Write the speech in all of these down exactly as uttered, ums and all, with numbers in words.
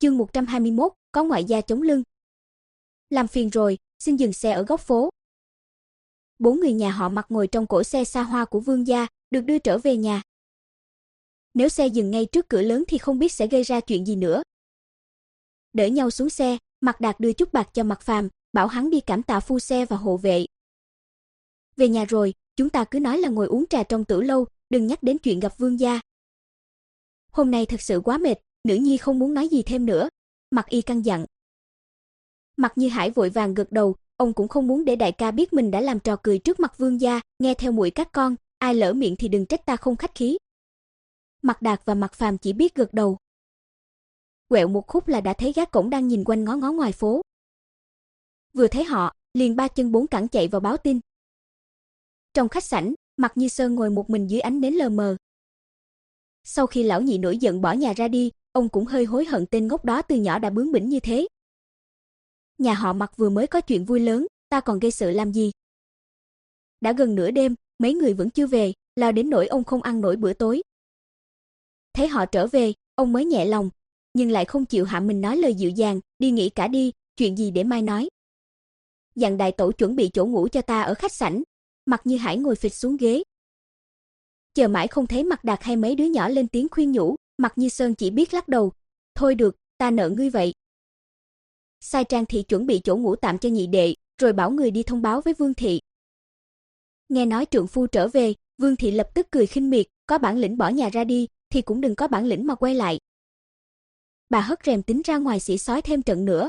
Chương một trăm hai mươi mốt, có ngoại gia chống lưng. Làm phiền rồi, xin dừng xe ở góc phố. Bốn người nhà họ Mặc ngồi trong cỗ xe xa hoa của Vương gia, được đưa trở về nhà. Nếu xe dừng ngay trước cửa lớn thì không biết sẽ gây ra chuyện gì nữa. Đỡ nhau xuống xe, Mạc Đạt đưa chút bạc cho Mạc Phàm, bảo hắn đi cảm tạ phu xe và hộ vệ. Về nhà rồi, chúng ta cứ nói là ngồi uống trà trong tử lâu, đừng nhắc đến chuyện gặp Vương gia. Hôm nay thật sự quá mệt, nữ nhi không muốn nói gì thêm nữa. Mạc Y căn dặn. Mạc Như Hải vội vàng gật đầu, ông cũng không muốn để đại ca biết mình đã làm trò cười trước mặt Vương gia, nghe theo muội các con, ai lỡ miệng thì đừng trách ta không khách khí. Mạc Đạt và Mạc Phàm chỉ biết gật đầu. Quẹo một khúc là đã thấy gác cổng đang nhìn quanh ngó ngó ngoài phố. Vừa thấy họ, liền ba chân bốn cẳng chạy vào báo tin. Trong khách sảnh, Mạc Như Sơn ngồi một mình dưới ánh nến lờ mờ. Sau khi lão nhị nổi giận bỏ nhà ra đi, ông cũng hơi hối hận tên ngốc đó từ nhỏ đã bướng bỉnh như thế. Nhà họ Mạc vừa mới có chuyện vui lớn, ta còn gây sự làm gì? Đã gần nửa đêm, mấy người vẫn chưa về, lao đến nỗi ông không ăn nổi bữa tối. Thấy họ trở về, ông mới nhẹ lòng, nhưng lại không chịu hạ mình nói lời dịu dàng, đi nghỉ cả đi, chuyện gì để mai nói. Dặn đại tổ chuẩn bị chỗ ngủ cho ta ở khách sảnh. Mạc Như Hải ngồi phịch xuống ghế. Chờ mãi không thấy Mạc Đạt hay mấy đứa nhỏ lên tiếng khuyên nhủ, Mạc Như Sơn chỉ biết lắc đầu. Thôi được, ta nợ ngươi vậy. Sai Trang thị chuẩn bị chỗ ngủ tạm cho nhị đệ, rồi bảo người đi thông báo với Vương thị. Nghe nói trượng phu trở về, Vương thị lập tức cười khinh miệt, có bản lĩnh bỏ nhà ra đi, thì cũng đừng có bản lĩnh mà quay lại. Bà hất rèm tính ra ngoài xỉ sói thêm trận nữa.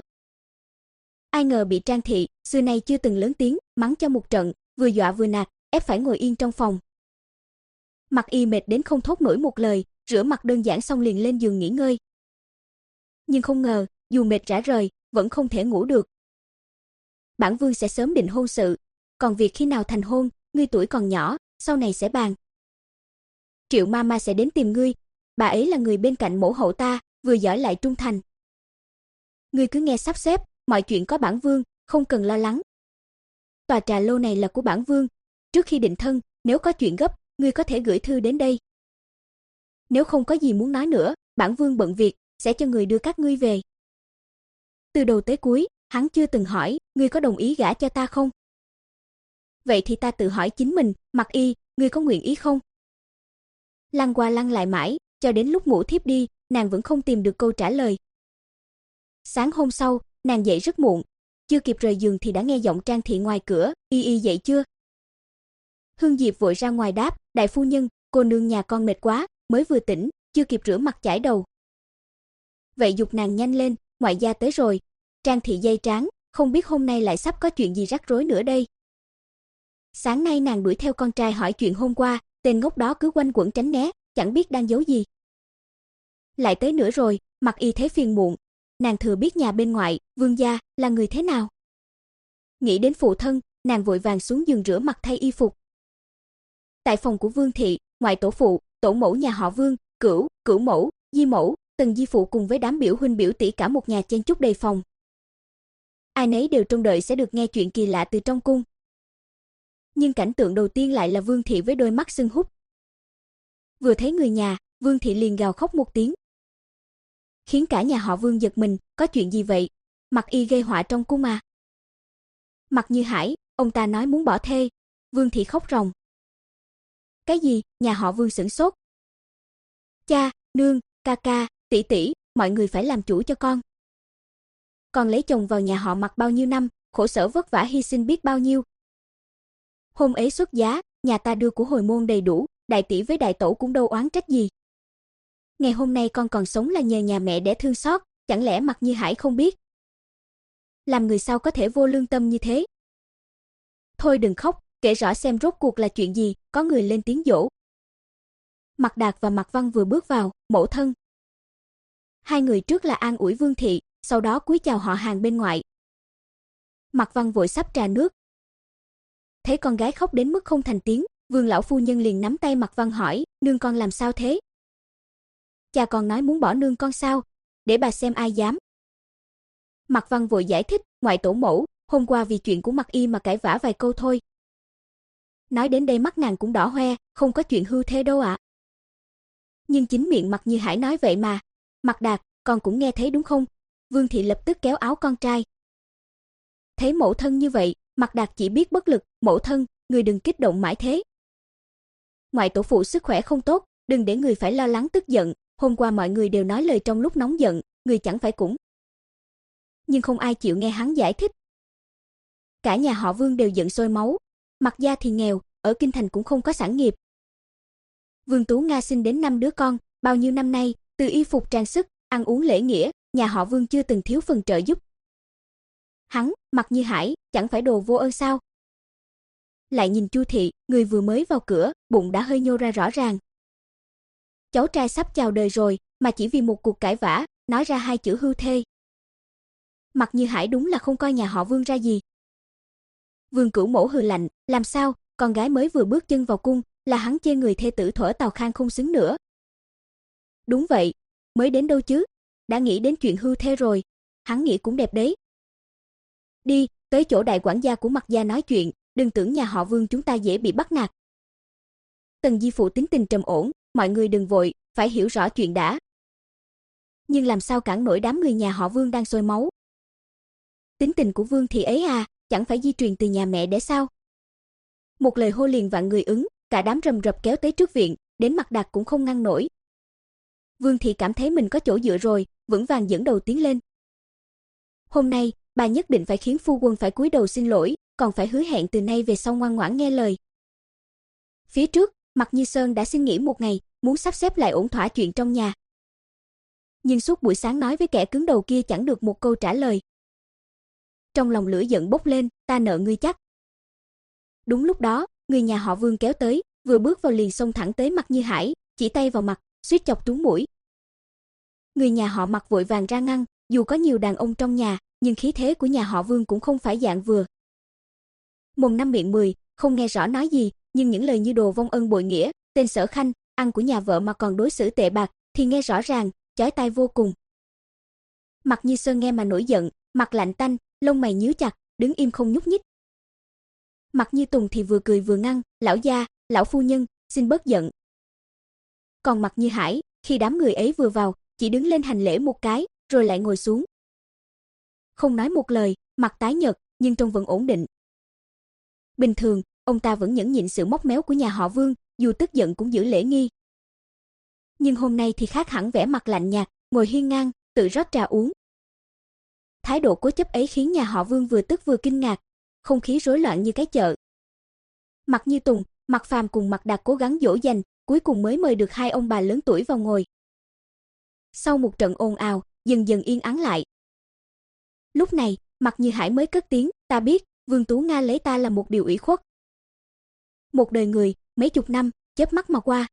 Ai ngờ bị Trang thị, xưa nay chưa từng lớn tiếng, mắng cho một trận, vừa dọa vừa nạt, ép phải ngồi yên trong phòng. Mạc Y mệt đến không thốt nổi một lời, rửa mặt đơn giản xong liền lên giường nghỉ ngơi. Nhưng không ngờ, dù mệt rã rời, vẫn không thể ngủ được. Bản Vương sẽ sớm định hôn sự, còn việc khi nào thành hôn, ngươi tuổi còn nhỏ, sau này sẽ bàn. Triệu Mama sẽ đến tìm ngươi, bà ấy là người bên cạnh mẫu hậu ta, vừa giỏi lại trung thành. Ngươi cứ nghe sắp xếp, mọi chuyện có bản Vương, không cần lo lắng. Tòa trà lâu này là của bản Vương, trước khi định thân, nếu có chuyện gấp, ngươi có thể gửi thư đến đây. Nếu không có gì muốn nói nữa, bản Vương bận việc, sẽ cho người đưa các ngươi về. Từ đầu tới cuối, hắn chưa từng hỏi, ngươi có đồng ý gả cho ta không? Vậy thì ta tự hỏi chính mình, Mạc Y, ngươi có nguyện ý không? Lăn qua lăn lại mãi, cho đến lúc ngủ thiếp đi, nàng vẫn không tìm được câu trả lời. Sáng hôm sau, nàng dậy rất muộn, chưa kịp rời giường thì đã nghe giọng Trang thị ngoài cửa, Y Y dậy chưa? Hương Diệp vội ra ngoài đáp, đại phu nhân, cô nương nhà con mệt quá, mới vừa tỉnh, chưa kịp rửa mặt chải đầu. Vậy giục nàng nhanh lên, ngoại gia tới rồi. Trang thị dây trán, không biết hôm nay lại sắp có chuyện gì rắc rối nữa đây. Sáng nay nàng đuổi theo con trai hỏi chuyện hôm qua, tên ngốc đó cứ quanh quẩn tránh né, chẳng biết đang giấu gì. Lại tới nữa rồi, Mạc Y thấy phiền muộn, nàng thừa biết nhà bên ngoại, Vương gia là người thế nào. Nghĩ đến phụ thân, nàng vội vàng xuống giường rửa mặt thay y phục. Tại phòng của Vương thị, ngoại tổ phụ, tổ mẫu nhà họ Vương, Cửu, Cửu mẫu, Di mẫu, Tần Di phụ cùng với đám biểu huynh biểu tỷ cả một nhà chen chúc đầy phòng. Ai nấy đều trông đợi sẽ được nghe chuyện kỳ lạ từ trong cung. Nhưng cảnh tượng đầu tiên lại là Vương thị với đôi mắt sưng húp. Vừa thấy người nhà, Vương thị liền gào khóc một tiếng, khiến cả nhà họ Vương giật mình, có chuyện gì vậy? Mạc Y gây họa trong cung à? Mạc Như Hải, ông ta nói muốn bỏ thê. Vương thị khóc ròng. Cái gì? Nhà họ Vương sửng sốt. Cha, nương, ca ca, tỷ tỷ, mọi người phải làm chủ cho con. Con lấy chồng vào nhà họ Mạc bao nhiêu năm, khổ sở vất vả hy sinh biết bao nhiêu. Hôm ấy xuất giá, nhà ta đưa của hồi môn đầy đủ, đại tỷ với đại tổ cũng đâu oán trách gì. Ngày hôm nay con còn sống là nhờ nhà mẹ đẻ thương xót, chẳng lẽ Mạc Như Hải không biết? Làm người sao có thể vô lương tâm như thế? Thôi đừng khóc, kể rõ xem rốt cuộc là chuyện gì, có người lên tiếng dỗ. Mạc Đạt và Mạc Văn vừa bước vào, mẫu thân. Hai người trước là an ủi Vương thị, sau đó cúi chào họ hàng bên ngoại. Mạc Văn vội sắp trà nước. Thấy con gái khóc đến mức không thành tiếng, Vương lão phu nhân liền nắm tay Mạc Văn hỏi, nương con làm sao thế? Cha con nói muốn bỏ nương con sao? Để bà xem ai dám. Mạc Văn vội giải thích, ngoại tổ mẫu, hôm qua vì chuyện của Mạc Y mà cãi vã vài câu thôi. Nói đến đây mắt nàng cũng đỏ hoe, không có chuyện hưu thế đâu ạ. Nhưng chính miệng Mạc Như Hải nói vậy mà. Mạc Đạt, con cũng nghe thấy đúng không? Vương thị lập tức kéo áo con trai. Thấy mẫu thân như vậy, Mạc Đạt chỉ biết bất lực, mẫu thân, người đừng kích động mãi thế. Ngoại tổ phụ sức khỏe không tốt, đừng để người phải lo lắng tức giận, hôm qua mọi người đều nói lời trong lúc nóng giận, người chẳng phải cũng. Nhưng không ai chịu nghe hắn giải thích. Cả nhà họ Vương đều giận sôi máu, Mạc gia thì nghèo, ở kinh thành cũng không có sản nghiệp. Vương Tú Nga sinh đến năm đứa con, bao nhiêu năm nay, từ y phục trang sức, ăn uống lễ nghĩa, nhà họ Vương chưa từng thiếu phần trợ giúp. Hắn, Mạc Như Hải, chẳng phải đồ vô ơn sao? Lại nhìn Chu thị, người vừa mới vào cửa, bụng đã hơi nhô ra rõ ràng. Cháu trai sắp chào đời rồi, mà chỉ vì một cuộc cãi vã, nói ra hai chữ hưu thê. Mạc Như Hải đúng là không coi nhà họ Vương ra gì. Vương Cửu Mẫu hừ lạnh, làm sao, con gái mới vừa bước chân vào cung, là hắn chê người thê tử thuở Tào Khang không xứng nữa. Đúng vậy, mới đến đâu chứ, đã nghĩ đến chuyện hưu thê rồi, hắn nghĩ cũng đẹp đấy. Đi, tới chỗ đại quản gia của Mạc gia nói chuyện, đừng tưởng nhà họ Vương chúng ta dễ bị bắt nạt. Tần Di Phụ tính tình trầm ổn, mọi người đừng vội, phải hiểu rõ chuyện đã. Nhưng làm sao cản nổi đám người nhà họ Vương đang sôi máu? Tính tình của Vương thì ấy à, chẳng phải di truyền từ nhà mẹ đẻ sao? Một lời hô liền vạn người ứng, cả đám rầm rập kéo tới trước viện, đến Mạc Đạt cũng không ngăn nổi. Vương thị cảm thấy mình có chỗ dựa rồi, vững vàng dẫn đầu tiến lên. Hôm nay, bà nhất định phải khiến phu quân phải cúi đầu xin lỗi, còn phải hứa hẹn từ nay về sau ngoan ngoãn nghe lời. Phía trước, Mạc Như Sơn đã xin nghỉ một ngày, muốn sắp xếp lại ổn thỏa chuyện trong nhà. Nhưng suốt buổi sáng nói với kẻ cứng đầu kia chẳng được một câu trả lời. Trong lòng lửa giận bốc lên, ta nợ ngươi chắc. Đúng lúc đó, người nhà họ Vương kéo tới, vừa bước vào liền xông thẳng tới Mạc Như Hải, chỉ tay vào mặt, suýt chọc trúng mũi. Người nhà họ Mạc vội vàng ra ngăn, dù có nhiều đàn ông trong nhà, nhưng khí thế của nhà họ Vương cũng không phải dạng vừa. Mồm năm miệng mười, không nghe rõ nói gì, nhưng những lời như đồ vong ân bội nghĩa, tên Sở Khanh, ăn của nhà vợ mà còn đối xử tệ bạc, thì nghe rõ ràng, chói tai vô cùng. Mạc Như Sơn nghe mà nổi giận, mặt lạnh tanh, lông mày nhíu chặt, đứng im không nhúc nhích. Mạc Như Tùng thì vừa cười vừa ngăn, lão gia, lão phu nhân, xin bớt giận. Còn Mạc Như Hải, khi đám người ấy vừa vào, chỉ đứng lên hành lễ một cái, rồi lại ngồi xuống. Không nói một lời, mặt tái nhợt, nhưng trông vẫn ổn định. Bình thường, ông ta vẫn nhẫn nhịn sự móc méo của nhà họ Vương, dù tức giận cũng giữ lễ nghi. Nhưng hôm nay thì khác hẳn, vẻ mặt lạnh nhạt, ngồi hiên ngang, tự rót trà uống. Thái độ cố chấp ấy khiến nhà họ Vương vừa tức vừa kinh ngạc, không khí rối loạn như cái chợ. Mạc Như Tùng, Mạc Phàm cùng Mạc Đạt cố gắng dỗ dành, cuối cùng mới mời được hai ông bà lớn tuổi vào ngồi. Sau một trận ồn ào, dần dần yên ắng lại. Lúc này, Mạc Như Hải mới cất tiếng, ta biết, Vương Tú Nga lấy ta là một điều ủy khuất. Một đời người, mấy chục năm, chớp mắt mà qua.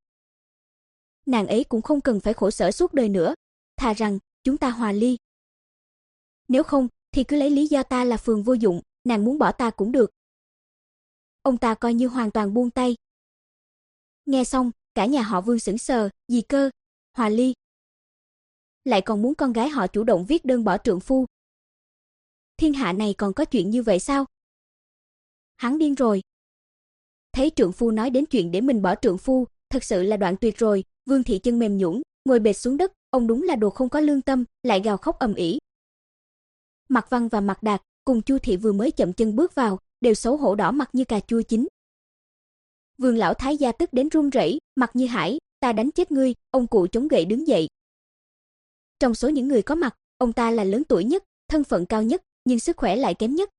Nàng ấy cũng không cần phải khổ sở suốt đời nữa, thà rằng, chúng ta hòa ly. Nếu không, thì cứ lấy lý do ta là phường vô dụng, nàng muốn bỏ ta cũng được. Ông ta coi như hoàn toàn buông tay. Nghe xong, cả nhà họ Vương sững sờ, gì cơ, hòa ly. Lại còn muốn con gái họ chủ động viết đơn bỏ trượng phu. Thiên hạ này còn có chuyện như vậy sao? Hắn điên rồi. Thấy trượng phu nói đến chuyện để mình bỏ trượng phu, thật sự là đoạn tuyệt rồi. Vương thị chân mềm nhũn, ngồi bệt xuống đất, ông đúng là đồ không có lương tâm, lại gào khóc ầm ĩ. Mạc Văn và Mạc Đạt cùng Chu thị vừa mới chậm chân bước vào, đều xấu hổ đỏ mặt như cà chua chín. Vương lão thái gia tức đến run rẩy, Mạc Như Hải, ta đánh chết ngươi, ông cụ chống gậy đứng dậy. Trong số những người có mặt, ông ta là lớn tuổi nhất, thân phận cao nhất, nhưng sức khỏe lại kém nhất.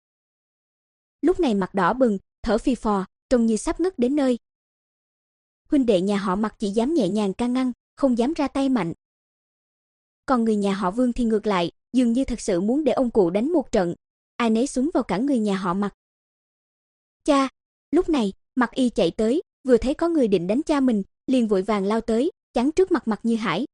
Lúc này mặt đỏ bừng, thở phì phò, trông như sắp ngất đến nơi. Huynh đệ nhà họ Mạc chỉ dám nhẹ nhàng can ngăn, không dám ra tay mạnh. Còn người nhà họ Vương thì ngược lại, dường như thật sự muốn để ông cụ đánh một trận, ai nấy súng vào cản người nhà họ Mạc. Cha, lúc này, Mạc Y chạy tới, vừa thấy có người định đánh cha mình, liền vội vàng lao tới, chắn trước mặt Mạc Như Hải.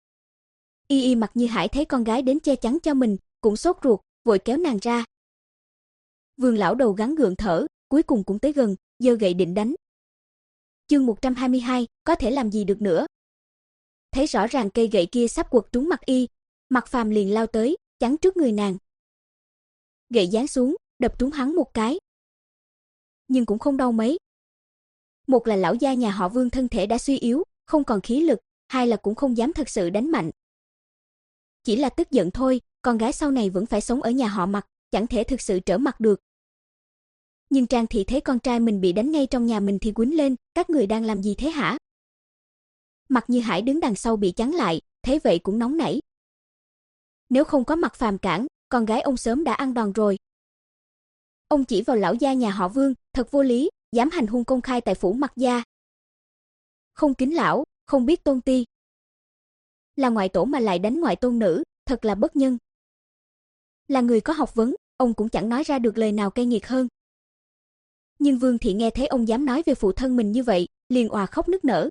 Y Y Mạc Như Hải thấy con gái đến che chắn cho mình, cũng sốt ruột, vội kéo nàng ra. Vương lão đầu gắng gượng thở, cuối cùng cũng tới gần, giơ gậy định đánh. Chương một trăm hai mươi hai, có thể làm gì được nữa. Thấy rõ ràng cây gậy kia sắp quật trúng Mạc Y, Mạc Phàm liền lao tới, chắn trước người nàng. Gậy giáng xuống, đập trúng hắn một cái. Nhưng cũng không đau mấy. Một là lão gia nhà họ Vương thân thể đã suy yếu, không còn khí lực, hai là cũng không dám thật sự đánh mạnh. chỉ là tức giận thôi, con gái sau này vẫn phải sống ở nhà họ Mạc, chẳng thể thực sự trở mặt được. Nhưng Trang Thị thấy con trai mình bị đánh ngay trong nhà mình thì quýnh lên, các người đang làm gì thế hả? Mạc Như Hải đứng đằng sau bị chắn lại, thấy vậy cũng nóng nảy. Nếu không có Mạc Phàm cản, con gái ông sớm đã ăn đòn rồi. Ông chỉ vào lão gia nhà họ Vương, thật vô lý, dám hành hung công khai tại phủ Mạc gia. Không kính lão, không biết tôn ti. Là ngoại tổ mà lại đánh ngoại tôn nữ, thật là bất nhân. Là người có học vấn, ông cũng chẳng nói ra được lời nào cay nghiệt hơn. Nhưng Vương Thị nghe thấy ông dám nói về phụ thân mình như vậy, liền òa khóc nức nở.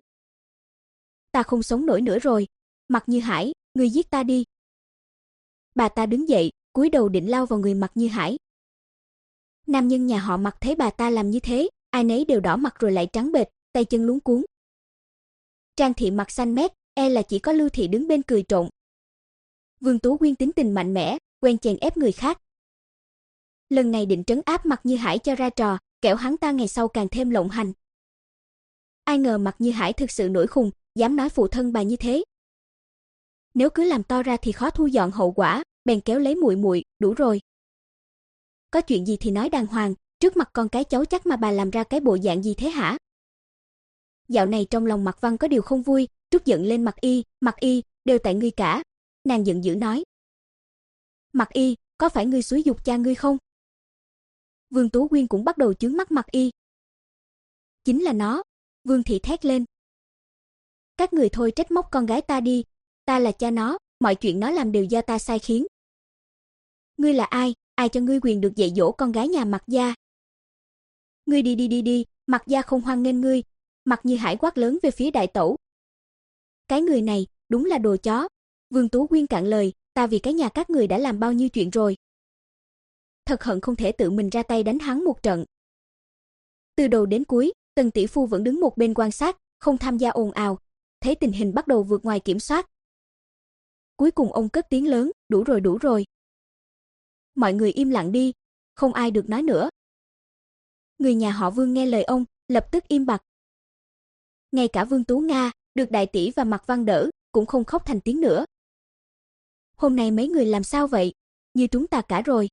Ta không sống nổi nữa rồi, Mạc Như Hải, người giết ta đi. Bà ta đứng dậy, cúi đầu định lao vào người Mạc Như Hải. Nam nhân nhà họ Mạc thấy bà ta làm như thế, ai nấy đều đỏ mặt rồi lại trắng bệch, tay chân luống cuống. Trang Thị mặt xanh mét, e là chỉ có Lưu Thị đứng bên cười trộn. Vương Tú Quyên tính tình mạnh mẽ, quen chèn ép người khác. Lần này định trấn áp Mạc Như Hải cho ra trò, kẻo hắn ta ngày sau càng thêm lộng hành. Ai ngờ Mạc Như Hải thực sự nổi khùng, dám nói phụ thân bà như thế. Nếu cứ làm to ra thì khó thu dọn hậu quả, bèn kéo lấy muội muội, đủ rồi. Có chuyện gì thì nói đàng hoàng, trước mặt con cái cháu chắc mà bà làm ra cái bộ dạng gì thế hả? Dạo này trong lòng Mạc Văn có điều không vui, trút giận lên Mạc Y, Mạc Y, đều tại ngươi cả. Nàng giận dữ nói. Mạc Y, có phải ngươi xúi giục cha ngươi không? Vương Tú Quyên cũng bắt đầu chướng mắt Mạc Y. Chính là nó, Vương Thị thét lên. Các người thôi trách móc con gái ta đi, ta là cha nó, mọi chuyện nó làm đều do ta sai khiến. Ngươi là ai, ai cho ngươi quyền được dạy dỗ con gái nhà Mạc gia? Ngươi đi đi đi đi, Mạc gia không hoan nghênh ngươi. Mạc Như Hải quát lớn về phía đại tẩu. Cái người này, đúng là đồ chó. Vương Tú Quyên cạn lời, ta vì cái nhà các người đã làm bao nhiêu chuyện rồi. Thật hận không thể tự mình ra tay đánh hắn một trận. Từ đầu đến cuối, Tần tỷ phu vẫn đứng một bên quan sát, không tham gia ồn ào, thấy tình hình bắt đầu vượt ngoài kiểm soát. Cuối cùng ông cất tiếng lớn, đủ rồi đủ rồi. Mọi người im lặng đi, không ai được nói nữa. Người nhà họ Vương nghe lời ông, lập tức im bặt. Ngay cả Vương Tú Nga, được đại tỷ và Mạc Văn đỡ, cũng không khóc thành tiếng nữa. Hôm nay mấy người làm sao vậy? Như chúng ta cả rồi.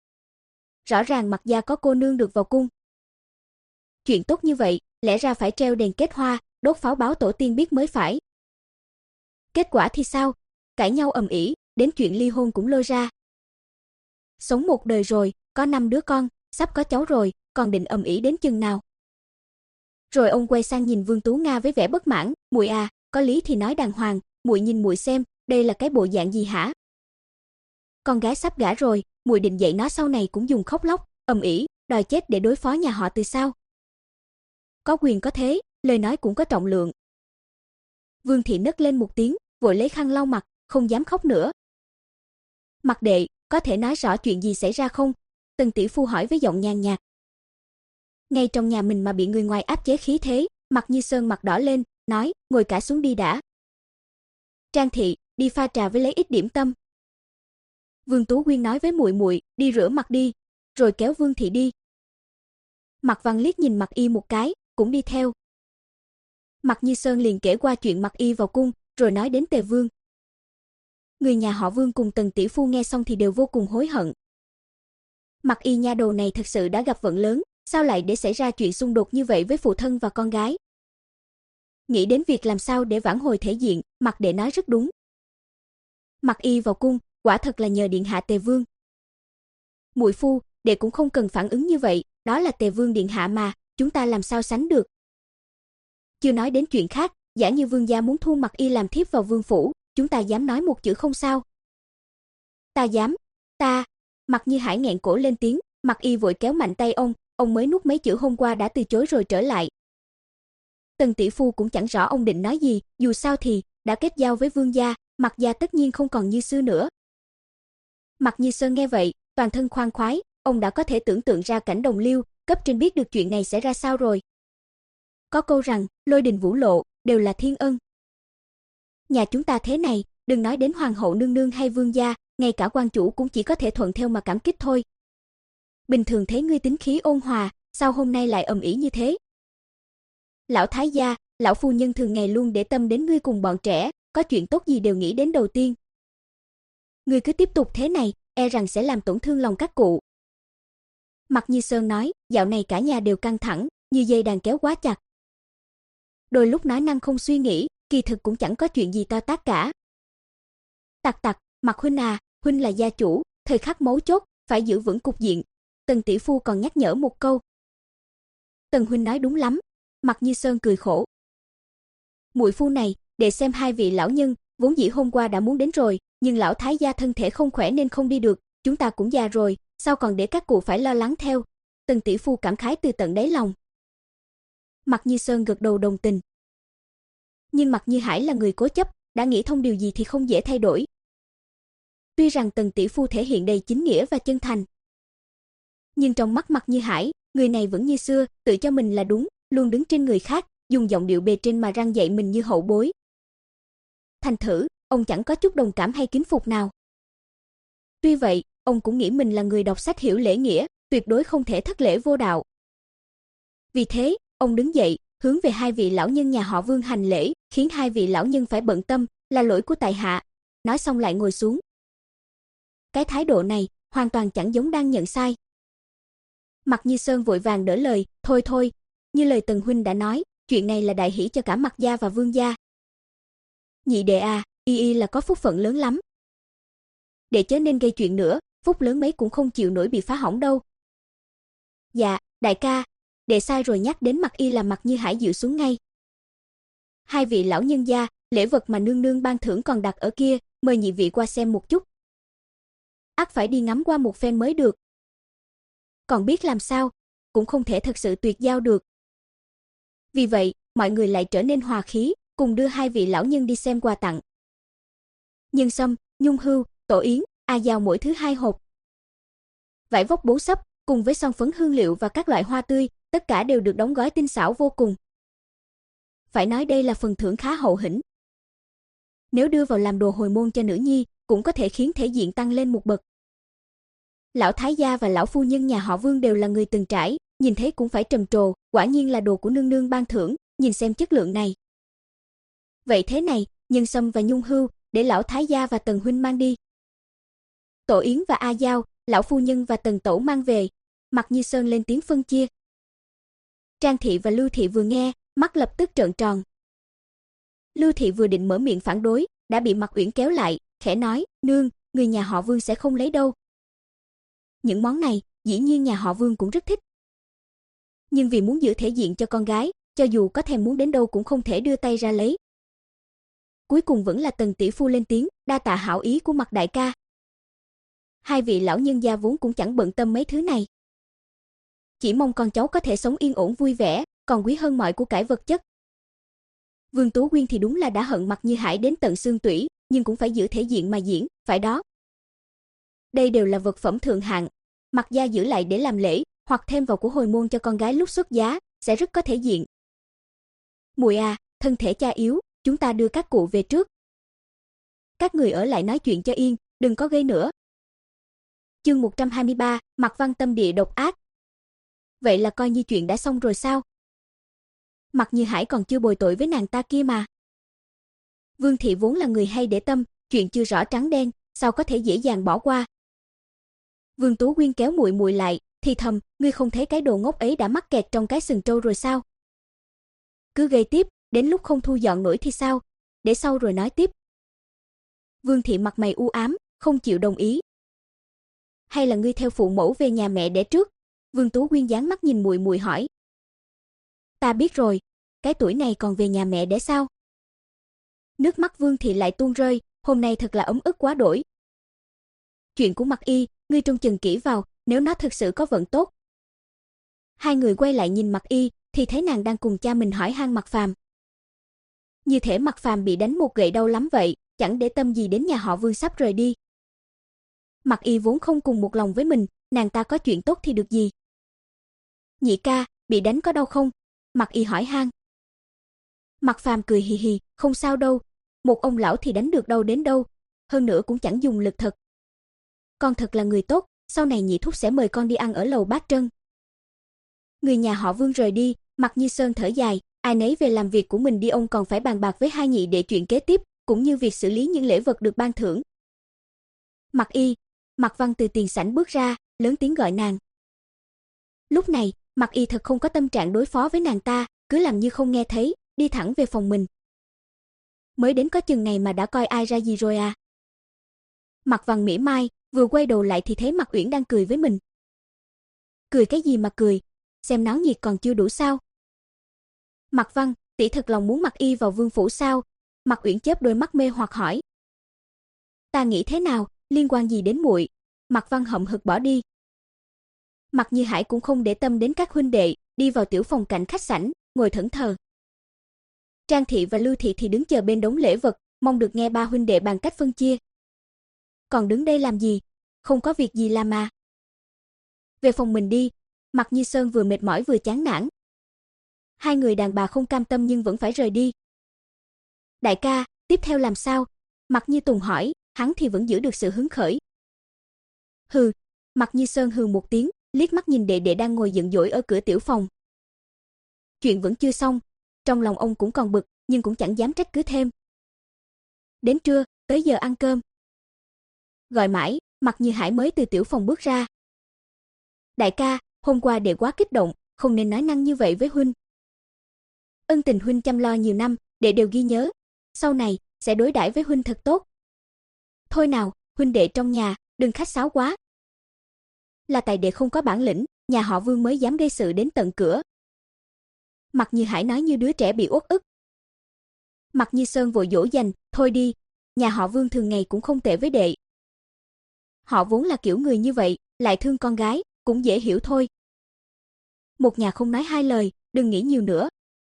Rõ ràng Mạc gia có cô nương được vào cung. Chuyện tốt như vậy, lẽ ra phải treo đèn kết hoa, đốt pháo báo tổ tiên biết mới phải. Kết quả thì sao? Cãi nhau ầm ĩ, đến chuyện ly hôn cũng lôi ra. Sống một đời rồi, có năm đứa con, sắp có cháu rồi, còn định ầm ĩ đến chừng nào? Rồi ông quay sang nhìn Vương Tú Nga với vẻ bất mãn, "Muội à, có lý thì nói đàng hoàng, muội nhìn muội xem, đây là cái bộ dạng gì hả? Con gái sắp gả rồi, muội định dạy nó sau này cũng dùng khóc lóc, ầm ĩ, đòi chết để đối phó nhà họ Từ sao? Có quyền có thế, lời nói cũng có trọng lượng." Vương Thị nấc lên một tiếng, vội lấy khăn lau mặt, không dám khóc nữa. "Mạc đệ, có thể nói rõ chuyện gì xảy ra không?" Tần tỷ phu hỏi với giọng nhàn nhạt. Ngay trong nhà mình mà bị người ngoài áp chế khí thế, Mạc Như Sơn mặt đỏ lên, nói, "Ngồi cả xuống đi đã." Trang Thị, đi pha trà với lấy ít điểm tâm. Vương Tú Quyên nói với muội muội, "Đi rửa mặt đi." Rồi kéo Vương Thị đi. Mạc Văn liếc nhìn Mạc Y một cái, cũng đi theo. Mạc Như Sơn liền kể qua chuyện Mạc Y vào cung, rồi nói đến Tề Vương. Người nhà họ Vương cùng Tần tỷ phu nghe xong thì đều vô cùng hối hận. Mạc Y nha đầu này thật sự đã gặp vận lớn, sao lại để xảy ra chuyện xung đột như vậy với phụ thân và con gái? Nghĩ đến việc làm sao để vãn hồi thể diện, Mạc đệ nói rất đúng. Mạc Y vào cung, quả thật là nhờ điện hạ Tề Vương. Muội phu, đệ cũng không cần phản ứng như vậy, đó là Tề Vương điện hạ mà, chúng ta làm sao sánh được? Chưa nói đến chuyện khác, giả như vương gia muốn thu Mạc Y làm thiếp vào vương phủ, chúng ta dám nói một chữ không sao? Ta dám, ta. Mạc Như Hải nghẹn cổ lên tiếng, Mạc Y vội kéo mạnh tay ông, ông mới nuốt mấy chữ hôm qua đã từ chối rồi trở lại. Tần tỷ phu cũng chẳng rõ ông định nói gì, dù sao thì đã kết giao với vương gia, Mạc gia tất nhiên không còn như xưa nữa. Mạc Như Sơn nghe vậy, toàn thân khoan khoái, ông đã có thể tưởng tượng ra cảnh đồng liêu, cấp trên biết được chuyện này sẽ ra sao rồi. Có câu rằng, lôi đình vũ lộ, đều là thiên ân. Nhà chúng ta thế này, đừng nói đến hoàng hậu nương nương hay vương gia, ngay cả quan chủ cũng chỉ có thể thuận theo mà cảm kích thôi. Bình thường thấy ngươi tính khí ôn hòa, sao hôm nay lại ầm ĩ như thế? Lão thái gia, lão phu nhân thường ngày luôn để tâm đến ngươi cùng bọn trẻ, có chuyện tốt gì đều nghĩ đến đầu tiên. Ngươi cứ tiếp tục thế này, e rằng sẽ làm tổn thương lòng các cụ. Mạc Như Sơn nói, dạo này cả nhà đều căng thẳng, như dây đàn kéo quá chặt. Đôi lúc nói năng không suy nghĩ, kỳ thực cũng chẳng có chuyện gì to tát cả. Tặc tặc, Mạc huynh à, huynh là gia chủ, thời khắc mấu chốt, phải giữ vững cục diện. Tần tỷ phu còn nhắc nhở một câu. Tần huynh nói đúng lắm, Mạc Như Sơn cười khổ. Muội phu này, để xem hai vị lão nhân, vốn dĩ hôm qua đã muốn đến rồi, nhưng lão thái gia thân thể không khỏe nên không đi được, chúng ta cũng già rồi, sao còn để các cụ phải lo lắng theo. Tần tỷ phu cảm khái từ tận đáy lòng. Mạc Như Sơn gật đầu đồng tình. Nhưng Mạc Như Hải là người cố chấp, đã nghĩ thông điều gì thì không dễ thay đổi. Tuy rằng Tần tỷ phu thể hiện đầy chính nghĩa và chân thành, nhưng trong mắt Mạc Như Hải, người này vẫn như xưa, tự cho mình là đúng, luôn đứng trên người khác, dùng giọng điệu bề trên mà răn dạy mình như hậu bối. Thành thử, ông chẳng có chút đồng cảm hay kính phục nào. Tuy vậy, ông cũng nghĩ mình là người đọc sách hiểu lễ nghĩa, tuyệt đối không thể thất lễ vô đạo. Vì thế, ông đứng dậy, hướng về hai vị lão nhân nhà họ Vương hành lễ, khiến hai vị lão nhân phải bận tâm, là lỗi của tại hạ. Nói xong lại ngồi xuống. Cái thái độ này, hoàn toàn chẳng giống đang nhận sai. Mạc Như Sơn vội vàng đỡ lời, thôi thôi, như lời Tần huynh đã nói, chuyện này là đại hỷ cho cả Mạc gia và Vương gia. Nhị đệ à, y y là có phúc phận lớn lắm. Để chớ nên gây chuyện nữa, phúc lớn mấy cũng không chịu nổi bị phá hỏng đâu. Dạ, đại ca, đệ sai rồi, nhắc đến Mạc y là Mạc Như Hải dịu xuống ngay. Hai vị lão nhân gia, lễ vật mà nương nương ban thưởng còn đặt ở kia, mời nhị vị qua xem một chút. Ắt phải đi ngắm qua một phen mới được. Còn biết làm sao, cũng không thể thật sự tuyệt giao được. Vì vậy, mọi người lại trở nên hòa khí, cùng đưa hai vị lão nhân đi xem quà tặng. Nhân sâm, nhung hưu, tổ yến, a giao mỗi thứ hai hộp. Vải vóc bốn sấp, cùng với son phấn hương liệu và các loại hoa tươi, tất cả đều được đóng gói tinh xảo vô cùng. Phải nói đây là phần thưởng khá hậu hĩnh. Nếu đưa vào làm đồ hồi môn cho nữ nhi, cũng có thể khiến thể diện tăng lên một bậc. Lão thái gia và lão phu nhân nhà họ Vương đều là người từng trải, nhìn thấy cũng phải trầm trồ, quả nhiên là đồ của nương nương ban thưởng, nhìn xem chất lượng này. Vậy thế này, nhân sâm và nhung hưu, để lão thái gia và Tần huynh mang đi. Tổ yến và a giao, lão phu nhân và Tần tẩu mang về. Mạc Như Sơn lên tiếng phân chia. Trang thị và Lưu thị vừa nghe, mắt lập tức trợn tròn. Lưu thị vừa định mở miệng phản đối, đã bị Mạc Uyển kéo lại, khẽ nói, nương, người nhà họ Vương sẽ không lấy đâu. Những món này, dĩ nhiên nhà họ Vương cũng rất thích. Nhưng vì muốn giữ thể diện cho con gái, cho dù có thèm muốn đến đâu cũng không thể đưa tay ra lấy. Cuối cùng vẫn là Tần tỷ phu lên tiếng, đa tạ hảo ý của Mạc đại ca. Hai vị lão nhân gia vốn cũng chẳng bận tâm mấy thứ này. Chỉ mong con cháu có thể sống yên ổn vui vẻ, còn quý hơn mọi của cải vật chất. Vương Tú Quyên thì đúng là đã hận Mạc Như Hải đến tận xương tủy, nhưng cũng phải giữ thể diện mà diễn, phải đó. Đây đều là vật phẩm thượng hạng, Mạc gia giữ lại để làm lễ, hoặc thêm vào của hồi môn cho con gái lúc xuất giá, sẽ rất có thể diện. Muội à, thân thể cha yếu, chúng ta đưa các cụ về trước. Các người ở lại nói chuyện cho yên, đừng có gây nữa. Chương một trăm hai mươi ba, Mạc Văn tâm địa độc ác. Vậy là coi như chuyện đã xong rồi sao? Mạc Như Hải còn chưa bồi tội với nàng ta kia mà. Vương thị vốn là người hay để tâm, chuyện chưa rõ trắng đen, sao có thể dễ dàng bỏ qua. Vương Tú Quyên kéo muội muội lại, thì thầm, ngươi không thấy cái đồ ngốc ấy đã mắc kẹt trong cái sừng trâu rồi sao? Cứ gây tiếp, đến lúc không thu dọn nổi thì sao? Để sau rồi nói tiếp. Vương thị mặt mày u ám, không chịu đồng ý. Hay là ngươi theo phụ mẫu về nhà mẹ đẻ trước? Vương Tú Quyên dán mắt nhìn muội muội hỏi. Ta biết rồi, cái tuổi này còn về nhà mẹ đẻ sao? Nước mắt Vương thị lại tuôn rơi, hôm nay thật là ấm ức quá đổi. Chuyện của Mạc Y, ngươi trông chừng kỹ vào, nếu nó thực sự có vận tốt. Hai người quay lại nhìn Mạc Y, thì thấy nàng đang cùng cha mình hỏi han Mạc Phàm. Như thể Mạc Phàm bị đánh một gậy đau lắm vậy, chẳng để tâm gì đến nhà họ Vương sắp rời đi. Mạc Y vốn không cùng một lòng với mình, nàng ta có chuyện tốt thì được gì? Nhị ca, bị đánh có đau không? Mạc Y hỏi han. Mạc Phàm cười hì hì, không sao đâu, một ông lão thì đánh được đâu đến đâu, hơn nữa cũng chẳng dùng lực thật. Con thật là người tốt, sau này nhị thúc sẽ mời con đi ăn ở lầu Bát Trân. Người nhà họ Vương rời đi, Mạc Như Sơn thở dài, ai nấy về làm việc của mình đi, ông còn phải bàn bạc với hai nhị để chuyện kế tiếp, cũng như việc xử lý những lễ vật được ban thưởng. Mặc Y. Mặc Văn từ tiền sảnh bước ra, lớn tiếng gọi nàng. Lúc này, Mặc Y thật không có tâm trạng đối phó với nàng ta, cứ làm như không nghe thấy, đi thẳng về phòng mình. Mới đến có chừng này mà đã coi ai ra gì rồi à? Mặc Văn mỉa mai, vừa quay đầu lại thì thấy Mặc Uyển đang cười với mình. Cười cái gì mà cười, xem náo nhiệt còn chưa đủ sao? Mặc Văn, tỷ thật lòng muốn Mặc Y vào vương phủ sao? Mặc Uyển chớp đôi mắt mê hoặc hỏi. Ta nghĩ thế nào, liên quan gì đến muội? Mặc Văn hậm hực bỏ đi. Mặc Như Hải cũng không để tâm đến các huynh đệ, đi vào tiểu phòng cạnh khách sảnh, ngồi thẫn thờ. Trang Thị và Lưu Thị thì đứng chờ bên đống lễ vật, mong được nghe ba huynh đệ bàn cách phân chia. Còn đứng đây làm gì? Không có việc gì làm mà. Về phòng mình đi. Mặc Như Sơn vừa mệt mỏi vừa chán nản. Hai người đàn bà không cam tâm nhưng vẫn phải rời đi. Đại ca, tiếp theo làm sao? Mặc Như Tùng hỏi, hắn thì vẫn giữ được sự hứng khởi. Hừ. Mặc Như Sơn hừ một tiếng, liếc mắt nhìn đệ đệ đang ngồi giận dỗi ở cửa tiểu phòng. Chuyện vẫn chưa xong, trong lòng ông cũng còn bực, nhưng cũng chẳng dám trách cứ thêm. Đến trưa, tới giờ ăn cơm. Gọi mãi, Mặc Như Hải mới từ tiểu phòng bước ra. Đại ca, hôm qua đệ quá kích động, không nên nói năng như vậy với huynh. Ân tình huynh chăm lo nhiều năm, đệ đều ghi nhớ, sau này sẽ đối đãi với huynh thật tốt. Thôi nào, huynh đệ trong nhà, đừng khách sáo quá. Là tại đệ không có bản lĩnh, nhà họ Vương mới dám gây sự đến tận cửa. Mặc Như Hải nói như đứa trẻ bị uất ức. Mặc Như Sơn vội dỗ dành, thôi đi, nhà họ Vương thường ngày cũng không tệ với đệ. Họ vốn là kiểu người như vậy, lại thương con gái, cũng dễ hiểu thôi. Một nhà không nói hai lời, đừng nghĩ nhiều nữa.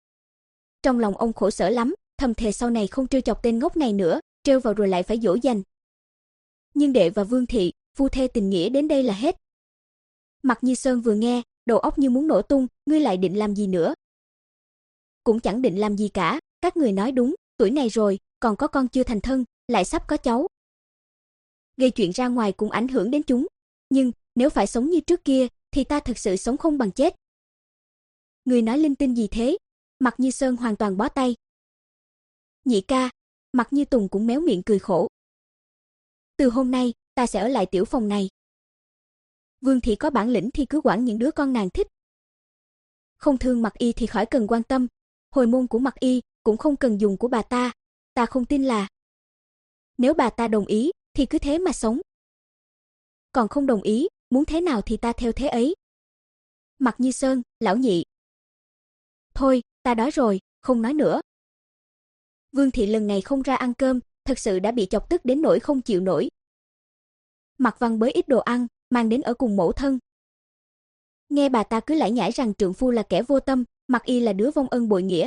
Trong lòng ông khổ sở lắm, thầm thề sau này không trêu chọc tên ngốc này nữa, trêu vào rồi lại phải dỗ dành. Nhưng đệ và Vương Thị, phu thê tình nghĩa đến đây là hết. Mặc Như Sơn vừa nghe, đầu óc như muốn nổ tung, ngươi lại định làm gì nữa? Cũng chẳng định làm gì cả, các người nói đúng, tuổi này rồi, còn có con chưa thành thân, lại sắp có cháu. Gây chuyện ra ngoài cũng ảnh hưởng đến chúng, nhưng nếu phải sống như trước kia thì ta thực sự sống không bằng chết. Người nói linh tinh gì thế? Mặc Như Sơn hoàn toàn bó tay. Nhị ca. Mặc Như Tùng cũng méo miệng cười khổ. Từ hôm nay, ta sẽ ở lại tiểu phòng này. Vương Thị có bản lĩnh thì cứ quản những đứa con nàng thích. Không thương Mặc Y thì khỏi cần quan tâm, hồi môn của Mặc Y cũng không cần dùng của bà ta, ta không tin là. Nếu bà ta đồng ý thì cứ thế mà sống. Còn không đồng ý, muốn thế nào thì ta theo thế ấy. Mặc Như Sơn, lão nhị. Thôi, ta đói rồi, không nói nữa. Vương Thị lần này không ra ăn cơm, thật sự đã bị chọc tức đến nỗi không chịu nổi. Mặc Văn bới ít đồ ăn, mang đến ở cùng mẫu thân. Nghe bà ta cứ lải nhải rằng trượng phu là kẻ vô tâm, Mặc Y là đứa vong ân bội nghĩa.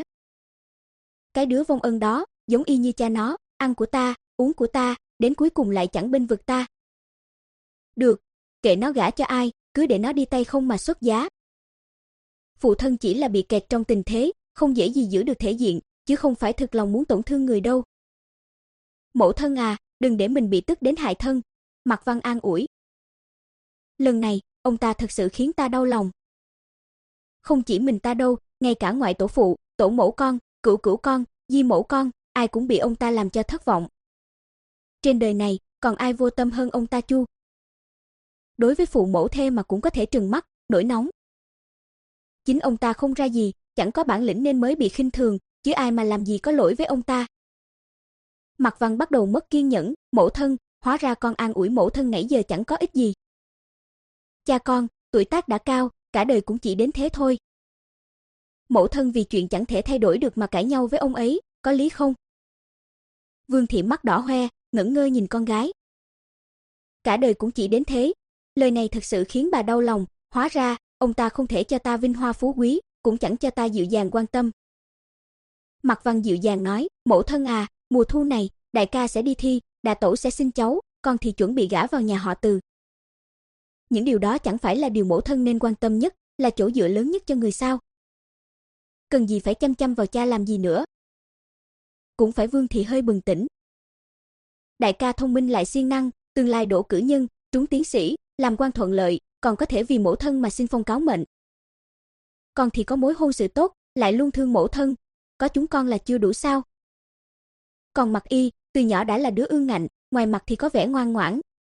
Cái đứa vong ân đó, giống y như cha nó, ăn của ta, uống của ta, đến cuối cùng lại chẳng bênh vực ta. Được, kệ nó gả cho ai, cứ để nó đi tay không mà xuất giá. Phụ thân chỉ là bị kẹt trong tình thế, không dễ gì giữ được thể diện, chứ không phải thực lòng muốn tổn thương người đâu. Mẫu thân à, đừng để mình bị tức đến hại thân. Mặc Văn an ủi. Lần này, ông ta thật sự khiến ta đau lòng. Không chỉ mình ta đâu, ngay cả ngoại tổ phụ, tổ mẫu con, cửu cửu con, di mẫu con, ai cũng bị ông ta làm cho thất vọng. Trên đời này, còn ai vô tâm hơn ông ta chu? Đối với phụ mẫu thê mà cũng có thể trừng mắt, nổi nóng. Chính ông ta không ra gì, chẳng có bản lĩnh nên mới bị khinh thường, chứ ai mà làm gì có lỗi với ông ta. Mặc Văn bắt đầu mất kiên nhẫn, mẫu thân, hóa ra con an ủi mẫu thân nãy giờ chẳng có ích gì. Cha con, tuổi tác đã cao, cả đời cũng chỉ đến thế thôi. Mẫu thân vì chuyện chẳng thể thay đổi được mà cãi nhau với ông ấy, có lý không? Vương Thị mắt đỏ hoe, ngẩn ngơ nhìn con gái. Cả đời cũng chỉ đến thế, lời này thật sự khiến bà đau lòng, hóa ra, ông ta không thể cho ta vinh hoa phú quý, cũng chẳng cho ta dịu dàng quan tâm. Mặc Văn dịu dàng nói, mẫu thân à, mùa thu này, đại ca sẽ đi thi, đà tổ sẽ sinh cháu, con thì chuẩn bị gả vào nhà họ Từ. Những điều đó chẳng phải là điều mẫu thân nên quan tâm nhất, là chỗ dựa lớn nhất cho người sao. Cần gì phải chăm chăm vào cha làm gì nữa. Cũng phải Vương Thị hơi bừng tỉnh. Đại ca thông minh lại siêng năng, tương lai đỗ cử nhân, trúng tiến sĩ, làm quan thuận lợi, còn có thể vì mẫu thân mà xin phong cáo mệnh. Con thì có mối hôn sự tốt, lại luôn thương mẫu thân, có chúng con là chưa đủ sao? Còn Mặc Y, từ nhỏ đã là đứa ương ngạnh, ngoài mặt thì có vẻ ngoan ngoãn,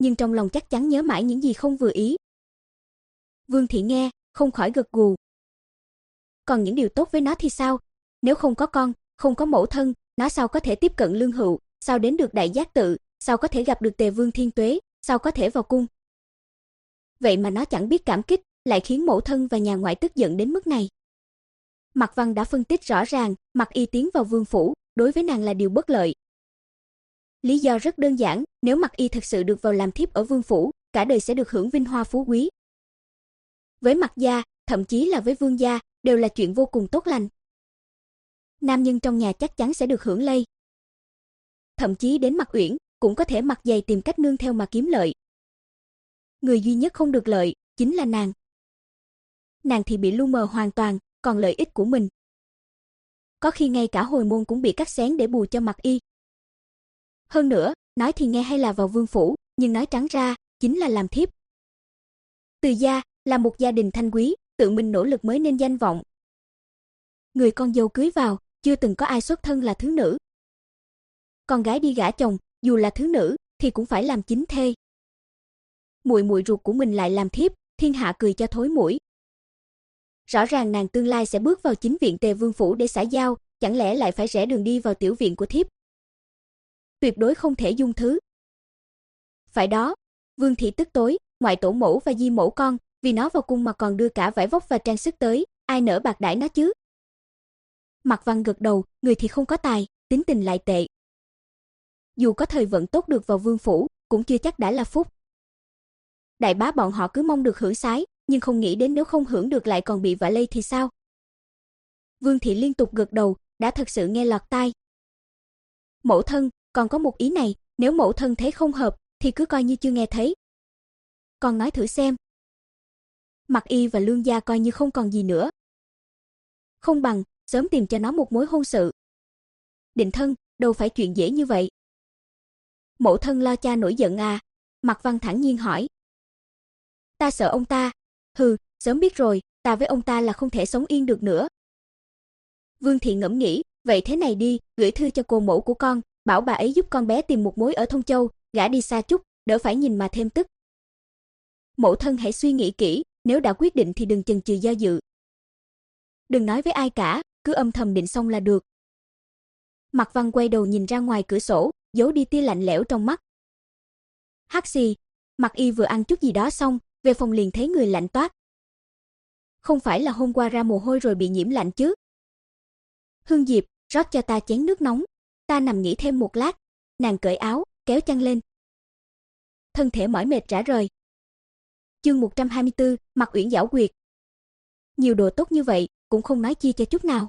nhưng trong lòng chắc chắn nhớ mãi những gì không vừa ý. Vương Thị nghe, không khỏi gật gù. Còn những điều tốt với nó thì sao? Nếu không có con, không có mẫu thân, nó sao có thể tiếp cận Lương Hựu, sao đến được Đại Giác Tự, sao có thể gặp được Tề Vương Thiên Tuế, sao có thể vào cung? Vậy mà nó chẳng biết cảm kích, lại khiến mẫu thân và nhà ngoại tức giận đến mức này. Mạc Văn đã phân tích rõ ràng, Mạc Y tiến vào vương phủ, đối với nàng là điều bất lợi. Lý do rất đơn giản, nếu Mạc Y thực sự được vào làm thiếp ở vương phủ, cả đời sẽ được hưởng vinh hoa phú quý. Với Mạc gia, thậm chí là với Vương gia, đều là chuyện vô cùng tốt lành. Nam nhân trong nhà chắc chắn sẽ được hưởng lây. Thậm chí đến Mạc Uyển, cũng có thể mặc giày tìm cách nương theo mà kiếm lợi. Người duy nhất không được lợi, chính là nàng. Nàng thì bị lu mờ hoàn toàn, còn lợi ích của mình. Có khi ngay cả hồi môn cũng bị cắt xén để bù cho Mạc Y. Hơn nữa, nói thì nghe hay là vào vương phủ, nhưng nói trắng ra, chính là làm thiếp. Từ gia, là một gia đình thanh quý, tự mình nỗ lực mới nên danh vọng. Người con dâu cưới vào, chưa từng có ai xuất thân là thứ nữ. Con gái đi gả chồng, dù là thứ nữ, thì cũng phải làm chính thê. Muội muội ruột của mình lại làm thiếp, thiên hạ cười cho thối mũi. Rõ ràng nàng tương lai sẽ bước vào chính viện Tề Vương phủ để xã giao, chẳng lẽ lại phải rẽ đường đi vào tiểu viện của thiếp? Tuyệt đối không thể dung thứ. Phải đó, Vương Thị tức tối, ngoại tổ mẫu và di mẫu con, vì nó vào cung mà còn đưa cả vải vóc và trang sức tới, ai nỡ bạc đãi nó chứ? Mạc Văn gật đầu, người thì không có tài, tính tình lại tệ. Dù có thời vận tốt được vào vương phủ, cũng chưa chắc đã là phúc. Đại bá bọn họ cứ mong được hưởng sái, nhưng không nghĩ đến nếu không hưởng được lại còn bị vạ lây thì sao? Vương Thị liên tục gật đầu, đã thật sự nghe lọt tai. Mẫu thân, còn có một ý này, nếu mẫu thân thấy không hợp, thì cứ coi như chưa nghe thấy. Con nói thử xem. Mạc Y và Lương gia coi như không còn gì nữa. Không bằng, sớm tìm cho nó một mối hôn sự. Định thân, đâu phải chuyện dễ như vậy. Mẫu thân lo cha nổi giận à? Mạc Văn thản nhiên hỏi. Ta sợ ông ta. Hừ, sớm biết rồi, ta với ông ta là không thể sống yên được nữa. Vương Thị ngẫm nghĩ, vậy thế này đi, gửi thư cho cô mẫu của con, bảo bà ấy giúp con bé tìm một mối ở Thông Châu, gả đi xa chút, đỡ phải nhìn mà thêm tức. Mẫu thân hãy suy nghĩ kỹ, nếu đã quyết định thì đừng chần chừ do dự. Đừng nói với ai cả, cứ âm thầm định xong là được. Mạc Văn quay đầu nhìn ra ngoài cửa sổ, giấu đi tia lạnh lẽo trong mắt. Hắc xì, Mạc Y vừa ăn chút gì đó xong, về phòng liền thấy người lạnh toát. Không phải là hôm qua ra mồ hôi rồi bị nhiễm lạnh chứ? Hương Diệp, rót cho ta chén nước nóng, ta nằm nghỉ thêm một lát. Nàng cởi áo, kéo chăn lên. Thân thể mỏi mệt rã rời. Chương một trăm hai mươi tư, Mạc Uyển giảo quyệt. Nhiều đồ tốt như vậy, cũng không nói chia cho chút nào.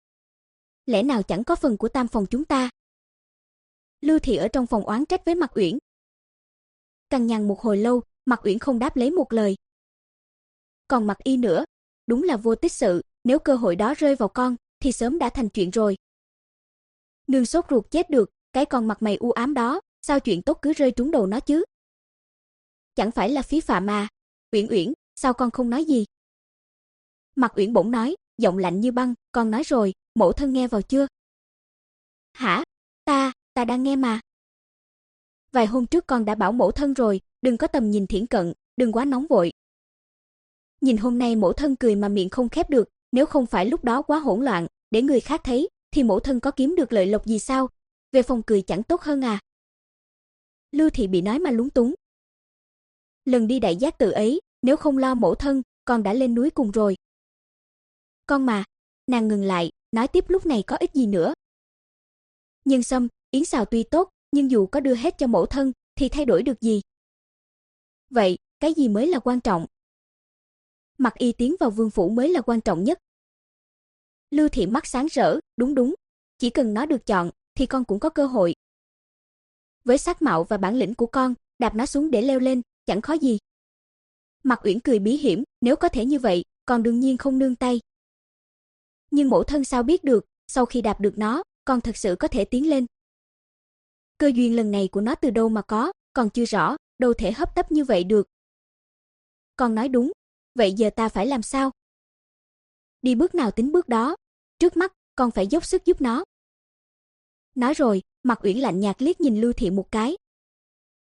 Lẽ nào chẳng có phần của tam phòng chúng ta? Lưu Thị ở trong phòng oán trách với Mạc Uyển. Cằn nhằn một hồi lâu, Mạc Uyển không đáp lấy một lời. Còn Mạc Y nữa, đúng là vô tích sự, nếu cơ hội đó rơi vào con, thì sớm đã thành chuyện rồi. Nương sốt ruột chết được, cái con mặt mày u ám đó, sao chuyện tốt cứ rơi trúng đầu nó chứ? Chẳng phải là phí phạm à? Uyển Uyển, sao con không nói gì? Mạc Uyển bỗng nói, giọng lạnh như băng, con nói rồi, mẫu thân nghe vào chưa? Hả? Ta, ta đang nghe mà. Vài hôm trước con đã bảo mẫu thân rồi, đừng có tầm nhìn thiển cận, đừng quá nóng vội. Nhìn hôm nay mẫu thân cười mà miệng không khép được, nếu không phải lúc đó quá hỗn loạn, để người khác thấy, thì mẫu thân có kiếm được lợi lộc gì sao? Về phòng cười chẳng tốt hơn à? Lưu Thị bị nói mà lúng túng. Lần đi Đại Giác Tự ấy, nếu không lo mẫu thân, con đã lên núi cùng rồi. Con mà, nàng ngừng lại, nói tiếp lúc này có ích gì nữa. Nhân sâm, yến xào tuy tốt, nhưng dù có đưa hết cho mẫu thân, thì thay đổi được gì? Vậy, cái gì mới là quan trọng? Mạc Y tiến vào vương phủ mới là quan trọng nhất. Lưu Thị mắt sáng rỡ, đúng đúng, chỉ cần nó được chọn, thì con cũng có cơ hội. Với sắc mạo và bản lĩnh của con, đạp nó xuống để leo lên, chẳng khó gì. Mạc Uyển cười bí hiểm, nếu có thể như vậy, con đương nhiên không nương tay. Nhưng mẫu thân sao biết được, sau khi đạp được nó, con thật sự có thể tiến lên. Cơ duyên lần này của nó từ đâu mà có, còn chưa rõ, đâu thể hấp tấp như vậy được. Con nói đúng, vậy giờ ta phải làm sao? Đi bước nào tính bước đó, trước mắt, con phải dốc sức giúp nó. Nói rồi, Mạc Uyển lạnh nhạt liếc nhìn Lưu Thị một cái.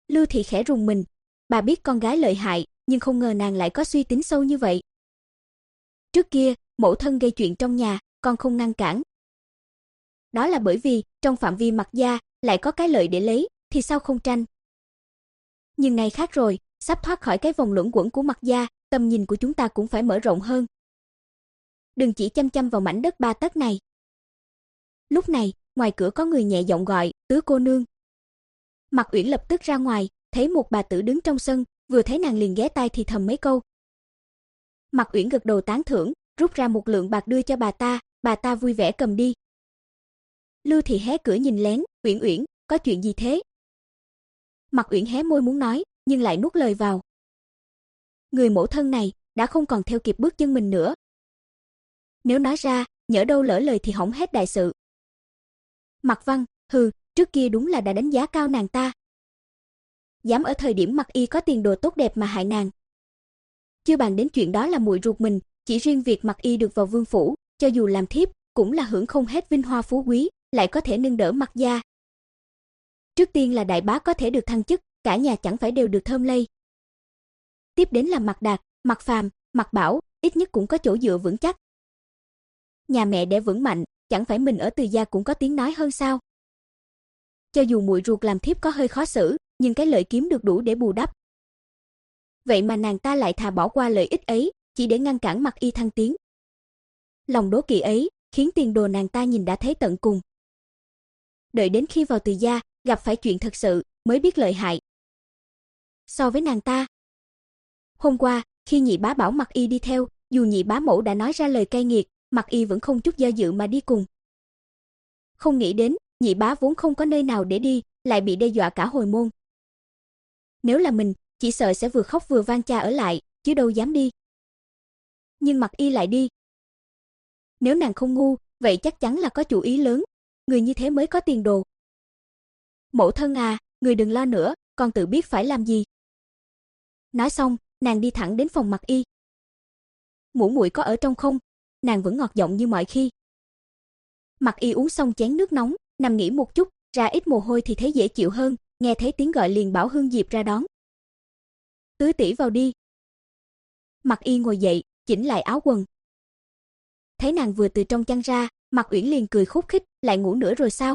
Lưu Thị khẽ rùng mình, bà biết con gái lợi hại, nhưng không ngờ nàng lại có suy tính sâu như vậy. Trước kia, mẫu thân gây chuyện trong nhà, con không ngăn cản. Đó là bởi vì, trong phạm vi Mạc gia, lại có cái lợi để lấy, thì sao không tranh. Nhưng này khác rồi, sắp thoát khỏi cái vòng luẩn quẩn của Mạc gia, tầm nhìn của chúng ta cũng phải mở rộng hơn. Đừng chỉ chăm chăm vào mảnh đất ba tấc này. Lúc này, ngoài cửa có người nhẹ giọng gọi, Tứ cô nương. Mạc Uyển lập tức ra ngoài, thấy một bà tử đứng trong sân, vừa thấy nàng liền ghé tai thì thầm mấy câu. Mạc Uyển gật đầu tán thưởng, rút ra một lượng bạc đưa cho bà ta, bà ta vui vẻ cầm đi. Lưu Thị hé cửa nhìn lén, Uyển Uyển, có chuyện gì thế? Mạc Uyển hé môi muốn nói, nhưng lại nuốt lời vào. Người mẫu thân này đã không còn theo kịp bước chân mình nữa. Nếu nói ra, nhỡ đâu lỡ lời thì hỏng hết đại sự. Mạc Văn, hừ, trước kia đúng là đã đánh giá cao nàng ta. Dám ở thời điểm Mạc Y có tiền đồ tốt đẹp mà hại nàng. Chưa bàn đến chuyện đó là muội ruột mình, chỉ riêng việc Mạc Y được vào vương phủ, cho dù làm thiếp, cũng là hưởng không hết vinh hoa phú quý, lại có thể nâng đỡ Mạc gia. Trước tiên là đại bá có thể được thăng chức, cả nhà chẳng phải đều được thơm lây. Tiếp đến là Mạc Đạt, Mạc Phàm, Mạc Bảo, ít nhất cũng có chỗ dựa vững chắc. Nhà mẹ đẻ vững mạnh, chẳng phải mình ở Từ gia cũng có tiếng nói hơn sao? Cho dù muội ruột làm thiếp có hơi khó xử, nhưng cái lợi kiếm được đủ để bù đắp. Vậy mà nàng ta lại thà bỏ qua lợi ích ấy, chỉ để ngăn cản Mạc Y thăng tiến. Lòng đố kỵ ấy, khiến tiền đồ nàng ta nhìn đã thấy tận cùng. Đợi đến khi vào Từ gia, gặp phải chuyện thật sự, mới biết lợi hại. So với nàng ta, hôm qua, khi nhị bá bảo Mạc Y đi theo, dù nhị bá mẫu đã nói ra lời cay nghiệt, Mạc Y vẫn không chút do dự mà đi cùng. Không nghĩ đến, nhị bá vốn không có nơi nào để đi, lại bị đe dọa cả hồi môn. Nếu là mình, chỉ sợ sẽ vừa khóc vừa van cha ở lại, chứ đâu dám đi. Nhưng Mạc Y lại đi. Nếu nàng không ngu, vậy chắc chắn là có chủ ý lớn, người như thế mới có tiền đồ. Mẫu thân à, người đừng lo nữa, con tự biết phải làm gì. Nói xong, nàng đi thẳng đến phòng Mạc Y. Muội muội có ở trong không? Nàng vẫn ngọt giọng như mọi khi. Mạc Y uống xong chén nước nóng, nằm nghỉ một chút, ra ít mồ hôi thì thấy dễ chịu hơn, nghe thấy tiếng gọi liền bảo Hương Diệp ra đón. Tứ tỷ vào đi. Mạc Y ngồi dậy, chỉnh lại áo quần. Thấy nàng vừa từ trong chăn ra, Mạc Uyển liền cười khúc khích, lại ngủ nữa rồi sao?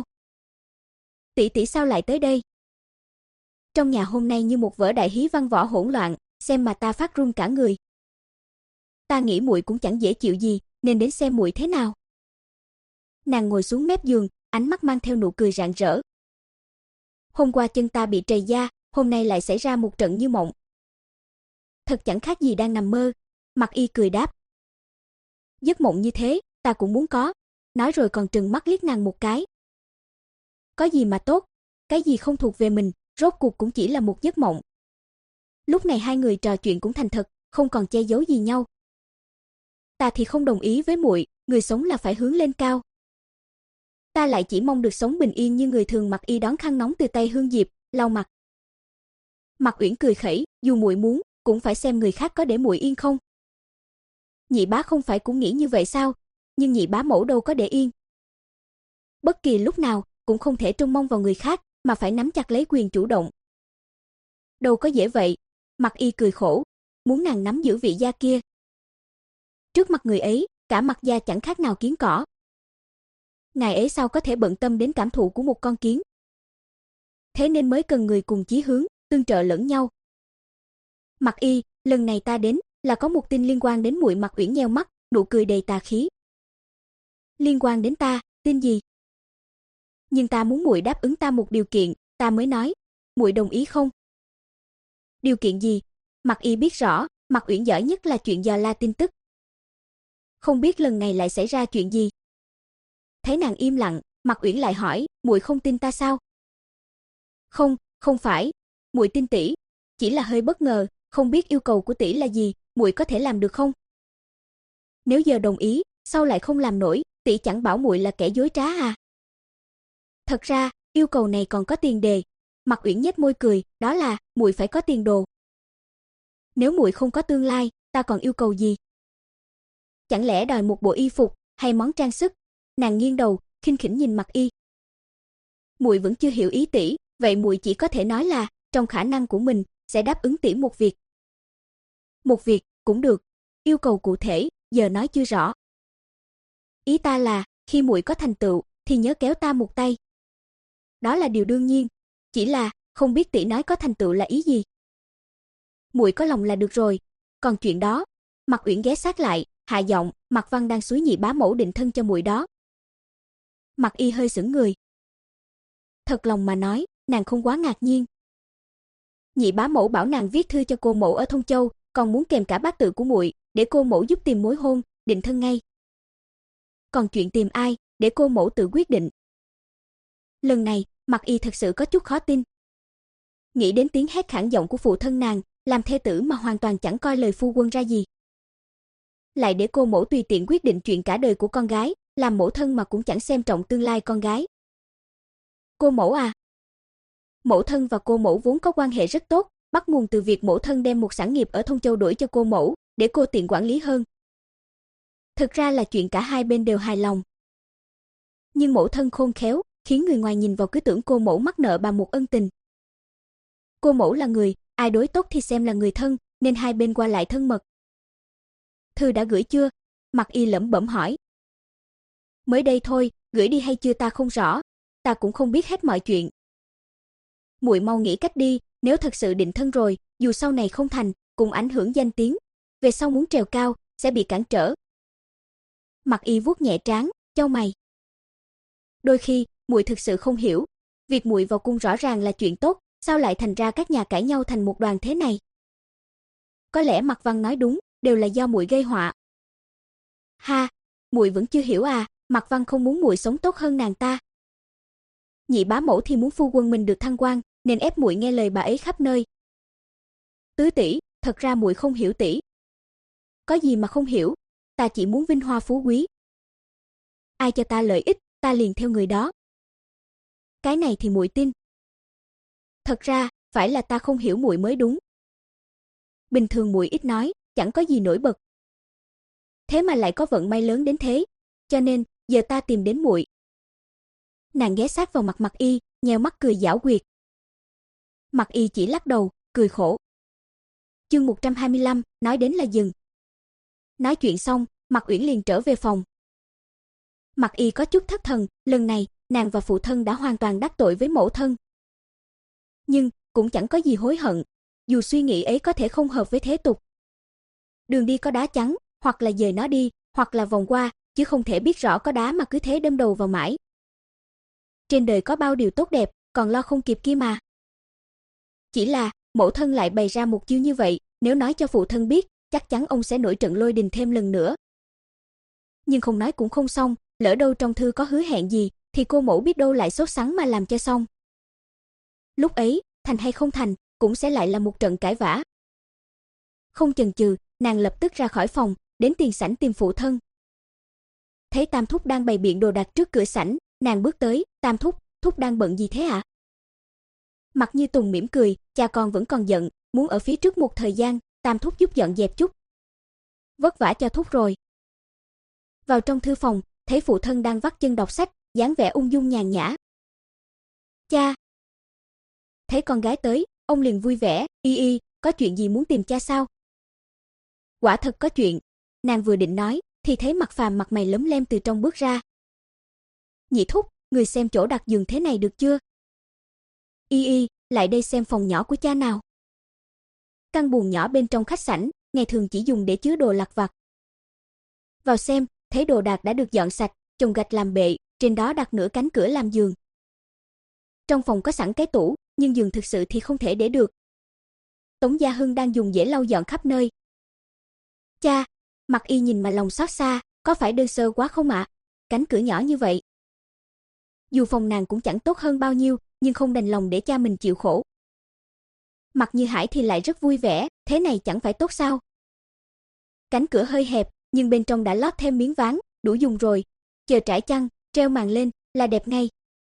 Tỷ tỷ sao lại tới đây? Trong nhà hôm nay như một vở đại hí văn võ hỗn loạn, xem mà ta phát run cả người. Ta nghĩ muội cũng chẳng dễ chịu gì, nên đến xem muội thế nào. Nàng ngồi xuống mép giường, ánh mắt mang theo nụ cười rạng rỡ. Hôm qua chân ta bị trầy da, hôm nay lại xảy ra một trận như mộng. Thật chẳng khác gì đang nằm mơ. Mạc Y cười đáp. Giấc mộng như thế, ta cũng muốn có. Nói rồi còn trừng mắt liếc nàng một cái. Có gì mà tốt, cái gì không thuộc về mình, rốt cuộc cũng chỉ là một giấc mộng. Lúc này hai người trò chuyện cũng thành thật, không còn che giấu gì nhau. Ta thì không đồng ý với muội, người sống là phải hướng lên cao. Ta lại chỉ mong được sống bình yên như người thường. Mạc Y đón khăn nóng từ tay Hương Diệp, lau mặt. Mạc Uyển cười khẩy, dù muội muốn, cũng phải xem người khác có để muội yên không. Nhị bá không phải cũng nghĩ như vậy sao? Nhưng nhị bá mẫu đâu có để yên. Bất kỳ lúc nào, cũng không thể trông mong vào người khác, mà phải nắm chặt lấy quyền chủ động. Đâu có dễ vậy. Mạc Y cười khổ, muốn nàng nắm giữ vị gia kia. Trước mặt người ấy, cả Mạc gia chẳng khác nào kiến cỏ. Ngài ấy sao có thể bận tâm đến cảm thụ của một con kiến? Thế nên mới cần người cùng chí hướng, tương trợ lẫn nhau. Mạc Y, lần này ta đến là có một tin liên quan đến muội. Mạc Uyển nheo mắt, nụ cười đầy tà khí. Liên quan đến ta, tin gì? Nhưng ta muốn muội đáp ứng ta một điều kiện, ta mới nói. Muội đồng ý không? Điều kiện gì? Mạc Y biết rõ, Mạc Uyển giỏi nhất là chuyện dò la tin tức. Không biết lần này lại xảy ra chuyện gì. Thấy nàng im lặng, Mạc Uyển lại hỏi, muội không tin ta sao? Không, không phải, muội tin tỷ, chỉ là hơi bất ngờ, không biết yêu cầu của tỷ là gì, muội có thể làm được không? Nếu giờ đồng ý, sao lại không làm nổi, tỷ chẳng bảo muội là kẻ dối trá à? Thật ra, yêu cầu này còn có tiền đề. Mạc Uyển nhếch môi cười, đó là muội phải có tiền đồ. Nếu muội không có tương lai, ta còn yêu cầu gì? Chẳng lẽ đòi một bộ y phục hay món trang sức? Nàng nghiêng đầu, khinh khỉnh nhìn Mạc Y. Muội vẫn chưa hiểu ý tỷ, vậy muội chỉ có thể nói là trong khả năng của mình, sẽ đáp ứng tỷ một việc. Một việc, cũng được. Yêu cầu cụ thể, giờ nói chưa rõ. Ý ta là, khi muội có thành tựu, thì nhớ kéo ta một tay. Đó là điều đương nhiên, chỉ là, không biết tỷ nói có thành tựu là ý gì. Muội có lòng là được rồi, còn chuyện đó. Mạc Uyển ghé sát lại, hạ giọng, Mạc Văn đang xúi nhị bá mẫu định thân cho muội đó. Mạc Y hơi sững người. Thật lòng mà nói, nàng không quá ngạc nhiên. Nhị bá mẫu bảo nàng viết thư cho cô mẫu ở Thông Châu, còn muốn kèm cả bát tự của muội, để cô mẫu giúp tìm mối hôn, định thân ngay. Còn chuyện tìm ai, để cô mẫu tự quyết định. Lần này, Mạc Y thật sự có chút khó tin. Nghĩ đến tiếng hét khản giọng của phụ thân nàng, làm thê tử mà hoàn toàn chẳng coi lời phu quân ra gì. Lại để cô mẫu tùy tiện quyết định chuyện cả đời của con gái, làm mẫu thân mà cũng chẳng xem trọng tương lai con gái. Cô mẫu à? Mẫu thân và cô mẫu vốn có quan hệ rất tốt, bắt nguồn từ việc mẫu thân đem một sản nghiệp ở Thông Châu đổi cho cô mẫu, để cô tiện quản lý hơn. Thực ra là chuyện cả hai bên đều hài lòng. Nhưng mẫu thân khôn khéo, khiến người ngoài nhìn vào cứ tưởng cô mẫu mắc nợ bà một ân tình. Cô mẫu là người, ai đối tốt thì xem là người thân, nên hai bên qua lại thân mật. Thư đã gửi chưa? Mạc Y lẩm bẩm hỏi. Mới đây thôi, gửi đi hay chưa ta không rõ, ta cũng không biết hết mọi chuyện. Muội mau nghĩ cách đi, nếu thật sự định thân rồi, dù sau này không thành, cũng ảnh hưởng danh tiếng, về sau muốn trèo cao sẽ bị cản trở. Mạc Y vuốt nhẹ trán, chau mày. Đôi khi, muội thực sự không hiểu, việc muội vào cung rõ ràng là chuyện tốt, sao lại thành ra các nhà cãi nhau thành một đoàn thế này? Có lẽ Mạc Văn nói đúng, đều là do muội gây họa. Ha, muội vẫn chưa hiểu à? Mạc Văn không muốn muội sống tốt hơn nàng ta. Nhị bá mẫu thì muốn phu quân mình được thăng quan, nên ép muội nghe lời bà ấy khắp nơi. Tứ tỷ, thật ra muội không hiểu tỷ. Có gì mà không hiểu, ta chỉ muốn vinh hoa phú quý. Ai cho ta lợi ích, ta liền theo người đó. Cái này thì muội tin. Thật ra, phải là ta không hiểu muội mới đúng. Bình thường muội ít nói, chẳng có gì nổi bật. Thế mà lại có vận may lớn đến thế, cho nên giờ ta tìm đến muội. Nàng ghé sát vào mặt Mạc Y, nheo mắt cười giảo quyệt. Mạc Y chỉ lắc đầu, cười khổ. Chương một trăm hai mươi lăm, nói đến là dừng. Nói chuyện xong, Mạc Uyển liền trở về phòng. Mạc Y có chút thất thần, lần này, nàng và phụ thân đã hoàn toàn đắc tội với mẫu thân. Nhưng, cũng chẳng có gì hối hận, dù suy nghĩ ấy có thể không hợp với thế tục. Đường đi có đá chắn, hoặc là dời nó đi, hoặc là vòng qua, chứ không thể biết rõ có đá mà cứ thế đâm đầu vào mãi. Trên đời có bao điều tốt đẹp, còn lo không kịp kia mà. Chỉ là, mẫu thân lại bày ra một chiêu như vậy, nếu nói cho phụ thân biết, chắc chắn ông sẽ nổi trận lôi đình thêm lần nữa. Nhưng không nói cũng không xong, lỡ đâu trong thư có hứa hẹn gì, thì cô mẫu biết đâu lại sốt sắng mà làm cho xong. Lúc ấy, thành hay không thành, cũng sẽ lại là một trận cãi vã. Không chần chừ, nàng lập tức ra khỏi phòng, đến tiền sảnh tìm phụ thân. Thấy Tam thúc đang bày biện đồ đạc trước cửa sảnh, nàng bước tới, "Tam thúc, thúc đang bận gì thế ạ?" Mặt Như Tùng mỉm cười, "Cha con vẫn còn giận, muốn ở phía trước một thời gian, Tam thúc giúp dọn dẹp chút." "Vất vả cho thúc rồi." Vào trong thư phòng, thấy phụ thân đang vắt chân đọc sách, dáng vẻ ung dung nhàn nhã. "Cha." Thấy con gái tới, ông liền vui vẻ, "Y Y, có chuyện gì muốn tìm cha sao?" "Quả thật có chuyện." Nàng vừa định nói, thì thấy Mạc Phàm mặt mày lấm lem từ trong bước ra. "Nhị thúc, người xem chỗ đặt giường thế này được chưa?" "Y Y, lại đây xem phòng nhỏ của cha nào." Căn buồng nhỏ bên trong khách sảnh, ngày thường chỉ dùng để chứa đồ lặt vặt. Vào xem, thấy đồ đạc đã được dọn sạch, chồng gạch làm bệ, trên đó đặt nửa cánh cửa làm giường. Trong phòng có sẵn cái tủ, nhưng giường thực sự thì không thể để được. Tống Gia Hưng đang dùng dễ lau dọn khắp nơi. "Cha." Mạc Y nhìn mà lòng xót xa, "Có phải đơn sơ quá không ạ? Cánh cửa nhỏ như vậy." Dù phòng nàng cũng chẳng tốt hơn bao nhiêu, nhưng không đành lòng để cha mình chịu khổ. Mạc Như Hải thì lại rất vui vẻ, thế này chẳng phải tốt sao? Cánh cửa hơi hẹp, nhưng bên trong đã lót thêm miếng ván, đủ dùng rồi. Chờ trải chăn, treo màn lên, là đẹp ngay.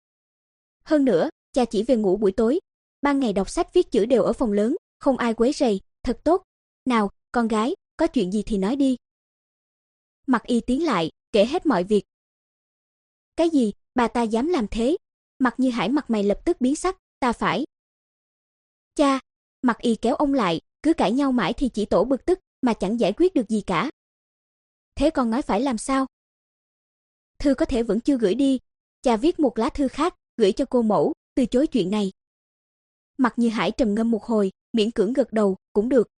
Hơn nữa, cha chỉ về ngủ buổi tối. Ban ngày đọc sách viết chữ đều ở phòng lớn, không ai quấy rầy, thật tốt. Nào, con gái, có chuyện gì thì nói đi. Mạc Y tiến lại, kể hết mọi việc. Cái gì, bà ta dám làm thế? Mạc Như Hải mặt mày lập tức biến sắc, ta phải. Cha, Mặc Y kéo ông lại, cứ cãi nhau mãi thì chỉ tổ bực tức mà chẳng giải quyết được gì cả. Thế con nói phải làm sao? Thư có thể vẫn chưa gửi đi, cha viết một lá thư khác, gửi cho cô mẫu, từ chối chuyện này. Mặc Như Hải trầm ngâm một hồi, miễn cưỡng gật đầu, cũng được.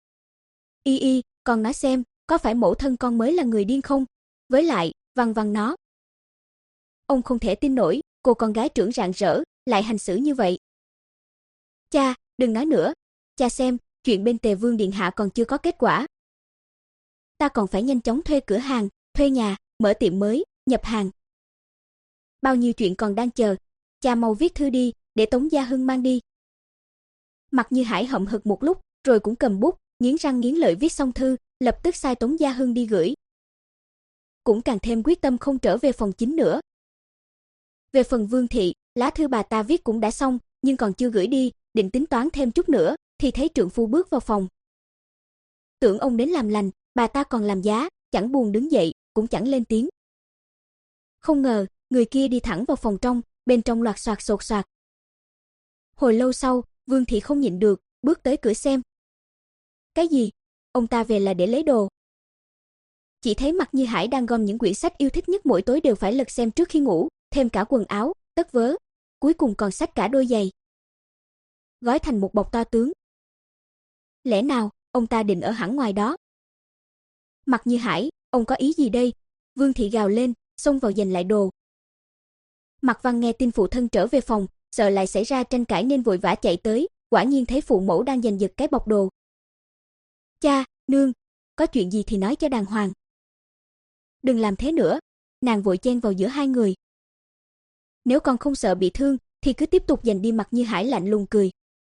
Y Y, con nói xem, có phải mẫu thân con mới là người điên không? Với lại, văng văng nó. Ông không thể tin nổi, cô con gái trưởng rạng rỡ, lại hành xử như vậy. Cha, đừng nói nữa. Cha xem, chuyện bên Tề Vương điện hạ còn chưa có kết quả. Ta còn phải nhanh chóng thuê cửa hàng, thuê nhà, mở tiệm mới, nhập hàng. Bao nhiêu chuyện còn đang chờ. Cha mau viết thư đi, để Tống Gia Hưng mang đi. Mặc Như Hải hậm hực một lúc, rồi cũng cầm bút, nghiến răng nghiến lợi viết xong thư, lập tức sai Tống Gia Hưng đi gửi. Cũng càng thêm quyết tâm không trở về phòng chính nữa. Về phần Vương thị, lá thư bà ta viết cũng đã xong, nhưng còn chưa gửi đi, định tính toán thêm chút nữa, thì thấy trượng phu bước vào phòng. Tưởng ông đến làm lành, bà ta còn làm giá, chẳng buồn đứng dậy, cũng chẳng lên tiếng. Không ngờ, người kia đi thẳng vào phòng trong, bên trong loạt soạt sột soạt. Hồi lâu sau, Vương thị không nhịn được, bước tới cửa xem. Cái gì? Ông ta về là để lấy đồ. Chỉ thấy Mặc Như Hải đang gom những quyển sách yêu thích nhất mỗi tối đều phải lật xem trước khi ngủ, thêm cả quần áo, tất vớ, cuối cùng còn xách cả đôi giày. Gói thành một bọc to tướng. Lẽ nào, ông ta định ở hẳn ngoài đó? Mặc Như Hải, ông có ý gì đây? Vương thị gào lên, xông vào giành lại đồ. Mạc Văn nghe tin phụ thân trở về phòng, sợ lại xảy ra tranh cãi nên vội vã chạy tới, quả nhiên thấy phụ mẫu đang giành giật cái bọc đồ. Cha, nương, có chuyện gì thì nói cho đàng hoàng. Đừng làm thế nữa, nàng vội chen vào giữa hai người. Nếu con không sợ bị thương, thì cứ tiếp tục giành đi. Mặc Như Hải lạnh lùng cười.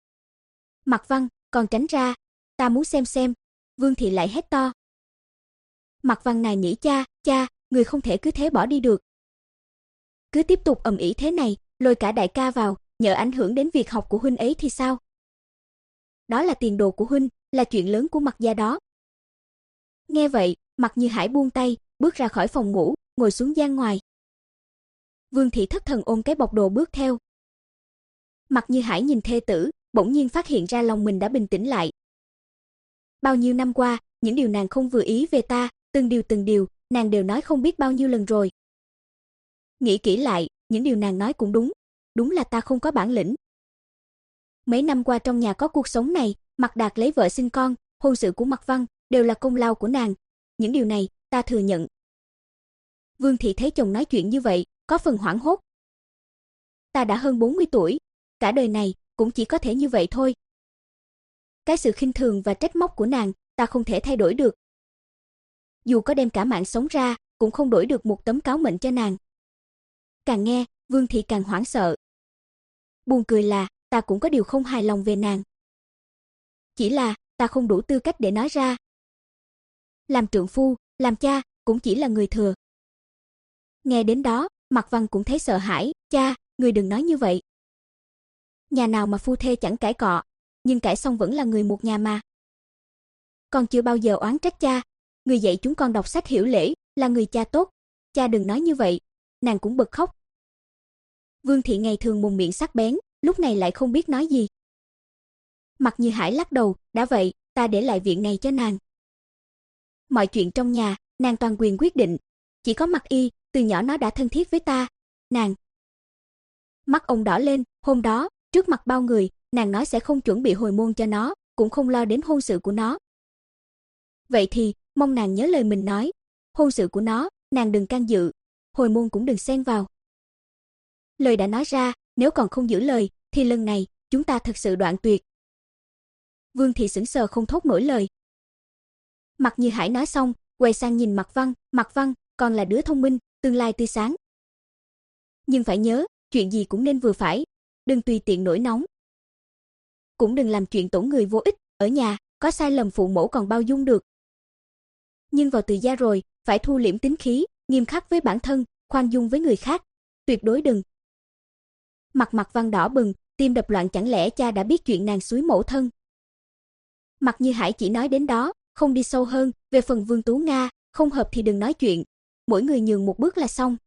Mạc Văn, con tránh ra, ta muốn xem xem. Vương thị lại hét to. Mạc Văn nài nỉ cha, cha, người không thể cứ thế bỏ đi được. Cứ tiếp tục ầm ĩ thế này, lôi cả đại ca vào, nhờ ảnh hưởng đến việc học của huynh ấy thì sao? Đó là tiền đồ của huynh, là chuyện lớn của Mặc gia đó. Nghe vậy, Mặc Như Hải buông tay, bước ra khỏi phòng ngủ, ngồi xuống gian ngoài. Vương thị thất thần ôm cái bọc đồ bước theo. Mặc Như Hải nhìn thê tử, bỗng nhiên phát hiện ra lòng mình đã bình tĩnh lại. Bao nhiêu năm qua, những điều nàng không vừa ý về ta, từng điều từng điều, nàng đều nói không biết bao nhiêu lần rồi. Nghĩ kỹ lại, những điều nàng nói cũng đúng, đúng là ta không có bản lĩnh. Mấy năm qua trong nhà có cuộc sống này, Mạc Đạt lấy vợ sinh con, hôn sự của Mạc Văn, đều là công lao của nàng. Những điều này, ta thừa nhận. Vương thị thấy chồng nói chuyện như vậy, có phần hoảng hốt. Ta đã hơn bốn mươi tuổi, cả đời này cũng chỉ có thể như vậy thôi. Cái sự khinh thường và trách móc của nàng, ta không thể thay đổi được. Dù có đem cả mạng sống ra, cũng không đổi được một tấm cáo mệnh cho nàng. Càng nghe, Vương thị càng hoảng sợ. Buồn cười là, ta cũng có điều không hài lòng về nàng. Chỉ là, ta không đủ tư cách để nói ra. Làm trượng phu, làm cha, cũng chỉ là người thừa. Nghe đến đó, Mạc Văn cũng thấy sợ hãi. Cha, người đừng nói như vậy. Nhà nào mà phu thê chẳng cãi cọ, nhưng cãi xong vẫn là người một nhà mà. Con chưa bao giờ oán trách cha, người dạy chúng con đọc sách hiểu lễ, là người cha tốt. Cha đừng nói như vậy. Nàng cũng bật khóc. Vương thị ngày thường mồm miệng sắc bén, lúc này lại không biết nói gì. Mặc Như Hải lắc đầu, đã vậy, ta để lại viện này cho nàng. Mọi chuyện trong nhà, nàng toàn quyền quyết định. Chỉ có Mặc Y, từ nhỏ nó đã thân thiết với ta. Nàng. Mắt ông đỏ lên, hôm đó, trước mặt bao người, nàng nói sẽ không chuẩn bị hồi môn cho nó, cũng không lo đến hôn sự của nó. Vậy thì, mong nàng nhớ lời mình nói. Hôn sự của nó, nàng đừng can dự. Hồi môn cũng đừng xen vào. Lời đã nói ra, nếu còn không giữ lời, thì lần này, chúng ta thật sự đoạn tuyệt. Vương thị sững sờ không thốt nổi lời. Mặc Như Hải nói xong, quay sang nhìn Mạc Văn, Mạc Văn, còn là đứa thông minh, tương lai tươi sáng. Nhưng phải nhớ, chuyện gì cũng nên vừa phải, đừng tùy tiện nổi nóng. Cũng đừng làm chuyện tổn người vô ích, ở nhà, có sai lầm phụ mẫu còn bao dung được. Nhưng vào từ gia rồi, phải thu liễm tính khí, nghiêm khắc với bản thân, khoan dung với người khác, tuyệt đối đừng. Mặt Mạc Văn đỏ bừng, tim đập loạn, chẳng lẽ cha đã biết chuyện nàng xúi mẫu thân. Mặc Như Hải chỉ nói đến đó, không đi sâu hơn, về phần Vương Tú Nga, không hợp thì đừng nói chuyện, mỗi người nhường một bước là xong.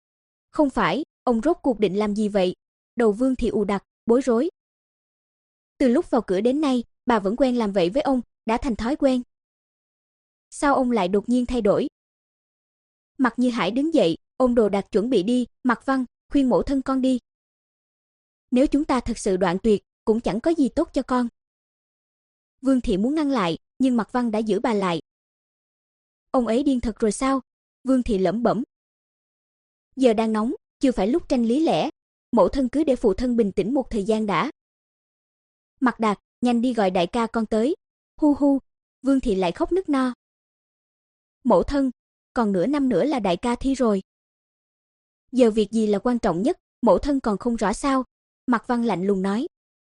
Không phải, ông rốt cuộc định làm gì vậy? Đầu Vương thì ù đặc, bối rối. Từ lúc vào cửa đến nay, bà vẫn quen làm vậy với ông, đã thành thói quen. Sao ông lại đột nhiên thay đổi? Mạc Như Hải đứng dậy, ôm đồ đạc chuẩn bị đi, Mạc Văn, khuyên mẫu thân con đi. Nếu chúng ta thật sự đoạn tuyệt, cũng chẳng có gì tốt cho con. Vương Thị muốn ngăn lại, nhưng Mạc Văn đã giữ bà lại. Ông ấy điên thật rồi sao? Vương Thị lẩm bẩm. Giờ đang nóng, chưa phải lúc tranh lý lẽ, mẫu thân cứ để phụ thân bình tĩnh một thời gian đã. Mạc Đạt, nhanh đi gọi đại ca con tới. Hu hu, Vương Thị lại khóc nức no. Mẫu thân, còn nửa năm nữa là đại ca thi rồi. Giờ việc gì là quan trọng nhất, mẫu thân còn không rõ sao? Mạc Văn lạnh lùng nói.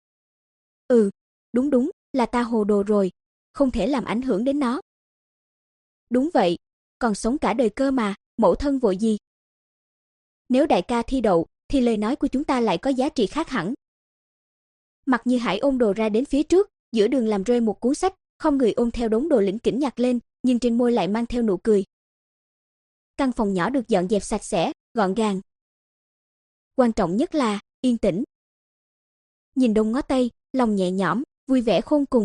Ừ, đúng đúng, là ta hồ đồ rồi, không thể làm ảnh hưởng đến nó. Đúng vậy, còn sống cả đời cơ mà, mẫu thân vội gì? Nếu đại ca thi đậu, thì lời nói của chúng ta lại có giá trị khác hẳn. Mạc Như Hải ôm đồ ra đến phía trước, giữa đường làm rơi một cuốn sách, không người ôm theo đống đồ lỉnh kỉnh nhặt lên, nhưng trên môi lại mang theo nụ cười. Căn phòng nhỏ được dọn dẹp sạch sẽ, gọn gàng. Quan trọng nhất là yên tĩnh. Nhìn đông ngó tây, lòng nhẹ nhõm, vui vẻ khôn cùng.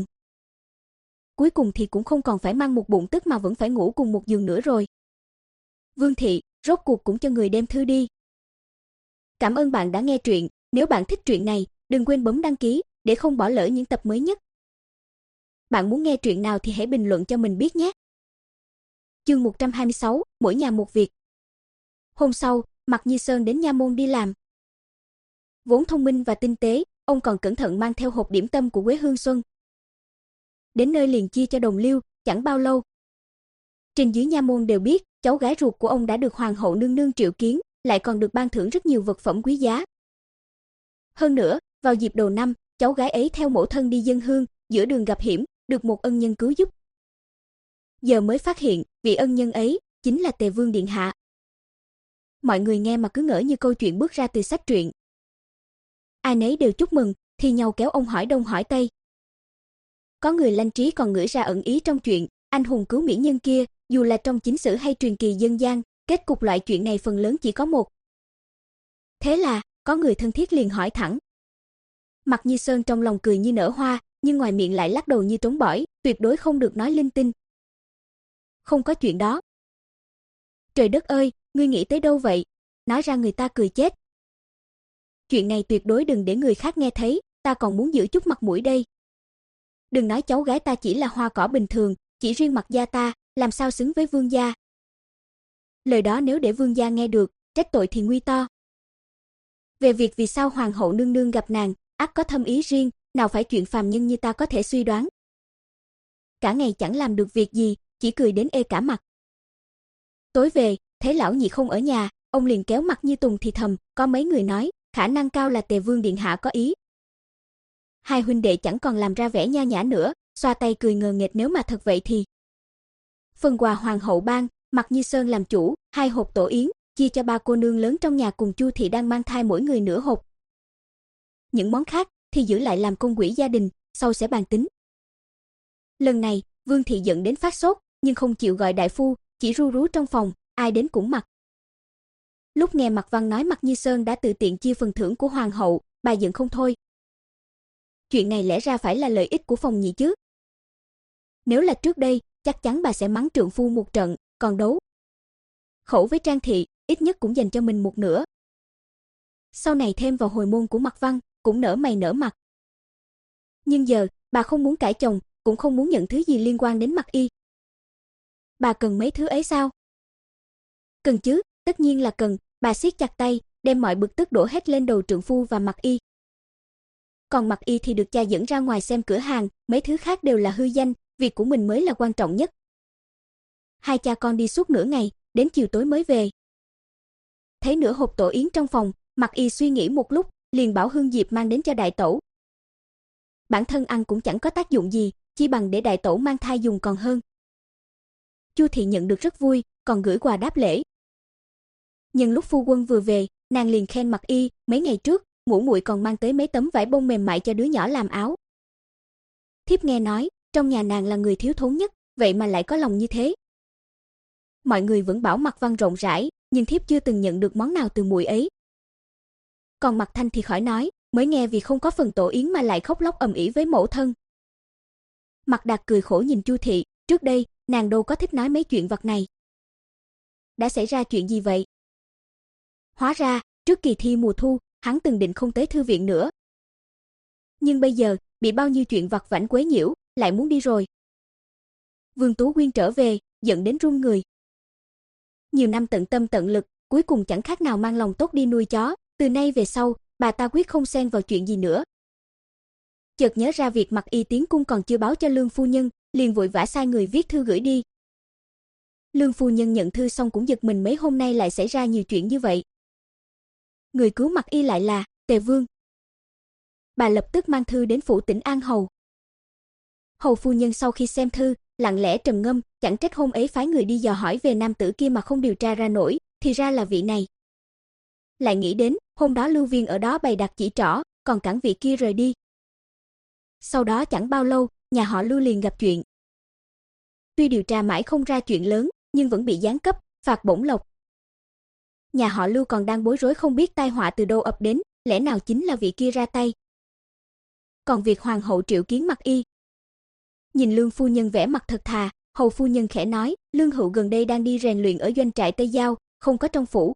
Cuối cùng thì cũng không còn phải mang một bụng tức mà vẫn phải ngủ cùng một giường nữa rồi. Vương Thị, rốt cuộc cũng cho người đem thư đi. Cảm ơn bạn đã nghe truyện, nếu bạn thích truyện này, đừng quên bấm đăng ký để không bỏ lỡ những tập mới nhất. Bạn muốn nghe truyện nào thì hãy bình luận cho mình biết nhé. Chương một trăm hai mươi sáu, mỗi nhà một việc. Hôm sau, Mạc Như Sơn đến nha môn đi làm. Vốn thông minh và tinh tế, ông còn cẩn thận mang theo hộp điểm tâm của Quế Hương Xuân. Đến nơi liền chia cho đồng liêu, chẳng bao lâu. Trên dưới nha môn đều biết, cháu gái ruột của ông đã được hoàng hậu nương nương triệu kiến, lại còn được ban thưởng rất nhiều vật phẩm quý giá. Hơn nữa, vào dịp đầu năm, cháu gái ấy theo mẫu thân đi dâng hương, giữa đường gặp hiểm, được một ân nhân cứu giúp. Giờ mới phát hiện, vị ân nhân ấy chính là Tề Vương điện hạ. Mọi người nghe mà cứ ngỡ như câu chuyện bước ra từ sách truyện. Ai nấy đều chúc mừng, thì nhau kéo ông hỏi đông hỏi tây. Có người lanh trí còn ngửi ra ẩn ý trong chuyện anh hùng cứu mỹ nhân kia, dù là trong chính sử hay truyền kỳ dân gian, kết cục loại chuyện này phần lớn chỉ có một. Thế là, có người thân thiết liền hỏi thẳng. Mạc Như Sơn trong lòng cười như nở hoa, nhưng ngoài miệng lại lắc đầu như trống bỏi, tuyệt đối không được nói linh tinh. Không có chuyện đó. Trời đất ơi, ngươi nghĩ tới đâu vậy? Nói ra người ta cười chết. Chuyện này tuyệt đối đừng để người khác nghe thấy, ta còn muốn giữ chút mặt mũi đây. Đừng nói cháu gái ta chỉ là hoa cỏ bình thường, chỉ riêng Mạc gia ta, làm sao xứng với Vương gia. Lời đó nếu để Vương gia nghe được, trách tội thì nguy to. Về việc vì sao hoàng hậu nương nương gặp nàng, ắt có thâm ý riêng, nào phải chuyện phàm nhân như ta có thể suy đoán. Cả ngày chẳng làm được việc gì, chỉ cười đến ê cả mặt. Tối về, thấy lão nhị không ở nhà, ông liền kéo Mạc Như Tùng thì thầm, có mấy người nói, khả năng cao là Tề Vương điện hạ có ý. Hai huynh đệ chẳng còn làm ra vẻ nha nhã nữa, xoa tay cười ngờ nghệch, nếu mà thật vậy thì. Phần quà hoàng hậu ban, Mạc Như Sơn làm chủ, hai hộp tổ yến, chia cho ba cô nương lớn trong nhà cùng Chu thị đang mang thai mỗi người nửa hộp. Những món khác thì giữ lại làm công quỹ gia đình, sau sẽ bàn tính. Lần này, Vương thị giận đến phát sốt, nhưng không chịu gọi đại phu, chỉ ru rú trong phòng, ai đến cũng mặc. Lúc nghe Mạc Văn nói Mạc Như Sơn đã tự tiện chia phần thưởng của hoàng hậu, bà giận không thôi. Chuyện này lẽ ra phải là lợi ích của phòng nhị chứ. Nếu là trước đây, chắc chắn bà sẽ mắng trượng phu một trận, còn đấu khẩu với Trang thị, ít nhất cũng dành cho mình một nửa. Sau này thêm vào hồi môn của Mạc Văn, cũng nở mày nở mặt. Nhưng giờ, bà không muốn cãi chồng, cũng không muốn nhận thứ gì liên quan đến Mạc Y. Bà cần mấy thứ ấy sao? Cần chứ, tất nhiên là cần, bà siết chặt tay, đem mọi bực tức đổ hết lên đầu trượng phu và Mạc Y. Còn Mạc Y thì được cha dẫn ra ngoài xem cửa hàng, mấy thứ khác đều là hư danh, việc của mình mới là quan trọng nhất. Hai cha con đi suốt nửa ngày, đến chiều tối mới về. Thấy nửa hộp tổ yến trong phòng, Mạc Y suy nghĩ một lúc, liền bảo Hương Diệp mang đến cho đại tẩu. Bản thân ăn cũng chẳng có tác dụng gì, chi bằng để đại tẩu mang thai dùng còn hơn. Chu thị nhận được rất vui, còn gửi quà đáp lễ. Nhưng lúc phu quân vừa về, nàng liền khen Mạc Y, mấy ngày trước, ngũ muội còn mang tới mấy tấm vải bông mềm mại cho đứa nhỏ làm áo. Thiếp nghe nói, trong nhà nàng là người thiếu thốn nhất, vậy mà lại có lòng như thế. Mọi người vẫn bảo Mạc Văn rộng rãi, nhưng thiếp chưa từng nhận được món nào từ muội ấy. Còn Mạc Thanh thì khỏi nói, mới nghe vì không có phần tổ yến mà lại khóc lóc ầm ĩ với mẫu thân. Mạc Đạt cười khổ nhìn Chu thị, trước đây, nàng đâu có thích nói mấy chuyện vặt này. Đã xảy ra chuyện gì vậy? Hóa ra, trước kỳ thi mùa thu, hắn từng định không tới thư viện nữa. Nhưng bây giờ, bị bao nhiêu chuyện vặt vãnh quấy nhiễu, lại muốn đi rồi. Vương Tú Quyên trở về, giận đến run người. Nhiều năm tận tâm tận lực, cuối cùng chẳng khác nào mang lòng tốt đi nuôi chó, từ nay về sau, bà ta quyết không xen vào chuyện gì nữa. Chợt nhớ ra việc Mặc Y tiến cung còn chưa báo cho Lương phu nhân, liền vội vã sai người viết thư gửi đi. Lương phu nhân nhận thư xong cũng giật mình mấy hôm nay lại xảy ra nhiều chuyện như vậy. Người cứu Mặc Y lại là Tề Vương. Bà lập tức mang thư đến phủ Tỉnh An hầu. Hầu phu nhân sau khi xem thư, lặng lẽ trầm ngâm, chẳng trách hôm ấy phái người đi dò hỏi về nam tử kia mà không điều tra ra nổi, thì ra là vị này. Lại nghĩ đến, hôm đó Lưu Viên ở đó bày đặt chỉ trỏ, còn cản vị kia rời đi. Sau đó chẳng bao lâu, nhà họ Lưu liền gặp chuyện. Tuy điều tra mãi không ra chuyện lớn, nhưng vẫn bị giáng cấp, phạt bổng lộc. Nhà họ Lưu còn đang bối rối không biết tai họa từ đâu ập đến, lẽ nào chính là vị kia ra tay. Còn việc hoàng hậu triệu kiến Mặc Y. Nhìn Lương phu nhân vẻ mặt thật thà, hầu phu nhân khẽ nói, Lương hữu gần đây đang đi rèn luyện ở doanh trại Tây Giao, không có trong phủ.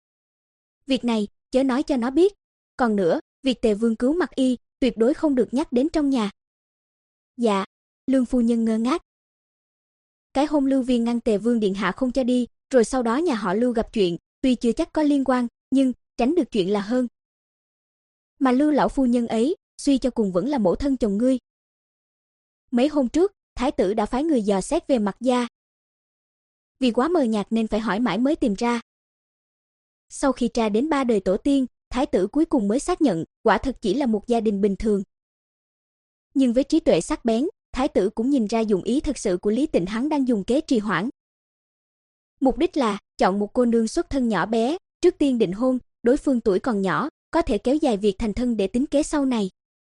Việc này, chớ nói cho nó biết. Còn nữa, việc Tề Vương cứu Mặc Y, tuyệt đối không được nhắc đến trong nhà. Dạ, Lương phu nhân ngơ ngác. Cái hôm Lưu Viên ngăn Tề Vương điện hạ không cho đi, rồi sau đó nhà họ Lưu gặp chuyện, tuy chưa chắc có liên quan, nhưng tránh được chuyện là hơn. Mà Lưu lão phu nhân ấy, suy cho cùng vẫn là mẫu thân chồng ngươi. Mấy hôm trước, thái tử đã phái người dò xét về Mặc gia. Vì quá mờ nhạt nên phải hỏi mãi mới tìm ra. Sau khi tra đến ba đời tổ tiên, thái tử cuối cùng mới xác nhận, quả thật chỉ là một gia đình bình thường. Nhưng với trí tuệ sắc bén, thái tử cũng nhìn ra dụng ý thật sự của Lý Tịnh, hắn đang dùng kế trì hoãn. Mục đích là chọn một cô nương xuất thân nhỏ bé, trước tiên định hôn, đối phương tuổi còn nhỏ, có thể kéo dài việc thành thân để tính kế sau này.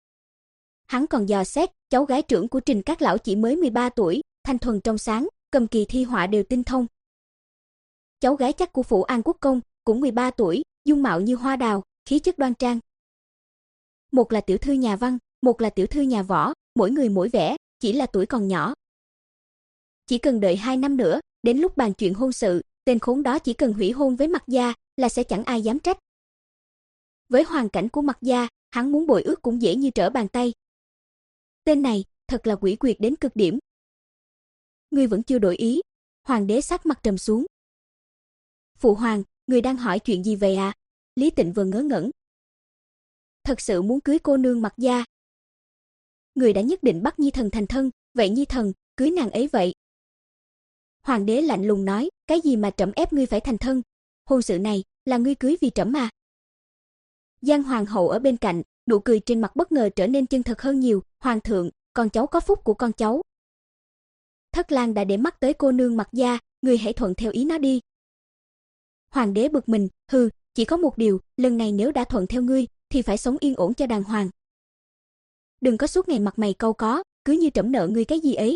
Hắn còn dò xét, cháu gái trưởng của Trình Các lão chỉ mới mười ba tuổi, thanh thuần trong sáng, cầm kỳ thi họa đều tinh thông. Cháu gái chắc của phủ An Quốc công, cũng mười ba tuổi, dung mạo như hoa đào, khí chất đoan trang. Một là tiểu thư nhà văn, một là tiểu thư nhà võ, mỗi người mỗi vẻ, chỉ là tuổi còn nhỏ. Chỉ cần đợi hai năm nữa, đến lúc bàn chuyện hôn sự, tên khốn đó chỉ cần hủy hôn với Mặc gia là sẽ chẳng ai dám trách. Với hoàn cảnh của Mặc gia, hắn muốn bội ước cũng dễ như trở bàn tay. Tên này, thật là quỷ quyệt đến cực điểm. Ngươi vẫn chưa đổi ý? Hoàng đế sắc mặt trầm xuống. Phụ hoàng, người đang hỏi chuyện gì vậy à? Lý Tịnh vừa ngớ ngẩn. Thật sự muốn cưới cô nương Mặc gia. Người đã nhất định bắt Nhi thần thành thân, vậy Nhi thần, cưới nàng ấy vậy. Hoàng đế lạnh lùng nói, cái gì mà trẫm ép ngươi phải thành thân? Hôn sự này, là ngươi cưới vì trẫm mà. Giang hoàng hậu ở bên cạnh, nụ cười trên mặt bất ngờ trở nên chân thật hơn nhiều. Hoàng thượng, con cháu có phúc của con cháu. Thất Lang đã để mắt tới cô nương Mặc gia, người hãy thuận theo ý nó đi. Hoàng đế bực mình, hừ, chỉ có một điều, lần này nếu đã thuận theo ngươi, thì phải sống yên ổn cho đàng hoàng. Đừng có suốt ngày mặt mày cau có, cứ như trẫm nợ ngươi cái gì ấy.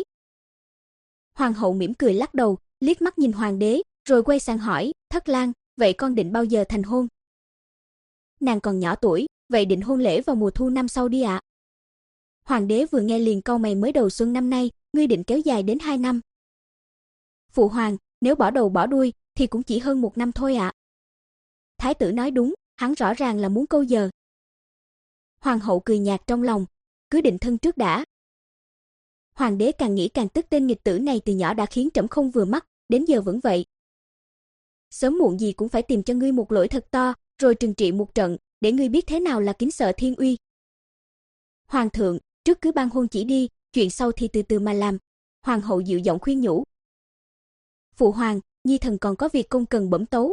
Hoàng hậu mỉm cười lắc đầu, liếc mắt nhìn hoàng đế, rồi quay sang hỏi, Thất Lang, vậy con định bao giờ thành hôn? Nàng còn nhỏ tuổi, vậy định hôn lễ vào mùa thu năm sau đi ạ. À? Hoàng đế vừa nghe liền cau mày, mới đầu xuân năm nay, ngươi định kéo dài đến hai năm. Phụ hoàng, nếu bỏ đầu bỏ đuôi, thì cũng chỉ hơn một năm thôi ạ. À. Thái tử nói đúng, hắn rõ ràng là muốn câu giờ. Hoàng hậu cười nhạt trong lòng, cứ định thân trước đã. Hoàng đế càng nghĩ càng tức, tên nghịch tử này từ nhỏ đã khiến trẫm không vừa mắt, đến giờ vẫn vậy. Sớm muộn gì cũng phải tìm cho ngươi một lỗi thật to, rồi trừng trị một trận, để ngươi biết thế nào là kính sợ thiên uy. Hoàng thượng, trước cứ ban hôn chỉ đi, chuyện sau thì từ từ mà làm. Hoàng hậu dịu giọng khuyên nhủ. Phụ hoàng, Nhi thần còn có việc công cần bẩm tấu.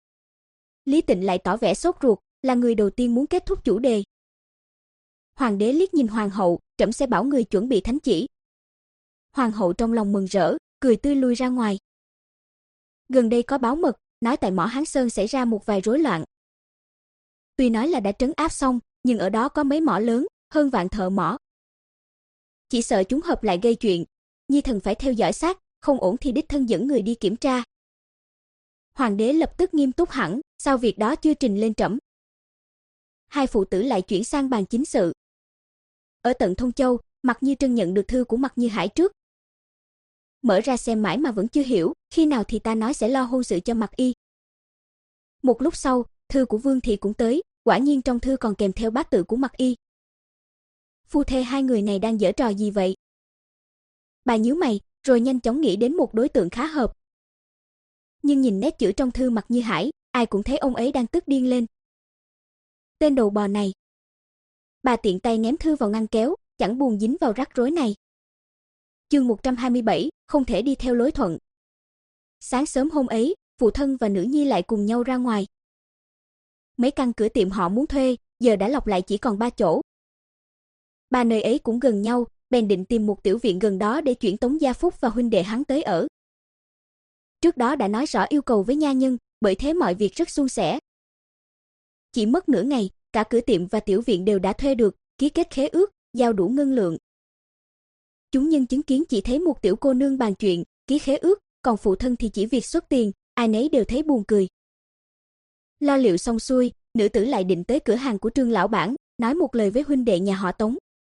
Lý Tịnh lại tỏ vẻ sốt ruột, là người đầu tiên muốn kết thúc chủ đề. Hoàng đế liếc nhìn hoàng hậu, trẫm sẽ bảo người chuẩn bị thánh chỉ. Hoàng hậu trong lòng mừng rỡ, cười tươi lui ra ngoài. Gần đây có báo mật, nói tại mỏ Hán Sơn xảy ra một vài rối loạn. Tuy nói là đã trấn áp xong, nhưng ở đó có mấy mỏ lớn, hơn vạn thợ mỏ. Chỉ sợ chúng hợp lại gây chuyện, Nhi thần phải theo dõi sát, không ổn thì đích thân dẫn người đi kiểm tra. Hoàng đế lập tức nghiêm túc hẳn, sao việc đó chưa trình lên trẫm? hai phụ tử lại chuyển sang bàn chính sự. Ở tận Thông Châu, Mạc Như Trân nhận được thư của Mạc Như Hải trước. Mở ra xem mãi mà vẫn chưa hiểu, khi nào thì ta nói sẽ lo hôn sự cho Mạc Y. Một lúc sau, thư của Vương thị cũng tới, quả nhiên trong thư còn kèm theo bát tự của Mạc Y. Phu thê hai người này đang giở trò gì vậy? Bà nhíu mày, rồi nhanh chóng nghĩ đến một đối tượng khá hợp. Nhưng nhìn nét chữ trong thư Mạc Như Hải, ai cũng thấy ông ấy đang tức điên lên. Tên đầu bò này. Bà tiện tay ném thư vào ngăn kéo, chẳng buồn dính vào rắc rối này. Chương một trăm hai mươi bảy, không thể đi theo lối thuận. Sáng sớm hôm ấy, phụ thân và nữ nhi lại cùng nhau ra ngoài. Mấy căn cửa tiệm họ muốn thuê, giờ đã lọc lại chỉ còn ba chỗ. Ba nơi ấy cũng gần nhau, bèn định tìm một tiểu viện gần đó để chuyển Tống Gia Phúc và huynh đệ hắn tới ở. Trước đó đã nói rõ yêu cầu với nha nhân, bởi thế mọi việc rất suôn sẻ. Chỉ mất nửa ngày, cả cửa tiệm và tiểu viện đều đã thuê được, ký kết khế ước, giao đủ ngân lượng. Chúng nhân chứng kiến chỉ thấy một tiểu cô nương bàn chuyện, ký khế ước, còn phụ thân thì chỉ việc xuất tiền, ai nấy đều thấy buồn cười. Lo liệu xong xuôi, nữ tử lại định tới cửa hàng của Trương lão bản, nói một lời với huynh đệ nhà họ Tống.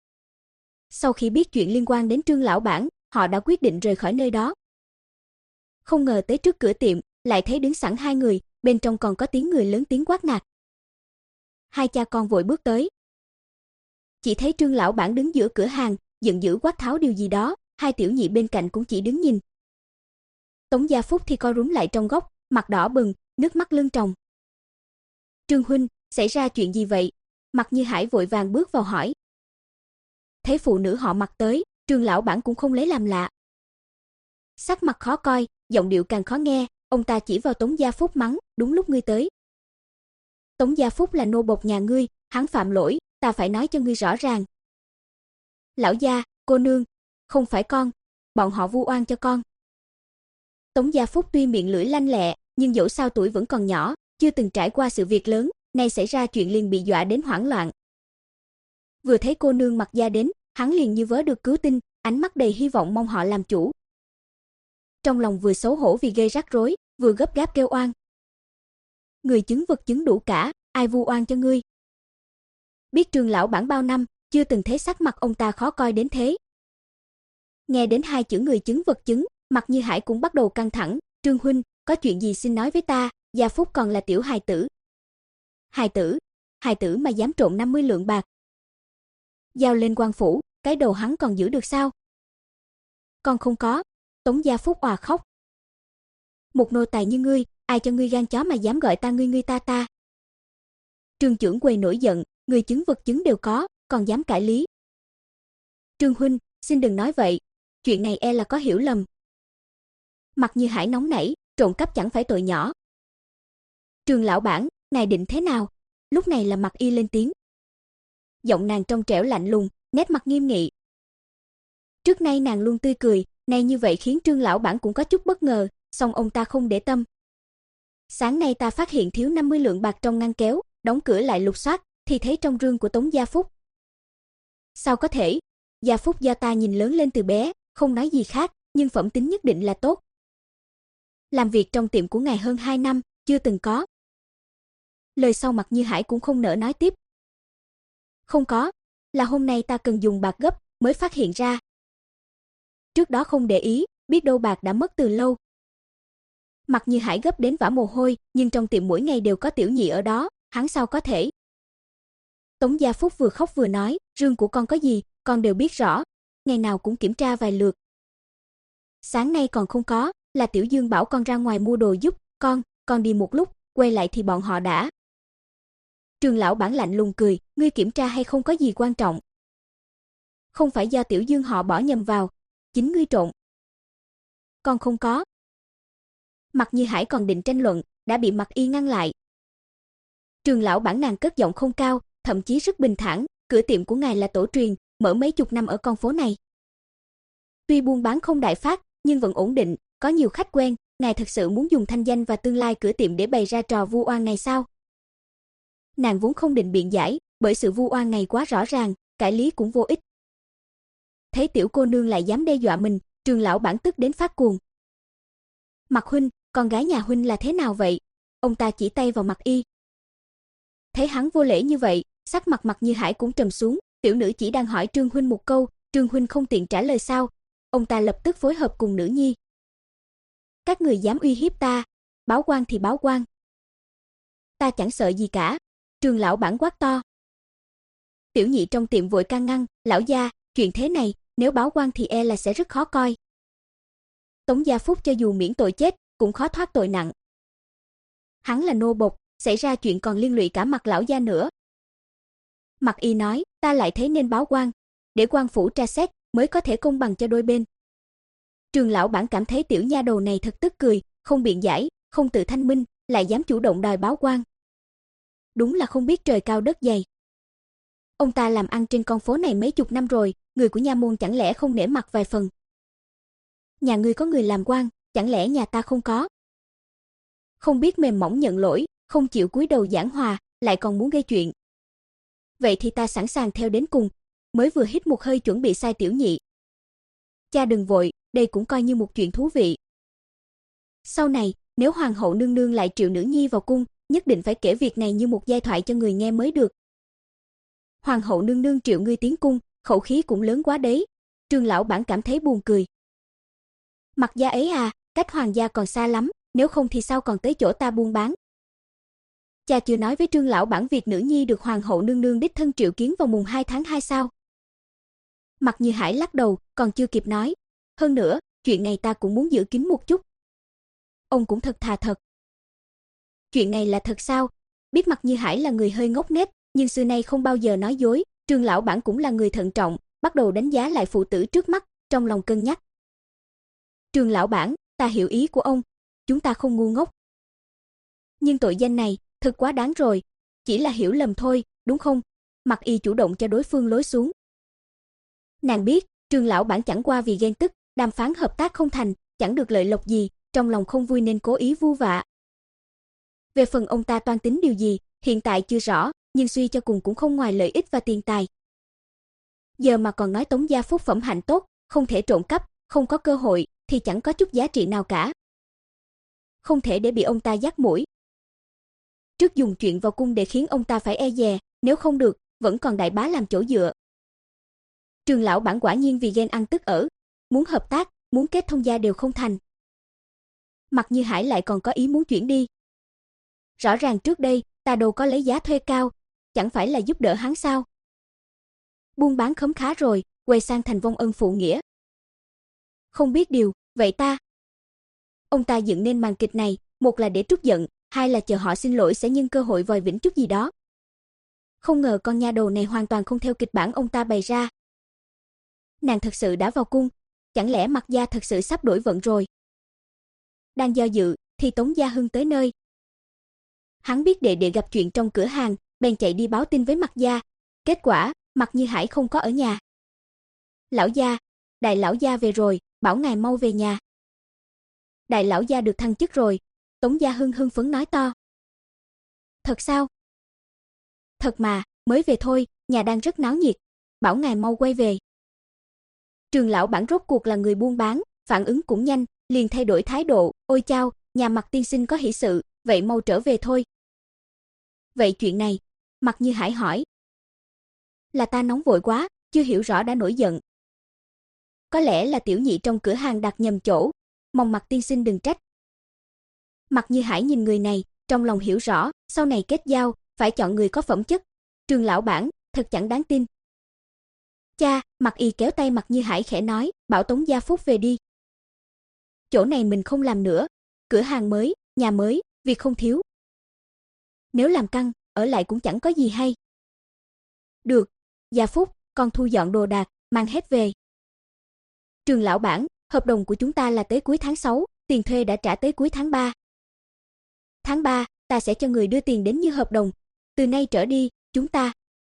Sau khi biết chuyện liên quan đến Trương lão bản, họ đã quyết định rời khỏi nơi đó. Không ngờ tới trước cửa tiệm, lại thấy đứng sẵn hai người, bên trong còn có tiếng người lớn tiếng quát nạt. Hai cha con vội bước tới. Chỉ thấy Trương lão bản đứng giữa cửa hàng, giận dữ quát tháo điều gì đó, hai tiểu nhị bên cạnh cũng chỉ đứng nhìn. Tống Gia Phúc thì co rúm lại trong góc, mặt đỏ bừng, nước mắt lưng tròng. Trương huynh, xảy ra chuyện gì vậy? Mạc Như Hải vội vàng bước vào hỏi. Thấy phụ nữ họ Mạc tới, Trương lão bản cũng không lấy làm lạ. Sắc mặt khó coi, giọng điệu càng khó nghe, ông ta chỉ vào Tống Gia Phúc mắng, đúng lúc ngươi tới. Tống Gia Phúc là nô bộc nhà ngươi, hắn phạm lỗi, ta phải nói cho ngươi rõ ràng. Lão gia, cô nương, không phải con, bọn họ vu oan cho con. Tống Gia Phúc tuy miệng lưỡi lanh lẹ, nhưng dẫu sao tuổi vẫn còn nhỏ, chưa từng trải qua sự việc lớn, nay xảy ra chuyện liền bị dọa đến hoảng loạn. Vừa thấy cô nương Mạc gia đến, hắn liền như vớ được cứu tinh, ánh mắt đầy hy vọng mong họ làm chủ. Trong lòng vừa xấu hổ vì gây rắc rối, vừa gấp gáp kêu oan. Người chứng vật chứng đủ cả, ai vu oan cho ngươi? Biết Trương lão bản bao năm, chưa từng thấy sắc mặt ông ta khó coi đến thế. Nghe đến hai chữ người chứng vật chứng, Mạc Như Hải cũng bắt đầu căng thẳng. Trương huynh, có chuyện gì xin nói với ta, Gia Phúc còn là tiểu hài tử. Hài tử? Hài tử mà dám trộm năm mươi lượng bạc. Giao lên quan phủ, cái đầu hắn còn giữ được sao? Con không có. Tống Gia Phúc òa khóc. Một nô tài như ngươi, ai cho ngươi gan chó mà dám gọi ta ngươi ngươi ta ta? Trương trưởng quầy nổi giận, người chứng vật chứng đều có, còn dám cãi lý. Trương huynh, xin đừng nói vậy, chuyện này e là có hiểu lầm. Mạc Như Hải nóng nảy, trộm cắp chẳng phải tội nhỏ. Trương lão bản, ngài định thế nào? Lúc này là Mạc Y lên tiếng. Giọng nàng trong trẻo lạnh lùng, nét mặt nghiêm nghị. Trước nay nàng luôn tươi cười, nay như vậy khiến Trương lão bản cũng có chút bất ngờ, song ông ta không để tâm. Sáng nay ta phát hiện thiếu năm mươi lượng bạc trong ngăn kéo, đóng cửa lại lục soát, thì thấy trong rương của Tống Gia Phúc. Sao có thể? Gia Phúc do ta nhìn lớn lên từ bé, không nói gì khác, nhưng phẩm tính nhất định là tốt. Làm việc trong tiệm của ngài hơn hai năm, chưa từng có. Lời sau Mạc Như Hải cũng không nỡ nói tiếp. Không có, là hôm nay ta cần dùng bạc gấp, mới phát hiện ra. Trước đó không để ý, biết đâu bạc đã mất từ lâu. Mạc Như Hải gấp đến vã mồ hôi, nhưng trong tiệm mỗi ngày đều có tiểu nhị ở đó, hắn sao có thể. Tống Gia Phúc vừa khóc vừa nói, rương của con có gì, con đều biết rõ, ngày nào cũng kiểm tra vài lượt. Sáng nay còn không có, là Tiểu Dương bảo con ra ngoài mua đồ giúp, con, con đi một lúc, quay lại thì bọn họ đã. Trương lão bản lạnh lùng cười, ngươi kiểm tra hay không có gì quan trọng. Không phải do Tiểu Dương họ bỏ nhầm vào, chính ngươi trộn. Con không có. Mạc Như Hải còn định tranh luận, đã bị Mạc Y ngăn lại. Trương lão bản nàng cất giọng không cao, thậm chí rất bình thản, cửa tiệm của ngài là tổ truyền, mở mấy chục năm ở con phố này. Tuy buôn bán không đại phát, nhưng vẫn ổn định, có nhiều khách quen, ngài thực sự muốn dùng thanh danh và tương lai cửa tiệm để bày ra trò vu oan này sao? Nàng vốn không định biện giải, bởi sự vu oan này quá rõ ràng, cãi lý cũng vô ích. Thấy tiểu cô nương lại dám đe dọa mình, Trương lão bản tức đến phát cuồng. Mạc huynh, con gái nhà huynh là thế nào vậy? Ông ta chỉ tay vào Mạc Y. Thấy hắn vô lễ như vậy, sắc mặt Mặc Như Hải cũng trầm xuống, tiểu nữ chỉ đang hỏi Trương huynh một câu, Trương huynh không tiện trả lời sao? Ông ta lập tức phối hợp cùng nữ nhi. Các người dám uy hiếp ta, báo quan thì báo quan. Ta chẳng sợ gì cả, Trương lão bản quát to. Tiểu nhị trong tiệm vội can ngăn, lão gia, chuyện thế này, nếu báo quan thì e là sẽ rất khó coi. Tống Gia Phúc cho dù miễn tội chết, cũng khó thoát tội nặng. Hắn là nô bộc, xảy ra chuyện còn liên lụy cả Mặc lão gia nữa. Mặc Y nói, ta lại thấy nên báo quan, để quan phủ tra xét mới có thể công bằng cho đôi bên. Trương lão bản cảm thấy tiểu nha đầu này thật tức cười, không biện giải, không tự thanh minh, lại dám chủ động đòi báo quan. Đúng là không biết trời cao đất dày. Ông ta làm ăn trên con phố này mấy chục năm rồi, người của nha môn chẳng lẽ không nể mặt vài phần. Nhà ngươi có người làm quan, chẳng lẽ nhà ta không có? Không biết mềm mỏng nhận lỗi, không chịu cúi đầu giảng hòa, lại còn muốn gây chuyện. Vậy thì ta sẵn sàng theo đến cùng, mới vừa hít một hơi chuẩn bị sai tiểu nhị. Cha đừng vội, đây cũng coi như một chuyện thú vị. Sau này, nếu hoàng hậu nương nương lại triệu nữ nhi vào cung, nhất định phải kể việc này như một giai thoại cho người nghe mới được. Hoàng hậu nương nương triệu ngươi tiến cung, khẩu khí cũng lớn quá đấy. Trương lão bản cảm thấy buồn cười. Mặc gia ấy à, cách hoàng gia còn xa lắm, nếu không thì sao còn tới chỗ ta buôn bán. Cha chưa nói với Trương lão bản việc nữ nhi được hoàng hậu nương nương đích thân triệu kiến vào mùng hai tháng hai sao? Mặc Như Hải lắc đầu, còn chưa kịp nói. Hơn nữa, chuyện này ta cũng muốn giữ kín một chút. Ông cũng thật thà thật. Chuyện này là thật sao? Biết Mặc Như Hải là người hơi ngốc nghếch, nhưng xưa nay không bao giờ nói dối, Trương lão bản cũng là người thận trọng, bắt đầu đánh giá lại phụ tử trước mắt, trong lòng cân nhắc. Trương lão bản, ta hiểu ý của ông, chúng ta không ngu ngốc. Nhưng tội danh này, thật quá đáng rồi, chỉ là hiểu lầm thôi, đúng không? Mặc Y chủ động cho đối phương lối xuống. Nàng biết, Trương lão bản chẳng qua vì ghen tức, đàm phán hợp tác không thành, chẳng được lợi lộc gì, trong lòng không vui nên cố ý vu vạ. Về phần ông ta toan tính điều gì, hiện tại chưa rõ, nhưng suy cho cùng cũng không ngoài lợi ích và tiền tài. Giờ mà còn nói Tống Gia Phúc phẩm hạnh tốt, không thể trộm cắp, không có cơ hội, thì chẳng có chút giá trị nào cả. Không thể để bị ông ta dắt mũi. Trước dùng chuyện vào cung để khiến ông ta phải e dè, nếu không được, vẫn còn đại bá làm chỗ dựa. Trương lão bản quả nhiên vì ghen ăn tức ở, muốn hợp tác, muốn kết thông gia đều không thành. Mặc Như Hải lại còn có ý muốn chuyển đi. Rõ ràng trước đây, ta đâu có lấy giá thuê cao, chẳng phải là giúp đỡ hắn sao? Buôn bán khấm khá rồi, quay sang thành vong ân phụ nghĩa. Không biết điều, vậy ta? Ông ta dựng nên màn kịch này, một là để trút giận, hai là chờ họ xin lỗi sẽ nhân cơ hội vòi vĩnh chút gì đó. Không ngờ con nha đầu này hoàn toàn không theo kịch bản ông ta bày ra. Nàng thật sự đã vào cung, chẳng lẽ Mặc gia thật sự sắp đổi vận rồi? Đang do dự, thì Tống Gia Hưng tới nơi. Hắn biết đệ đệ gặp chuyện trong cửa hàng, bèn chạy đi báo tin với Mặc gia. Kết quả, Mặc Như Hải không có ở nhà. Lão gia, đại lão gia về rồi, bảo ngài mau về nhà. Đại lão gia được thăng chức rồi, Tống Gia Hưng hưng phấn nói to. Thật sao? Thật mà, mới về thôi, nhà đang rất náo nhiệt, bảo ngài mau quay về. Trương lão bản rốt cuộc là người buôn bán, phản ứng cũng nhanh, liền thay đổi thái độ, ôi chao, nhà Mặc tiên sinh có hỷ sự, vậy mau trở về thôi. Vậy chuyện này, Mặc Như Hải hỏi. Là ta nóng vội quá, chưa hiểu rõ đã nổi giận. Có lẽ là tiểu nhị trong cửa hàng đặt nhầm chỗ, mong Mặc tiên sinh đừng trách. Mặc Như Hải nhìn người này, trong lòng hiểu rõ, sau này kết giao, phải chọn người có phẩm chất. Trương lão bản, thật chẳng đáng tin. Cha, Mặc Y kéo tay Mặc Như Hải khẽ nói, bảo Tống Gia Phúc về đi. Chỗ này mình không làm nữa, cửa hàng mới, nhà mới, việc không thiếu. Nếu làm căng, ở lại cũng chẳng có gì hay. Được, Gia Phúc, con thu dọn đồ đạc, mang hết về. Trương lão bản, hợp đồng của chúng ta là tới cuối tháng sáu, tiền thuê đã trả tới cuối tháng ba. Tháng ba, ta sẽ cho người đưa tiền đến như hợp đồng. Từ nay trở đi, chúng ta...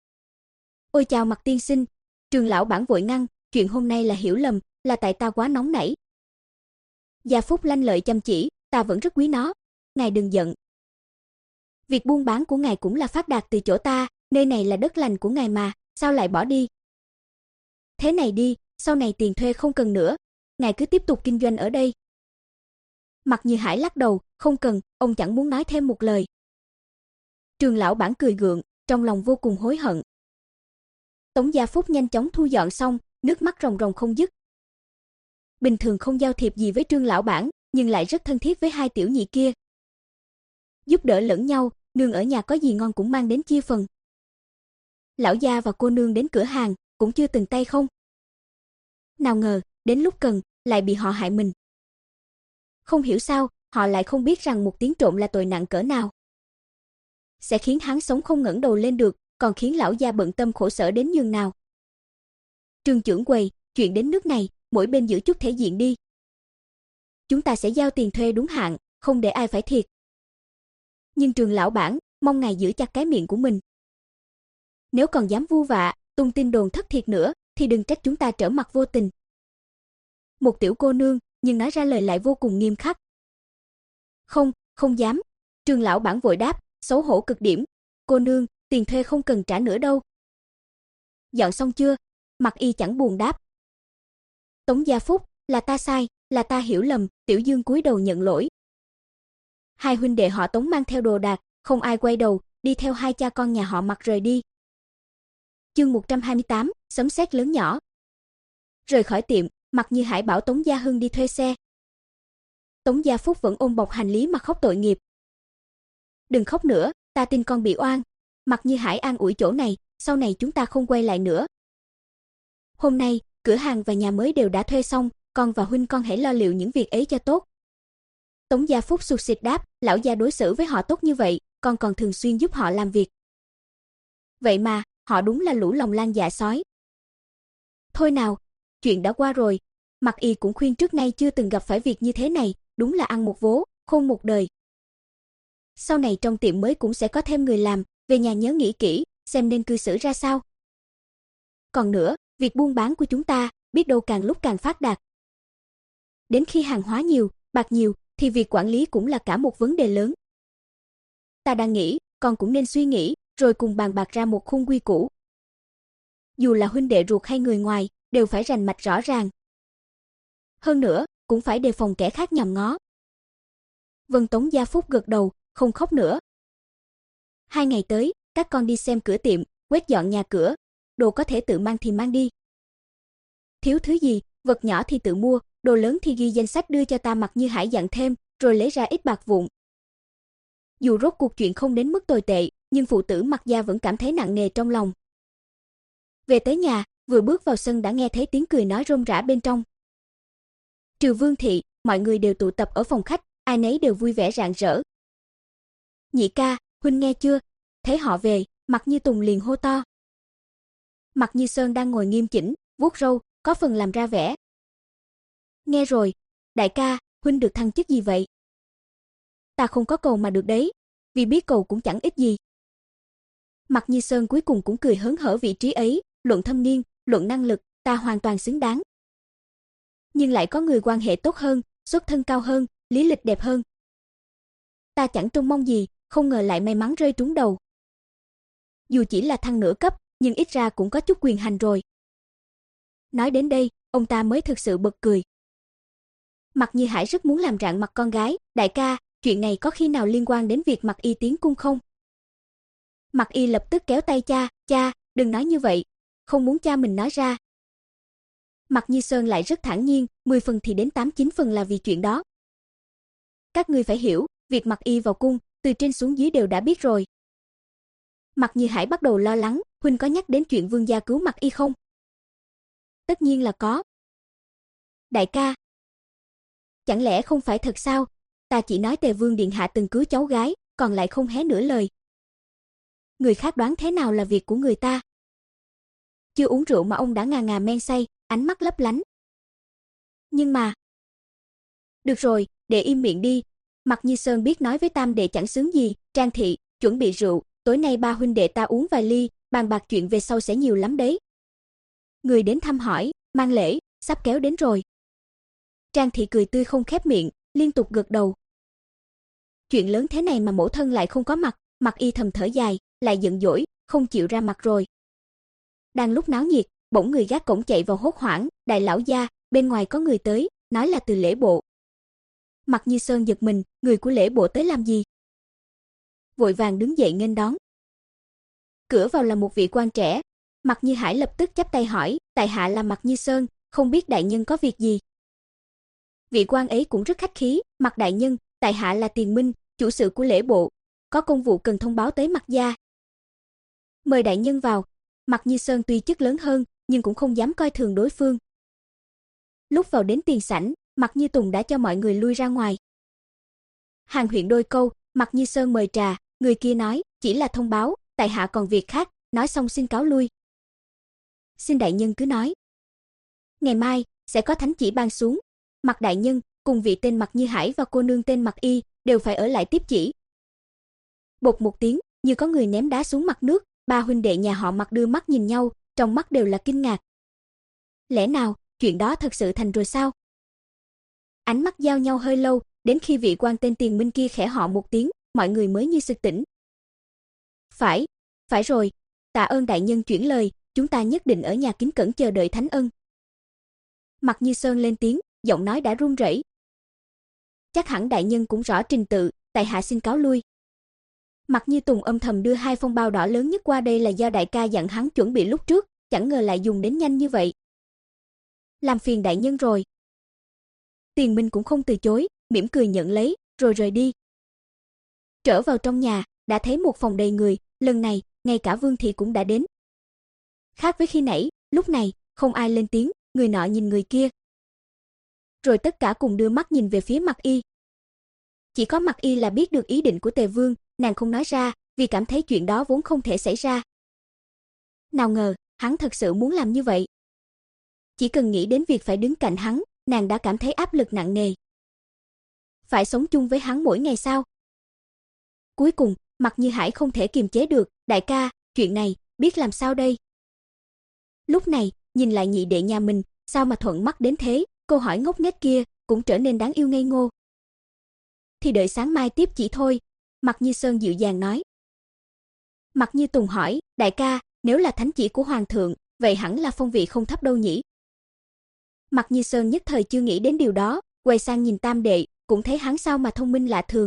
Ôi chào Mặc tiên sinh, Trương lão bản vội ngăn, chuyện hôm nay là hiểu lầm, là tại ta quá nóng nảy. Gia Phúc lanh lợi chăm chỉ, ta vẫn rất quý nó, ngài đừng giận. Việc buôn bán của ngài cũng là phát đạt từ chỗ ta, nơi này là đất lành của ngài mà, sao lại bỏ đi? Thế này đi, sau này tiền thuê không cần nữa, ngài cứ tiếp tục kinh doanh ở đây. Mặc Như Hải lắc đầu, không cần, ông chẳng muốn nói thêm một lời. Trường lão bản cười gượng, trong lòng vô cùng hối hận. Tống Gia Phúc nhanh chóng thu dọn xong, nước mắt ròng ròng không dứt. Bình thường không giao thiệp gì với Trương lão bản, nhưng lại rất thân thiết với hai tiểu nhị kia. Giúp đỡ lẫn nhau, nương ở nhà có gì ngon cũng mang đến chia phần. Lão gia và cô nương đến cửa hàng, cũng chưa từng tay không. Nào ngờ, đến lúc cần, lại bị họ hại mình. Không hiểu sao, họ lại không biết rằng một tiếng trộm là tội nặng cỡ nào. Sẽ khiến hắn sống không ngẩng đầu lên được, còn khiến lão gia bận tâm khổ sở đến nhường nào. Trương trưởng quầy, chuyện đến nước này, mỗi bên giữ chút thể diện đi. Chúng ta sẽ giao tiền thuê đúng hạn, không để ai phải thiệt. Nhưng Trường lão bản, mong ngài giữ chặt cái miệng của mình. Nếu còn dám vu vạ, tung tin đồn thất thiệt nữa, thì đừng trách chúng ta trở mặt vô tình. Một tiểu cô nương, nhưng nói ra lời lại vô cùng nghiêm khắc. Không, không dám. Trường lão bản vội đáp, xấu hổ cực điểm. Cô nương, tiền thuê không cần trả nữa đâu. Dọn xong chưa? Mặc Y chẳng buồn đáp. Tống Gia Phúc, là ta sai, là ta hiểu lầm. Tiểu Dương cúi đầu nhận lỗi. Hai huynh đệ họ Tống mang theo đồ đạc, không ai quay đầu, đi theo hai cha con nhà họ Mặc rời đi. Chương một trăm hai mươi tám, sấm sét lớn nhỏ. Rời khỏi tiệm, Mặc Như Hải bảo Tống Gia Hưng đi thuê xe. Tống Gia Phúc vẫn ôm bọc hành lý mà khóc tội nghiệp. Đừng khóc nữa, ta tin con bị oan. Mặc Như Hải an ủi chỗ này, sau này chúng ta không quay lại nữa. Hôm nay, cửa hàng và nhà mới đều đã thuê xong, con và huynh con hãy lo liệu những việc ấy cho tốt. Tống Gia Phúc sụt sịt đáp, lão gia đối xử với họ tốt như vậy, con còn thường xuyên giúp họ làm việc. Vậy mà, họ đúng là lũ lòng lang dạ sói. Thôi nào, chuyện đã qua rồi. Mặc Y cũng khuyên trước nay chưa từng gặp phải việc như thế này, đúng là ăn một vố, khôn một đời. Sau này trong tiệm mới cũng sẽ có thêm người làm, về nhà nhớ nghĩ kỹ, xem nên cư xử ra sao. Còn nữa, việc buôn bán của chúng ta, biết đâu càng lúc càng phát đạt. Đến khi hàng hóa nhiều, bạc nhiều, thì việc quản lý cũng là cả một vấn đề lớn. Ta đang nghĩ, con cũng nên suy nghĩ, rồi cùng bàn bạc ra một khung quy củ. Dù là huynh đệ ruột hay người ngoài, đều phải rành mạch rõ ràng. Hơn nữa, cũng phải đề phòng kẻ khác nhòm ngó. Vân Tống Gia Phúc gật đầu, không khóc nữa. Hai ngày tới, các con đi xem cửa tiệm, quét dọn nhà cửa, đồ có thể tự mang thì mang đi. Thiếu thứ gì, vật nhỏ thì tự mua, đồ lớn thì ghi danh sách đưa cho ta. Mặc Như Hải dặn thêm, rồi lấy ra ít bạc vụn. Dù rốt cuộc chuyện không đến mức tồi tệ, nhưng phụ tử Mặc gia vẫn cảm thấy nặng nề trong lòng. Về tới nhà, vừa bước vào sân đã nghe thấy tiếng cười nói rôm rả bên trong. Trừ Vương thị, mọi người đều tụ tập ở phòng khách, ai nấy đều vui vẻ rạng rỡ. Nhị ca, huynh nghe chưa? Thấy họ về, Mặc Như Tùng liền hô to. Mặc Như Sơn đang ngồi nghiêm chỉnh, vuốt râu, có phần làm ra vẻ. Nghe rồi, đại ca, huynh được thăng chức gì vậy? Ta không có cầu mà được đấy, vì biết cầu cũng chẳng ích gì. Mặc Như Sơn cuối cùng cũng cười hớn hở, vị trí ấy, luận thâm niên, luận năng lực, ta hoàn toàn xứng đáng. Nhưng lại có người quan hệ tốt hơn, xuất thân cao hơn, lý lịch đẹp hơn. Ta chẳng trông mong gì, không ngờ lại may mắn rơi trúng đầu. Dù chỉ là thăng nửa cấp, nhưng ít ra cũng có chút quyền hành rồi. Nói đến đây, ông ta mới thực sự bật cười. Mặc Như Hải rất muốn làm rạng mặt con gái, đại ca, chuyện này có khi nào liên quan đến việc Mặc Y tiến cung không? Mặc Y lập tức kéo tay cha, cha, đừng nói như vậy, không muốn cha mình nói ra. Mặc Như Sơn lại rất thản nhiên, mười phần thì đến tám chín phần là vì chuyện đó. Các ngươi phải hiểu, việc Mặc Y vào cung, từ trên xuống dưới đều đã biết rồi. Mặc Như Hải bắt đầu lo lắng, huynh có nhắc đến chuyện Vương gia cứu Mặc Y không? Tất nhiên là có. Đại ca, chẳng lẽ không phải thật sao? Ta chỉ nói Tề Vương điện hạ từng cứu cháu gái, còn lại không hé nửa lời. Người khác đoán thế nào là việc của người ta. Chưa uống rượu mà ông đã ngà ngà men say, ánh mắt lấp lánh. Nhưng mà... Được rồi, để im miệng đi. Mặc Như Sơn biết nói với tam đệ chẳng xứng gì. Trang thị, chuẩn bị rượu, tối nay ba huynh đệ ta uống vài ly, bàn bạc chuyện về sau sẽ nhiều lắm đấy. Người đến thăm hỏi, mang lễ, sắp kéo đến rồi. Trang thị cười tươi không khép miệng, liên tục gật đầu. Chuyện lớn thế này mà mẫu thân lại không có mặt, Mặc Y thầm thở dài, lại giận dỗi, không chịu ra mặt rồi. Đang lúc náo nhiệt, bỗng người gác cổng chạy vào hốt hoảng, đại lão gia, bên ngoài có người tới, nói là từ lễ bộ. Mặc Như Sơn giật mình, người của lễ bộ tới làm gì? vội vàng đứng dậy nghênh đón. Cửa vào là một vị quan trẻ, Mạc Như Hải lập tức chắp tay hỏi, tại hạ là Mạc Như Sơn, không biết đại nhân có việc gì. Vị quan ấy cũng rất khách khí, Mạc đại nhân, tại hạ là Tiền Minh, chủ sự của lễ bộ, có công vụ cần thông báo tới Mạc gia. Mời đại nhân vào. Mạc Như Sơn tuy chức lớn hơn, nhưng cũng không dám coi thường đối phương. Lúc vào đến tiền sảnh, Mạc Như Tùng đã cho mọi người lui ra ngoài. Hàng huyên đôi câu, Mạc Như Sơn mời trà, người kia nói, chỉ là thông báo, tại hạ còn việc khác, nói xong xin cáo lui. Xin đại nhân cứ nói. Ngày mai sẽ có thánh chỉ ban xuống, Mạc đại nhân cùng vị tên Mạc Như Hải và cô nương tên Mạc Y đều phải ở lại tiếp chỉ. Bột một tiếng, như có người ném đá xuống mặt nước, ba huynh đệ nhà họ Mạc đưa mắt nhìn nhau, trong mắt đều là kinh ngạc. Lẽ nào, chuyện đó thật sự thành rồi sao? Ánh mắt giao nhau hơi lâu, đến khi vị quan tên Tiền Minh kia khẽ họ một tiếng, mọi người mới như sực tỉnh. Phải, phải rồi, tạ ơn đại nhân chuyển lời, chúng ta nhất định ở nhà kính cẩn chờ đợi thánh ân. Mạc Như Sơn lên tiếng, giọng nói đã run rẩy. Chắc hẳn đại nhân cũng rõ trình tự, tại hạ xin cáo lui. Mạc Như Tùng âm thầm đưa hai phong bao đỏ lớn nhất qua đây là do đại ca dặn hắn chuẩn bị lúc trước, chẳng ngờ lại dùng đến nhanh như vậy. Làm phiền đại nhân rồi. Tiền Minh cũng không từ chối, mỉm cười nhận lấy, rồi rời đi. Trở vào trong nhà, đã thấy một phòng đầy người, lần này, ngay cả Vương thị cũng đã đến. Khác với khi nãy, lúc này, không ai lên tiếng, người nọ nhìn người kia. Rồi tất cả cùng đưa mắt nhìn về phía Mạc Y. Chỉ có Mạc Y là biết được ý định của Tề Vương, nàng không nói ra, vì cảm thấy chuyện đó vốn không thể xảy ra. Nào ngờ, hắn thật sự muốn làm như vậy. Chỉ cần nghĩ đến việc phải đứng cạnh hắn, nàng đã cảm thấy áp lực nặng nề. Phải sống chung với hắn mỗi ngày sao? Cuối cùng, Mạc Như Hải không thể kiềm chế được, đại ca, chuyện này, biết làm sao đây? Lúc này, nhìn lại nhị đệ nhà mình, sao mà thuận mắt đến thế, câu hỏi ngốc nghếch kia, cũng trở nên đáng yêu ngây ngô. Thì đợi sáng mai tiếp chỉ thôi, Mạc Như Sơn dịu dàng nói. Mạc Như Tùng hỏi, đại ca, nếu là thánh chỉ của hoàng thượng, vậy hẳn là phong vị không thấp đâu nhỉ? Mạc Như Sơn nhất thời chưa nghĩ đến điều đó, quay sang nhìn tam đệ, cũng thấy hắn sao mà thông minh lạ thường.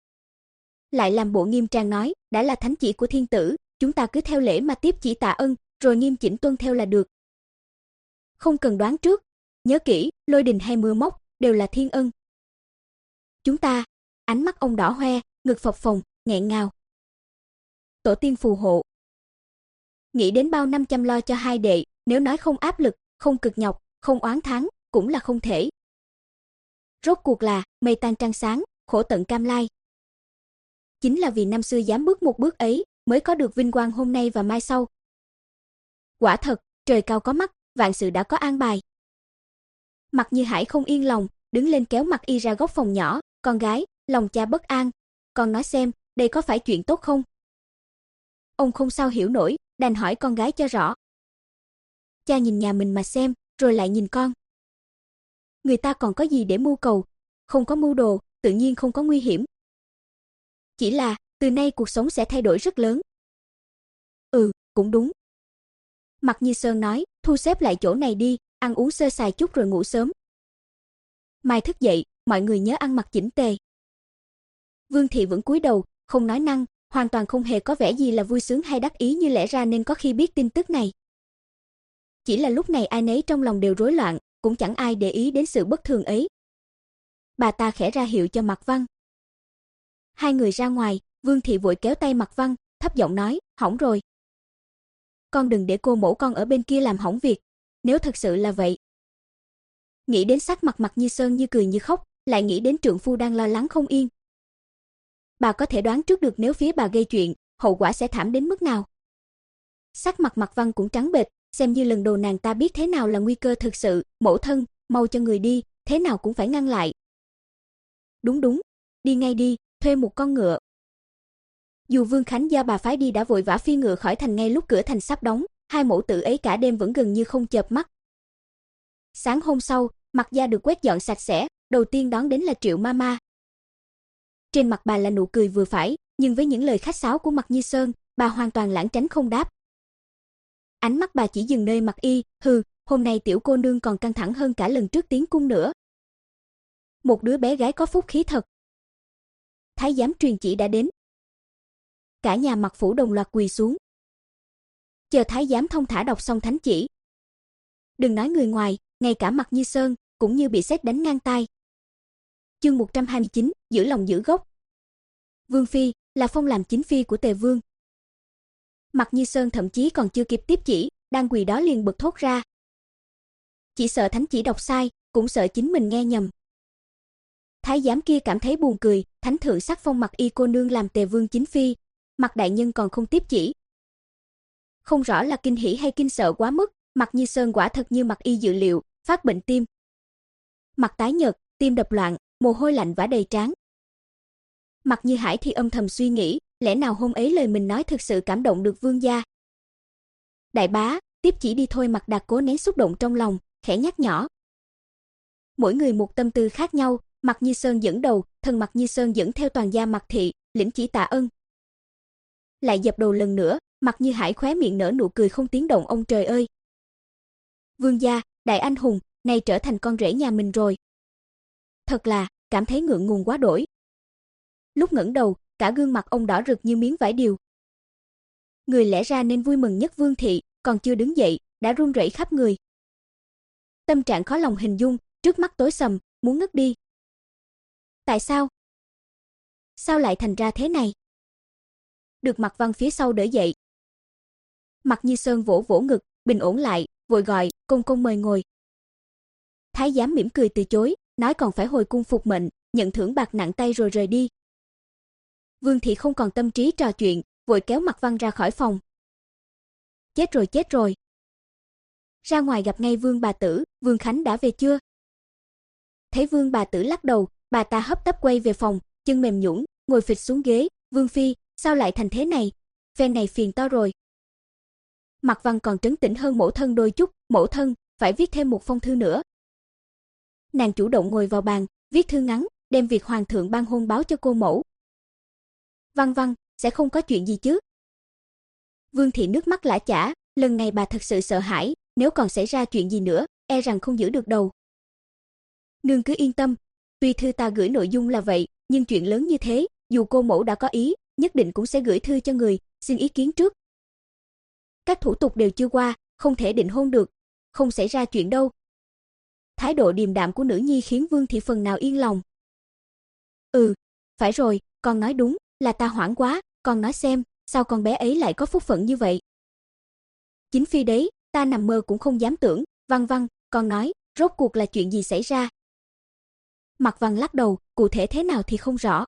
Lại làm bộ nghiêm trang nói, đã là thánh chỉ của thiên tử, chúng ta cứ theo lễ mà tiếp chỉ tạ ân, rồi nghiêm chỉnh tuân theo là được. Không cần đoán trước, nhớ kỹ, lôi đình hay mưa móc, đều là thiên ân. Chúng ta, ánh mắt ông đỏ hoe, ngực phập phồng, nghẹn ngào. Tổ tiên phù hộ. Nghĩ đến bao năm chăm lo cho hai đệ, nếu nói không áp lực, không cực nhọc, không oán thán, cũng là không thể. Rốt cuộc là, mây tan trăng sáng, khổ tận cam lai. Chính là vì năm xưa dám bước một bước ấy, mới có được vinh quang hôm nay và mai sau. Quả thật, trời cao có mắt, vạn sự đã có an bài. Mạc Như Hải không yên lòng, đứng lên kéo Mạc Y ra góc phòng nhỏ, con gái, lòng cha bất an, con nói xem, đây có phải chuyện tốt không? Ông không sao hiểu nổi, đành hỏi con gái cho rõ. Cha nhìn nhà mình mà xem, rồi lại nhìn con. Người ta còn có gì để mưu cầu, không có mưu đồ, tự nhiên không có nguy hiểm. Chỉ là, từ nay cuộc sống sẽ thay đổi rất lớn. Ừ, cũng đúng. Mạc Như Sơn nói, thu xếp lại chỗ này đi, ăn uống sơ sài chút rồi ngủ sớm. Mai thức dậy, mọi người nhớ ăn mặc chỉnh tề. Vương thị vẫn cúi đầu, không nói năng, hoàn toàn không hề có vẻ gì là vui sướng hay đắc ý như lẽ ra nên có khi biết tin tức này. Chỉ là lúc này ai nấy trong lòng đều rối loạn, cũng chẳng ai để ý đến sự bất thường ấy. Bà ta khẽ ra hiệu cho Mạc Văn. Hai người ra ngoài, Vương thị vội kéo tay Mạc Văn, thấp giọng nói, hỏng rồi. Con đừng để cô mẫu con ở bên kia làm hỏng việc, nếu thật sự là vậy. Nghĩ đến sắc mặt Mạc Như Sơn như cười như khóc, lại nghĩ đến trượng phu đang lo lắng không yên. Bà có thể đoán trước được nếu phía bà gây chuyện, hậu quả sẽ thảm đến mức nào. Sắc mặt Mạc Văn cũng trắng bệch, xem như lần đầu nàng ta biết thế nào là nguy cơ thực sự, mẫu thân, mau cho người đi, thế nào cũng phải ngăn lại. Đúng đúng, đi ngay đi, thuê một con ngựa. Dù Vương Khánh do bà phái đi đã vội vã phi ngựa khỏi thành ngay lúc cửa thành sắp đóng, hai mẫu tử ấy cả đêm vẫn gần như không chợp mắt. Sáng hôm sau, Mạc gia được quét dọn sạch sẽ, đầu tiên đón đến là Triệu Mama. Trên mặt bà là nụ cười vừa phải, nhưng với những lời khách sáo của Mạc Như Sơn, bà hoàn toàn lảng tránh không đáp. Ánh mắt bà chỉ dừng nơi Mạc Y, hừ, hôm nay tiểu cô nương còn căng thẳng hơn cả lần trước tiến cung nữa. Một đứa bé gái có phúc khí thật. Thái giám truyền chỉ đã đến. cả nhà Mặc phủ đồng loạt quỳ xuống. Chờ thái giám thông thả đọc xong thánh chỉ. Đừng nói người ngoài, ngay cả Mặc Như Sơn cũng như bị sét đánh ngang tai. Chương một trăm hai mươi chín, giữ lòng giữ gốc. Vương phi là phong làm chính phi của Tề Vương. Mặc Như Sơn thậm chí còn chưa kịp tiếp chỉ, đang quỳ đó liền bật thốt ra. Chỉ sợ thánh chỉ đọc sai, cũng sợ chính mình nghe nhầm. Thái giám kia cảm thấy buồn cười, thánh thượng sắc phong Mặc Y cô nương làm Tề Vương chính phi, Mặc đại nhân còn không tiếp chỉ. Không rõ là kinh hỉ hay kinh sợ quá mức, Mặc Như Sơn quả thật như Mặc Y dự liệu, phát bệnh tim. Mặt tái nhợt, tim đập loạn, mồ hôi lạnh vã đầy trán. Mặc Như Hải thì âm thầm suy nghĩ, lẽ nào hôm ấy lời mình nói thực sự cảm động được vương gia. Đại bá, tiếp chỉ đi thôi. Mặc Đạt cố nén xúc động trong lòng, khẽ nhắc nhỏ. Mỗi người một tâm tư khác nhau, Mặc Như Sơn dẫn đầu, thần Mặc Như Sơn dẫn theo toàn gia Mặc thị, lĩnh chỉ tạ ân. Lại dập đầu lần nữa, Mặc Như Hải khóe miệng nở nụ cười không tiếng động. Ông trời ơi! Vương gia, đại anh hùng, này trở thành con rể nhà mình rồi. Thật là, cảm thấy ngượng ngùng quá đổi. Lúc ngẩng đầu, cả gương mặt ông đỏ rực như miếng vải điều. Người lẽ ra nên vui mừng nhất Vương thị, còn chưa đứng dậy, đã run rẩy khắp người. Tâm trạng khó lòng hình dung, trước mắt tối sầm, muốn ngất đi. Tại sao? Sao lại thành ra thế này? Được Mặc Văn phía sau đỡ dậy. Mặc Như Sơn vỗ vỗ ngực, bình ổn lại, vội gọi, công công mời ngồi. Thái giám mỉm cười từ chối, nói còn phải hồi cung phục mệnh, nhận thưởng bạc nặng tay rồi rời đi. Vương thị không còn tâm trí trò chuyện, vội kéo Mặc Văn ra khỏi phòng. Chết rồi chết rồi. Ra ngoài gặp ngay Vương bà tử, Vương Khánh đã về chưa? Thấy Vương bà tử lắc đầu, bà ta hấp tấp quay về phòng, chân mềm nhũn, ngồi phịch xuống ghế. Vương phi, sao lại thành thế này? Phen này phiền to rồi. Mặc Văn còn trấn tĩnh hơn mẫu thân đôi chút, mẫu thân, phải viết thêm một phong thư nữa. Nàng chủ động ngồi vào bàn, viết thư ngắn, đem việc hoàng thượng ban hôn báo cho cô mẫu. Văn Văn, sẽ không có chuyện gì chứ? Vương thị nước mắt lã chả, lần này bà thật sự sợ hãi, nếu còn xảy ra chuyện gì nữa, e rằng không giữ được đầu. Nương cứ yên tâm, tuy thư ta gửi nội dung là vậy, nhưng chuyện lớn như thế, dù cô mẫu đã có ý, nhất định cũng sẽ gửi thư cho người, xin ý kiến trước. Các thủ tục đều chưa qua, không thể định hôn được, không xảy ra chuyện đâu. Thái độ điềm đạm của nữ nhi khiến Vương thị phần nào yên lòng. Ừ, phải rồi, con nói đúng, là ta hoảng quá, con nói xem, sao con bé ấy lại có phúc phận như vậy? Chính phi đấy, ta nằm mơ cũng không dám tưởng. Văn Văn, con nói, rốt cuộc là chuyện gì xảy ra? Mặc Văn lắc đầu, cụ thể thế nào thì không rõ.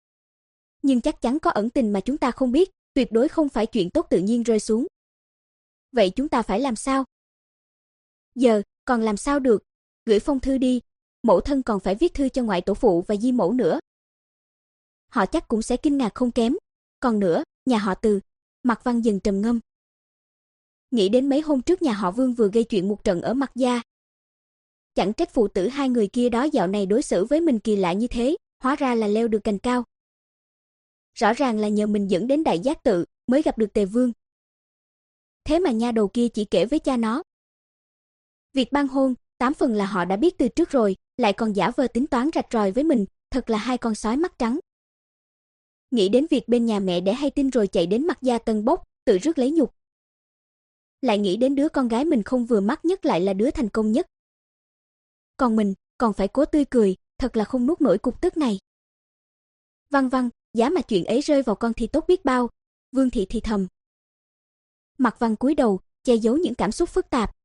Nhưng chắc chắn có ẩn tình mà chúng ta không biết, tuyệt đối không phải chuyện tốt tự nhiên rơi xuống. Vậy chúng ta phải làm sao? Giờ, còn làm sao được? Gửi phong thư đi, mẫu thân còn phải viết thư cho ngoại tổ phụ và di mẫu nữa. Họ chắc cũng sẽ kinh ngạc không kém. Còn nữa, nhà họ Từ. Mặc Văn dần trầm ngâm. Nghĩ đến mấy hôm trước nhà họ Vương vừa gây chuyện một trận ở Mặc gia. Chẳng trách phụ tử hai người kia đó dạo này đối xử với mình kỳ lạ như thế, hóa ra là leo được cành cao. Rõ ràng là nhờ mình dẫn đến Đại Giác Tự mới gặp được Tề Vương. Thế mà nha đầu kia chỉ kể với cha nó. Việc ban hôn, tám phần là họ đã biết từ trước rồi, lại còn giả vờ tính toán rạch ròi với mình, thật là hai con sói mắt trắng. Nghĩ đến việc bên nhà mẹ đẻ hay tin rồi chạy đến Mặc gia tân bốc, tự rước lấy nhục. Lại nghĩ đến đứa con gái mình không vừa mắt nhất lại là đứa thành công nhất. Còn mình, còn phải cố tươi cười, thật là không nuốt nổi cục tức này. Văn Văn, giá mà chuyện ấy rơi vào con thì tốt biết bao. Vương thị thì thầm. Mặc Văn cúi đầu, che giấu những cảm xúc phức tạp.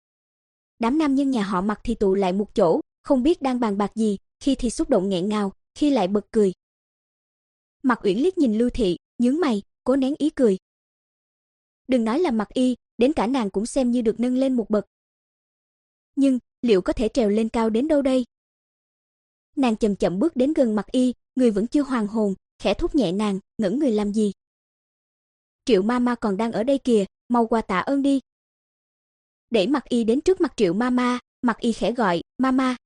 Đám nam nhân nhà họ Mặc thì tụ lại một chỗ, không biết đang bàn bạc gì, khi thì xúc động nghẹn ngào, khi lại bật cười. Mặc Uyển liếc nhìn Lưu thị, nhướng mày, cố nén ý cười. Đừng nói là Mặc Y, đến cả nàng cũng xem như được nâng lên một bậc. Nhưng, liệu có thể trèo lên cao đến đâu đây? Nàng chậm chậm bước đến gần Mặc Y, người vẫn chưa hoàn hồn, khẽ thúc nhẹ nàng, ngẩn người làm gì? Triệu Mama còn đang ở đây kìa, mau qua tạ ơn đi. Để Mặc Y đến trước mặt Triệu Mama, Mặc Y khẽ gọi, Mama.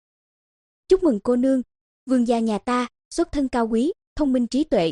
Chúc mừng cô nương, vương gia nhà ta, xuất thân cao quý, thông minh trí tuệ.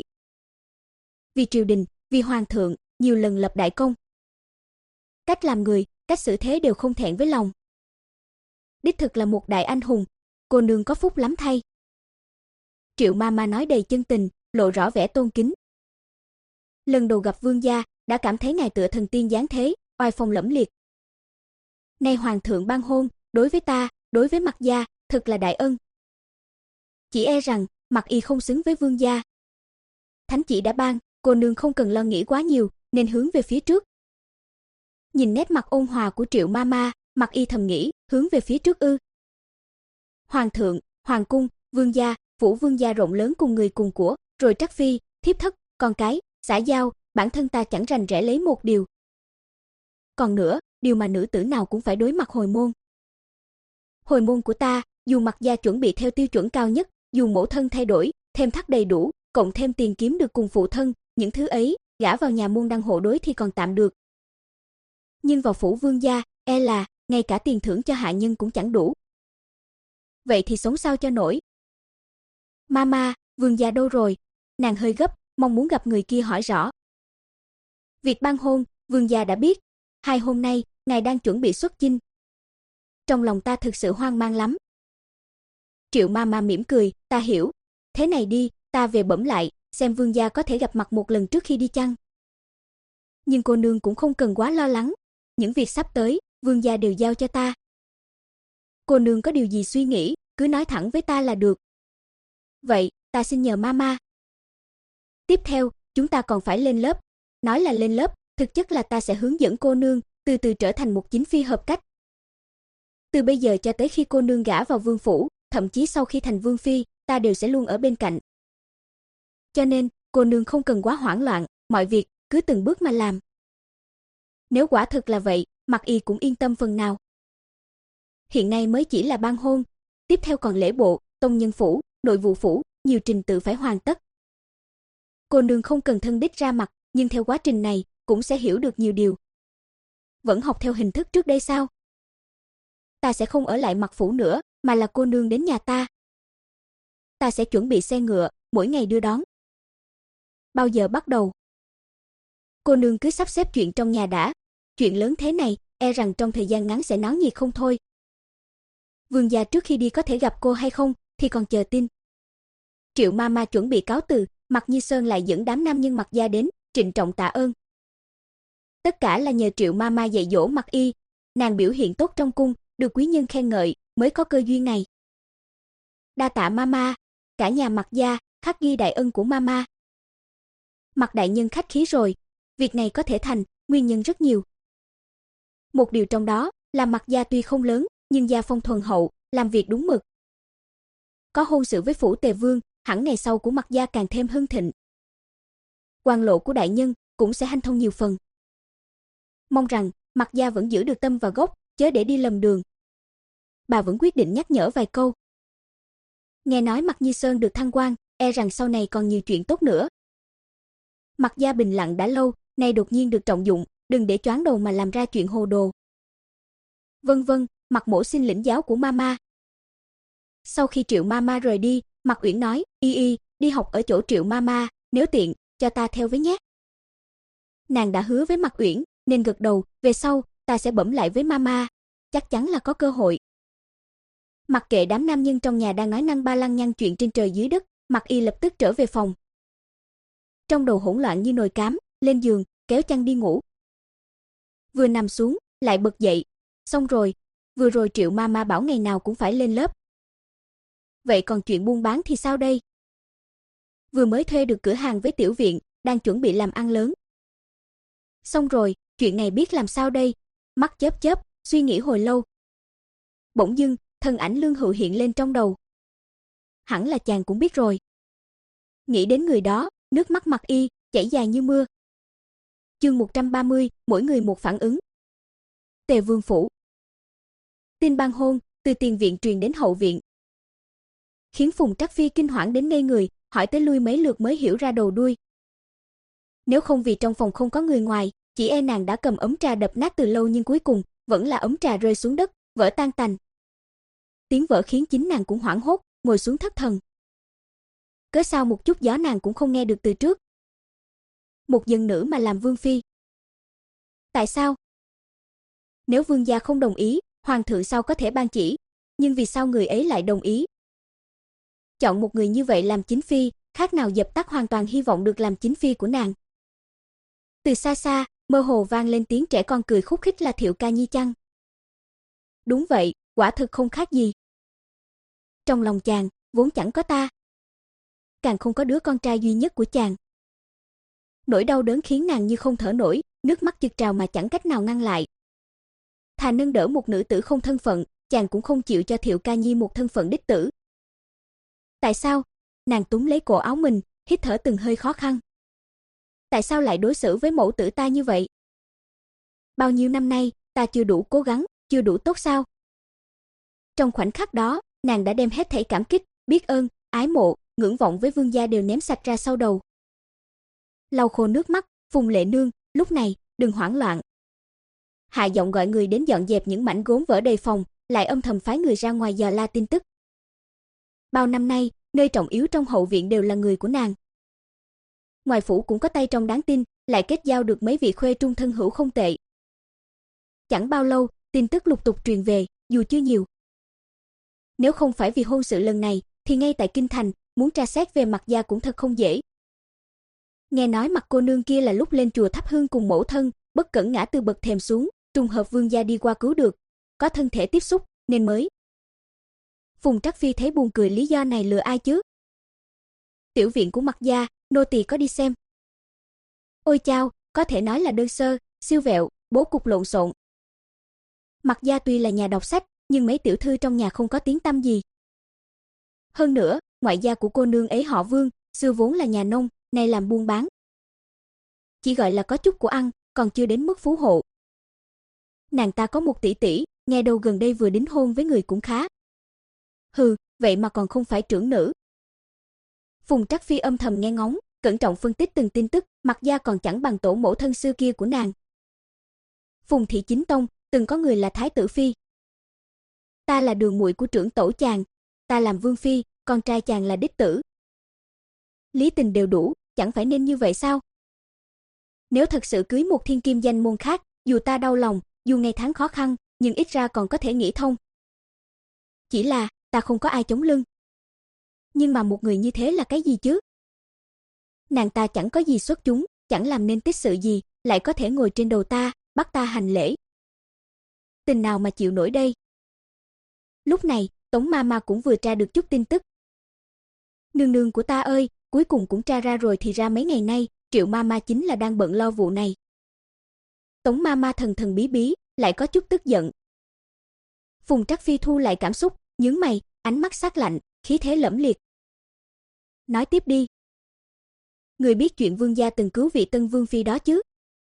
Vì triều đình, vì hoàng thượng, nhiều lần lập đại công. Cách làm người, cách xử thế đều không thẹn với lòng. Đích thực là một đại anh hùng, cô nương có phúc lắm thay. Triệu Mama nói đầy chân tình, lộ rõ vẻ tôn kính. lần đầu gặp vương gia, đã cảm thấy ngài tựa thần tiên giáng thế, oai phong lẫm liệt. Nay hoàng thượng ban hôn, đối với ta, đối với Mạc gia, thật là đại ân. Chỉ e rằng, Mạc Y không xứng với vương gia. Thánh chỉ đã ban, cô nương không cần lo nghĩ quá nhiều, nên hướng về phía trước. Nhìn nét mặt ôn hòa của Triệu Mama, Mạc Y thầm nghĩ, hướng về phía trước ư? Hoàng thượng, hoàng cung, vương gia, phủ vương gia rộng lớn cùng người cùng của, rồi trắc phi, thiếp thất, con cái, xã giao, bản thân ta chẳng rành rẽ lấy một điều. Còn nữa, điều mà nữ tử nào cũng phải đối mặt hồi môn. Hồi môn của ta, dù Mạc gia chuẩn bị theo tiêu chuẩn cao nhất, dù mẫu thân thay đổi, thêm thắt đầy đủ, cộng thêm tiền kiếm được cùng phụ thân, những thứ ấy, gả vào nhà môn đăng hộ đối thì còn tạm được. Nhưng vào phủ vương gia, e là, ngay cả tiền thưởng cho hạ nhân cũng chẳng đủ. Vậy thì sống sao cho nổi? Mama, vương gia đâu rồi? Nàng hơi gấp, mong muốn gặp người kia hỏi rõ. Việc ban hôn, vương gia đã biết. Hai hôm nay, ngài đang chuẩn bị xuất chinh. Trong lòng ta thực sự hoang mang lắm. Triệu Mama mỉm cười, ta hiểu. Thế này đi, ta về bẩm lại, xem vương gia có thể gặp mặt một lần trước khi đi chăng. Nhưng cô nương cũng không cần quá lo lắng. Những việc sắp tới, vương gia đều giao cho ta. Cô nương có điều gì suy nghĩ, cứ nói thẳng với ta là được. Vậy, ta xin nhờ Mama. Tiếp theo, chúng ta còn phải lên lớp. Nói là lên lớp, thực chất là ta sẽ hướng dẫn cô nương, từ từ trở thành một chính phi hợp cách. Từ bây giờ cho tới khi cô nương gả vào vương phủ, thậm chí sau khi thành vương phi, ta đều sẽ luôn ở bên cạnh. Cho nên, cô nương không cần quá hoảng loạn, mọi việc, cứ từng bước mà làm. Nếu quả thực là vậy, Mạc Y cũng yên tâm phần nào. Hiện nay mới chỉ là ban hôn, tiếp theo còn lễ bộ, tông nhân phủ, nội vụ phủ, nhiều trình tự phải hoàn tất. Cô nương không cần thân đích ra mặt, nhưng theo quá trình này, cũng sẽ hiểu được nhiều điều. Vẫn học theo hình thức trước đây sao? Ta sẽ không ở lại Mạc phủ nữa, mà là cô nương đến nhà ta. Ta sẽ chuẩn bị xe ngựa, mỗi ngày đưa đón. Bao giờ bắt đầu? Cô nương cứ sắp xếp chuyện trong nhà đã. Chuyện lớn thế này, e rằng trong thời gian ngắn sẽ náo nhiệt không thôi. Vương gia trước khi đi có thể gặp cô hay không, thì còn chờ tin. Triệu Mama chuẩn bị cáo từ, Mạc Nhi Sơn lại dẫn đám nam nhân Mạc gia đến, trịnh trọng tạ ơn. Tất cả là nhờ Triệu Mama dạy dỗ Mạc Y, nàng biểu hiện tốt trong cung, được quý nhân khen ngợi, mới có cơ duyên này. Đa tạ Mama, cả nhà Mạc gia, khắc ghi đại ân của Mama. Mạc đại nhân khách khí rồi, việc này có thể thành, nguyên nhân rất nhiều. Một điều trong đó là Mạc gia tuy không lớn, nhưng gia phong thuần hậu, làm việc đúng mực. Có hôn sự với phủ Tề Vương, hẳn ngày sau của Mạc gia càng thêm hưng thịnh. Quan lộ của đại nhân cũng sẽ hanh thông nhiều phần. Mong rằng Mạc gia vẫn giữ được tâm và gốc, chớ để đi lầm đường. Bà vẫn quyết định nhắc nhở vài câu. Nghe nói Mạc Nhi Sơn được thăng quan, e rằng sau này còn nhiều chuyện tốt nữa. Mạc gia bình lặng đã lâu, nay đột nhiên được trọng dụng, đừng để choáng đầu mà làm ra chuyện hồ đồ. Vân vân, Mạc mỗ xin lĩnh giáo của Mama. Sau khi Triệu Mama rời đi, Mạc Uyển nói, y y, đi học ở chỗ Triệu Mama, nếu tiện, cho ta theo với nhé. Nàng đã hứa với Mạc Uyển, nên gật đầu, về sau, ta sẽ bẩm lại với Mama, chắc chắn là có cơ hội. Mặc kệ đám nam nhân trong nhà đang nói năng ba lăng nhăng chuyện trên trời dưới đất, Mạc Y lập tức trở về phòng. Trong đầu hỗn loạn như nồi cám, lên giường, kéo chăn đi ngủ. Vừa nằm xuống, lại bật dậy. Xong rồi, vừa rồi Triệu Mama bảo ngày nào cũng phải lên lớp. Vậy còn chuyện buôn bán thì sao đây? Vừa mới thuê được cửa hàng với tiểu viện, đang chuẩn bị làm ăn lớn. Xong rồi, chuyện này biết làm sao đây? Mắt chớp chớp, suy nghĩ hồi lâu. Bỗng dưng, thân ảnh Lương Hữu hiện lên trong đầu. Hẳn là chàng cũng biết rồi. Nghĩ đến người đó, nước mắt Mạc Y chảy dài như mưa. Chương một trăm ba mươi, mỗi người một phản ứng. Tề Vương phủ. Tin ban hôn từ tiền viện truyền đến hậu viện, khiến Phùng Trắc Phi kinh hoảng đến ngây người, hỏi tới lui mấy lượt mới hiểu ra đầu đuôi. Nếu không vì trong phòng không có người ngoài, chỉ e nàng đã cầm ấm trà đập nát từ lâu, nhưng cuối cùng vẫn là ấm trà rơi xuống đất, vỡ tan tành. Tiếng vỡ khiến chính nàng cũng hoảng hốt, ngồi xuống thất thần. Cớ sao một chút gió nàng cũng không nghe được từ trước. Một dân nữ mà làm vương phi. Tại sao? Nếu vương gia không đồng ý, hoàng thượng sao có thể ban chỉ, nhưng vì sao người ấy lại đồng ý? Chọn một người như vậy làm chính phi, khác nào dập tắt hoàn toàn hy vọng được làm chính phi của nàng. Từ xa xa, mơ hồ vang lên tiếng trẻ con cười khúc khích, là Thiệu ca nhi chăng? Đúng vậy, quả thực không khác gì. Trong lòng chàng, vốn chẳng có ta. Càng không có đứa con trai duy nhất của chàng. Nỗi đau đớn khiến nàng như không thở nổi, nước mắt trực trào mà chẳng cách nào ngăn lại. Thà nâng đỡ một nữ tử không thân phận, chàng cũng không chịu cho Thiệu ca nhi một thân phận đích tử. Tại sao? Nàng túm lấy cổ áo mình, hít thở từng hơi khó khăn. Tại sao lại đối xử với mẫu tử ta như vậy? Bao nhiêu năm nay, ta chưa đủ cố gắng, chưa đủ tốt sao? Trong khoảnh khắc đó, nàng đã đem hết thảy cảm kích, biết ơn, ái mộ, ngưỡng vọng với Vương gia đều ném sạch ra sau đầu. Lau khô nước mắt, Phùng Lệ Nương, lúc này, đừng hoảng loạn. Hạ giọng gọi người đến dọn dẹp những mảnh gốm vỡ đầy phòng, lại âm thầm phái người ra ngoài dò la tin tức. Bao năm nay, nơi trọng yếu trong hậu viện đều là người của nàng. Ngoài phủ cũng có tay trong đáng tin, lại kết giao được mấy vị khuê trung thân hữu không tệ. Chẳng bao lâu, tin tức lục tục truyền về, dù chưa nhiều. Nếu không phải vì hôn sự lần này, thì ngay tại kinh thành, muốn tra xét về Mặc gia cũng thật không dễ. Nghe nói Mặc cô nương kia là lúc lên chùa thắp hương cùng mẫu thân, bất cẩn ngã từ bậc thềm xuống, trùng hợp Vương gia đi qua cứu được, có thân thể tiếp xúc, nên mới. Phùng Trắc Phi thấy buồn cười, lý do này lừa ai chứ? Tiểu viện của Mặc gia, nô tỳ có đi xem. Ôi chao, có thể nói là đơn sơ, siêu vẹo, bố cục lộn xộn. Mặc gia tuy là nhà đọc sách, nhưng mấy tiểu thư trong nhà không có tiếng tăm gì. Hơn nữa, ngoại gia của cô nương ấy họ Vương, xưa vốn là nhà nông, nay làm buôn bán. Chỉ gọi là có chút của ăn, còn chưa đến mức phú hộ. Nàng ta có một tỷ tỷ, nghe đâu gần đây vừa đính hôn với người cũng khá. Hừ, vậy mà còn không phải trưởng nữ. Phùng Trắc Phi âm thầm nghe ngóng, cẩn trọng phân tích từng tin tức, Mặc gia còn chẳng bằng tổ mẫu thân xưa kia của nàng. Phùng thị chính tông, từng có người là thái tử phi. Ta là đường muội của trưởng tổ chàng, ta làm vương phi, con trai chàng là đích tử. Lý tình đều đủ, chẳng phải nên như vậy sao? Nếu thật sự cưới một thiên kim danh môn khác, dù ta đau lòng, dù ngày tháng khó khăn, nhưng ít ra còn có thể nghĩ thông. Chỉ là, ta không có ai chống lưng. Nhưng mà một người như thế là cái gì chứ? Nàng ta chẳng có gì xuất chúng, chẳng làm nên tích sự gì, lại có thể ngồi trên đầu ta, bắt ta hành lễ. Tình nào mà chịu nổi đây? Lúc này, Tống Mama cũng vừa tra được chút tin tức. Nương nương của ta ơi, cuối cùng cũng tra ra rồi, thì ra mấy ngày nay, Triệu Mama chính là đang bận lo vụ này. Tống Mama thần thần bí bí, lại có chút tức giận. Phùng Trắc Phi thu lại cảm xúc, nhướng mày, ánh mắt sắc lạnh, khí thế lẫm liệt. Nói tiếp đi. Người biết chuyện Vương gia từng cứu vị tân vương phi đó chứ?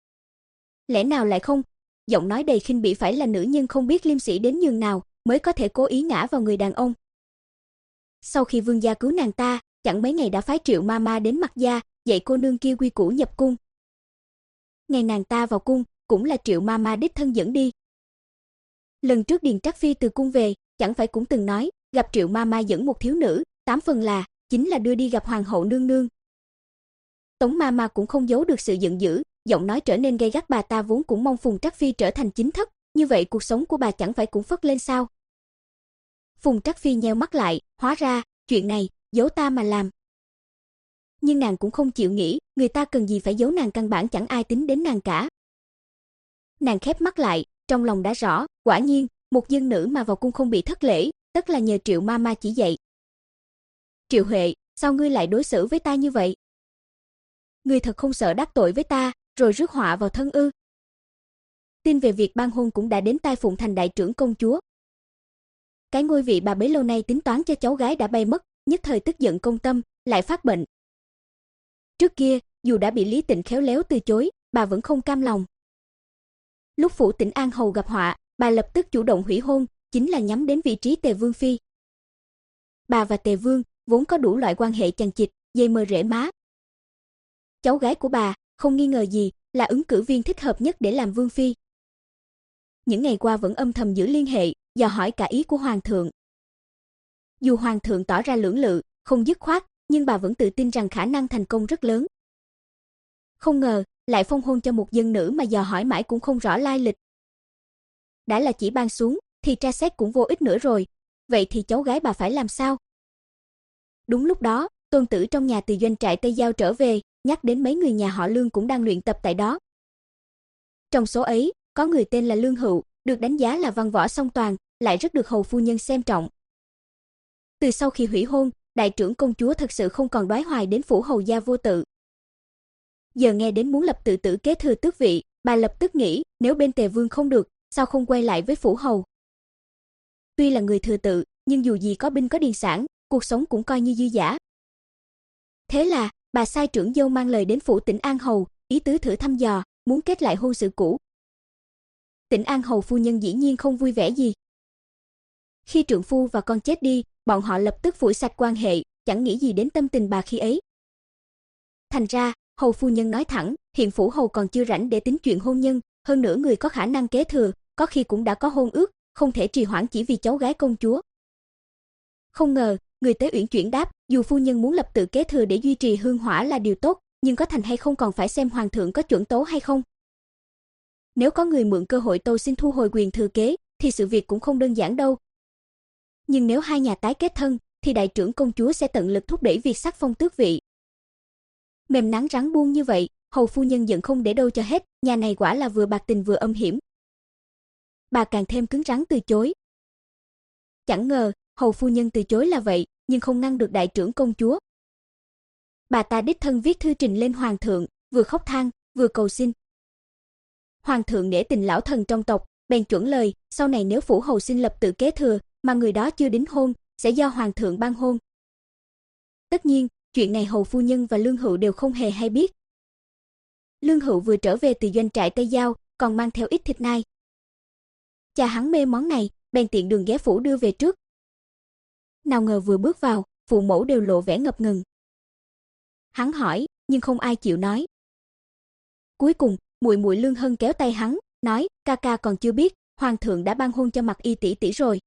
Lẽ nào lại không? Giọng nói đầy khinh bỉ, phải là nữ nhân không biết liêm sỉ đến nhường nào mới có thể cố ý ngã vào người đàn ông. Sau khi Vương gia cứu nàng ta, chẳng mấy ngày đã phái Triệu Mama đến Mặc gia, dạy cô nương kia quy củ nhập cung. Ngày nàng ta vào cung, cũng là Triệu Mama đích thân dẫn đi. Lần trước Điền Trắc Phi từ cung về, chẳng phải cũng từng nói, gặp Triệu Mama dẫn một thiếu nữ, tám phần là, chính là đưa đi gặp hoàng hậu nương nương. Tống Mama cũng không giấu được sự giận dữ, giọng nói trở nên gay gắt. Bà ta vốn cũng mong Phùng Trắc Phi trở thành chính thất, như vậy cuộc sống của bà chẳng phải cũng phất lên sao? Phùng Trắc Phi nheo mắt lại, hóa ra, chuyện này, giấu ta mà làm. Nhưng nàng cũng không chịu nghĩ, người ta cần gì phải giấu nàng, căn bản chẳng ai tính đến nàng cả. Nàng khép mắt lại, trong lòng đã rõ, quả nhiên, một dân nữ mà vào cung không bị thất lễ, tất là nhờ Triệu Mama chỉ dạy. Triệu Huệ, sao ngươi lại đối xử với ta như vậy? Ngươi thật không sợ đắc tội với ta, rồi rước họa vào thân ư? Tin về việc ban hôn cũng đã đến tai Phụng Thành đại trưởng công chúa. Cái ngôi vị bà bấy lâu nay tính toán cho cháu gái đã bay mất, nhất thời tức giận công tâm, lại phát bệnh. Trước kia, dù đã bị Lý Tịnh khéo léo từ chối, bà vẫn không cam lòng. Lúc Phủ Tĩnh An hầu gặp họa, bà lập tức chủ động hủy hôn, chính là nhắm đến vị trí Tề Vương phi. Bà và Tề Vương vốn có đủ loại quan hệ chằng chịt, dây mơ rễ má. Cháu gái của bà, không nghi ngờ gì, là ứng cử viên thích hợp nhất để làm vương phi. Những ngày qua vẫn âm thầm giữ liên hệ, dò hỏi cả ý của hoàng thượng. Dù hoàng thượng tỏ ra lưỡng lự, không dứt khoát, nhưng bà vẫn tự tin rằng khả năng thành công rất lớn. Không ngờ, lại phong hôn cho một dân nữ mà dò hỏi mãi cũng không rõ lai lịch. Đã là chỉ ban xuống, thì tra xét cũng vô ích nữa rồi. Vậy thì cháu gái bà phải làm sao? Đúng lúc đó, tôn tử trong nhà từ doanh trại Tây Giao trở về, nhắc đến mấy người nhà họ Lương cũng đang luyện tập tại đó, Trong số ấy, có người tên là Lương Hựu, được đánh giá là văn võ song toàn, lại rất được hầu phu nhân xem trọng. Từ sau khi hủy hôn, đại trưởng công chúa thật sự không còn đoái hoài đến phủ hầu gia Vô Tự. Giờ nghe đến muốn lập tự tử kế thừa tước vị, bà lập tức nghĩ, nếu bên Tề Vương không được, sao không quay lại với phủ hầu. Tuy là người thừa tự, nhưng dù gì có binh có điền sản, cuộc sống cũng coi như dư dả. Thế là, bà sai trưởng dâu mang lời đến phủ Tĩnh An hầu, ý tứ thử thăm dò, muốn kết lại hôn sự cũ. Tĩnh An hầu phu nhân dĩ nhiên không vui vẻ gì. Khi trượng phu và con chết đi, bọn họ lập tức phủi sạch quan hệ, chẳng nghĩ gì đến tâm tình bà khi ấy. Thành ra, hầu phu nhân nói thẳng, hiện phủ hầu còn chưa rảnh để tính chuyện hôn nhân, hơn nữa người có khả năng kế thừa, có khi cũng đã có hôn ước, không thể trì hoãn chỉ vì cháu gái công chúa. Không ngờ, người tới uyển chuyển đáp, dù phu nhân muốn lập tự kế thừa để duy trì hương hỏa là điều tốt, nhưng có thành hay không còn phải xem hoàng thượng có chuẩn tấu hay không. Nếu có người mượn cơ hội tâu xin thu hồi quyền thừa kế, thì sự việc cũng không đơn giản đâu. Nhưng nếu hai nhà tái kết thân, thì đại trưởng công chúa sẽ tận lực thúc đẩy việc sắc phong tước vị. Mềm nắng rắn buông như vậy, hầu phu nhân giận không để đâu cho hết, nhà này quả là vừa bạc tình vừa âm hiểm. Bà càng thêm cứng rắn từ chối. Chẳng ngờ, hầu phu nhân từ chối là vậy, nhưng không ngăn được đại trưởng công chúa. Bà ta đích thân viết thư trình lên hoàng thượng, vừa khóc than, vừa cầu xin. Hoàng thượng nể tình lão thần trong tộc, bèn chuẩn lời, sau này nếu phủ hầu xin lập tự kế thừa, mà người đó chưa đính hôn, sẽ do hoàng thượng ban hôn. Tất nhiên, chuyện này hầu phu nhân và Lương Hựu đều không hề hay biết. Lương Hựu vừa trở về từ doanh trại Tây Giao, còn mang theo ít thịt nai. Cha hắn mê món này, bèn tiện đường ghé phủ đưa về trước. Nào ngờ vừa bước vào, phụ mẫu đều lộ vẻ ngập ngừng. Hắn hỏi, nhưng không ai chịu nói. Cuối cùng, muội muội Lương Hân kéo tay hắn, nói, ca ca còn chưa biết, hoàng thượng đã ban hôn cho Mặc Y tỷ tỷ rồi.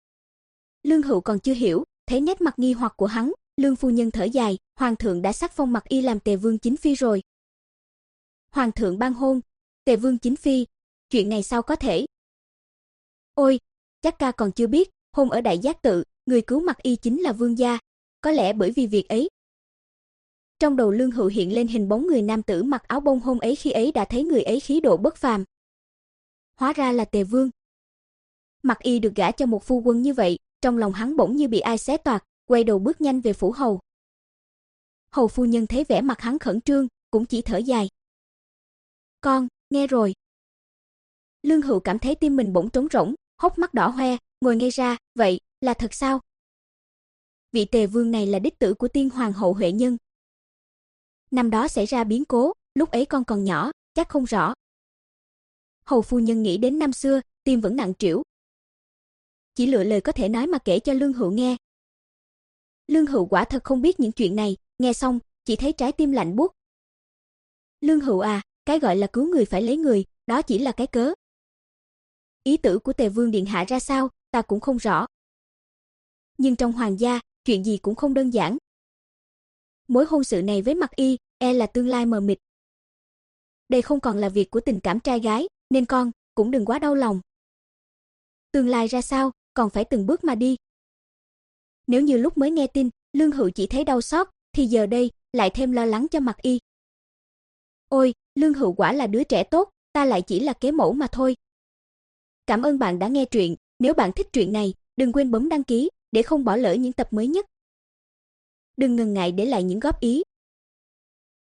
Lương Hựu còn chưa hiểu, thấy nét mặt nghi hoặc của hắn, Lương phu nhân thở dài, hoàng thượng đã sắc phong Mặc Y làm Tề Vương chính phi rồi. Hoàng thượng ban hôn, Tề Vương chính phi, chuyện này sao có thể? Ôi, chắc ca còn chưa biết, hôn ở Đại Giác Tự, người cứu Mặc Y chính là vương gia, có lẽ bởi vì việc ấy. Trong đầu Lương Hựu hiện lên hình bóng người nam tử mặc áo bông hôm ấy, khi ấy đã thấy người ấy khí độ bất phàm. Hóa ra là Tề Vương. Mặc Y được gả cho một phu quân như vậy, trong lòng hắn bỗng như bị ai xé toạc, quay đầu bước nhanh về phủ hầu. Hầu phu nhân thấy vẻ mặt hắn khẩn trương, cũng chỉ thở dài. Con, nghe rồi. Lương Hựu cảm thấy tim mình bỗng trống rỗng, hốc mắt đỏ hoe, ngồi ngay ra, vậy, là thật sao? Vị Tề Vương này là đích tử của tiên hoàng hậu Huệ Nhân. Năm đó xảy ra biến cố, lúc ấy con còn nhỏ, chắc không rõ. Hầu phu nhân nghĩ đến năm xưa, tim vẫn nặng trĩu. Chỉ lựa lời có thể nói mà kể cho Lương Hựu nghe. Lương Hựu quả thật không biết những chuyện này, nghe xong, chỉ thấy trái tim lạnh buốt. Lương Hựu à, cái gọi là cứu người phải lấy người, đó chỉ là cái cớ. Ý tử của Tề Vương điện hạ ra sao, ta cũng không rõ. Nhưng trong hoàng gia, chuyện gì cũng không đơn giản. Mối hôn sự này với Mặc Y, e là tương lai mờ mịt. Đây không còn là việc của tình cảm trai gái, nên con cũng đừng quá đau lòng. Tương lai ra sao, còn phải từng bước mà đi. Nếu như lúc mới nghe tin, Lương Hựu chỉ thấy đau xót, thì giờ đây lại thêm lo lắng cho Mặc Y. Ôi, Lương Hựu quả là đứa trẻ tốt, ta lại chỉ là kế mẫu mà thôi. Cảm ơn bạn đã nghe truyện, nếu bạn thích truyện này, đừng quên bấm đăng ký để không bỏ lỡ những tập mới nhất. Đừng ngần ngại để lại những góp ý,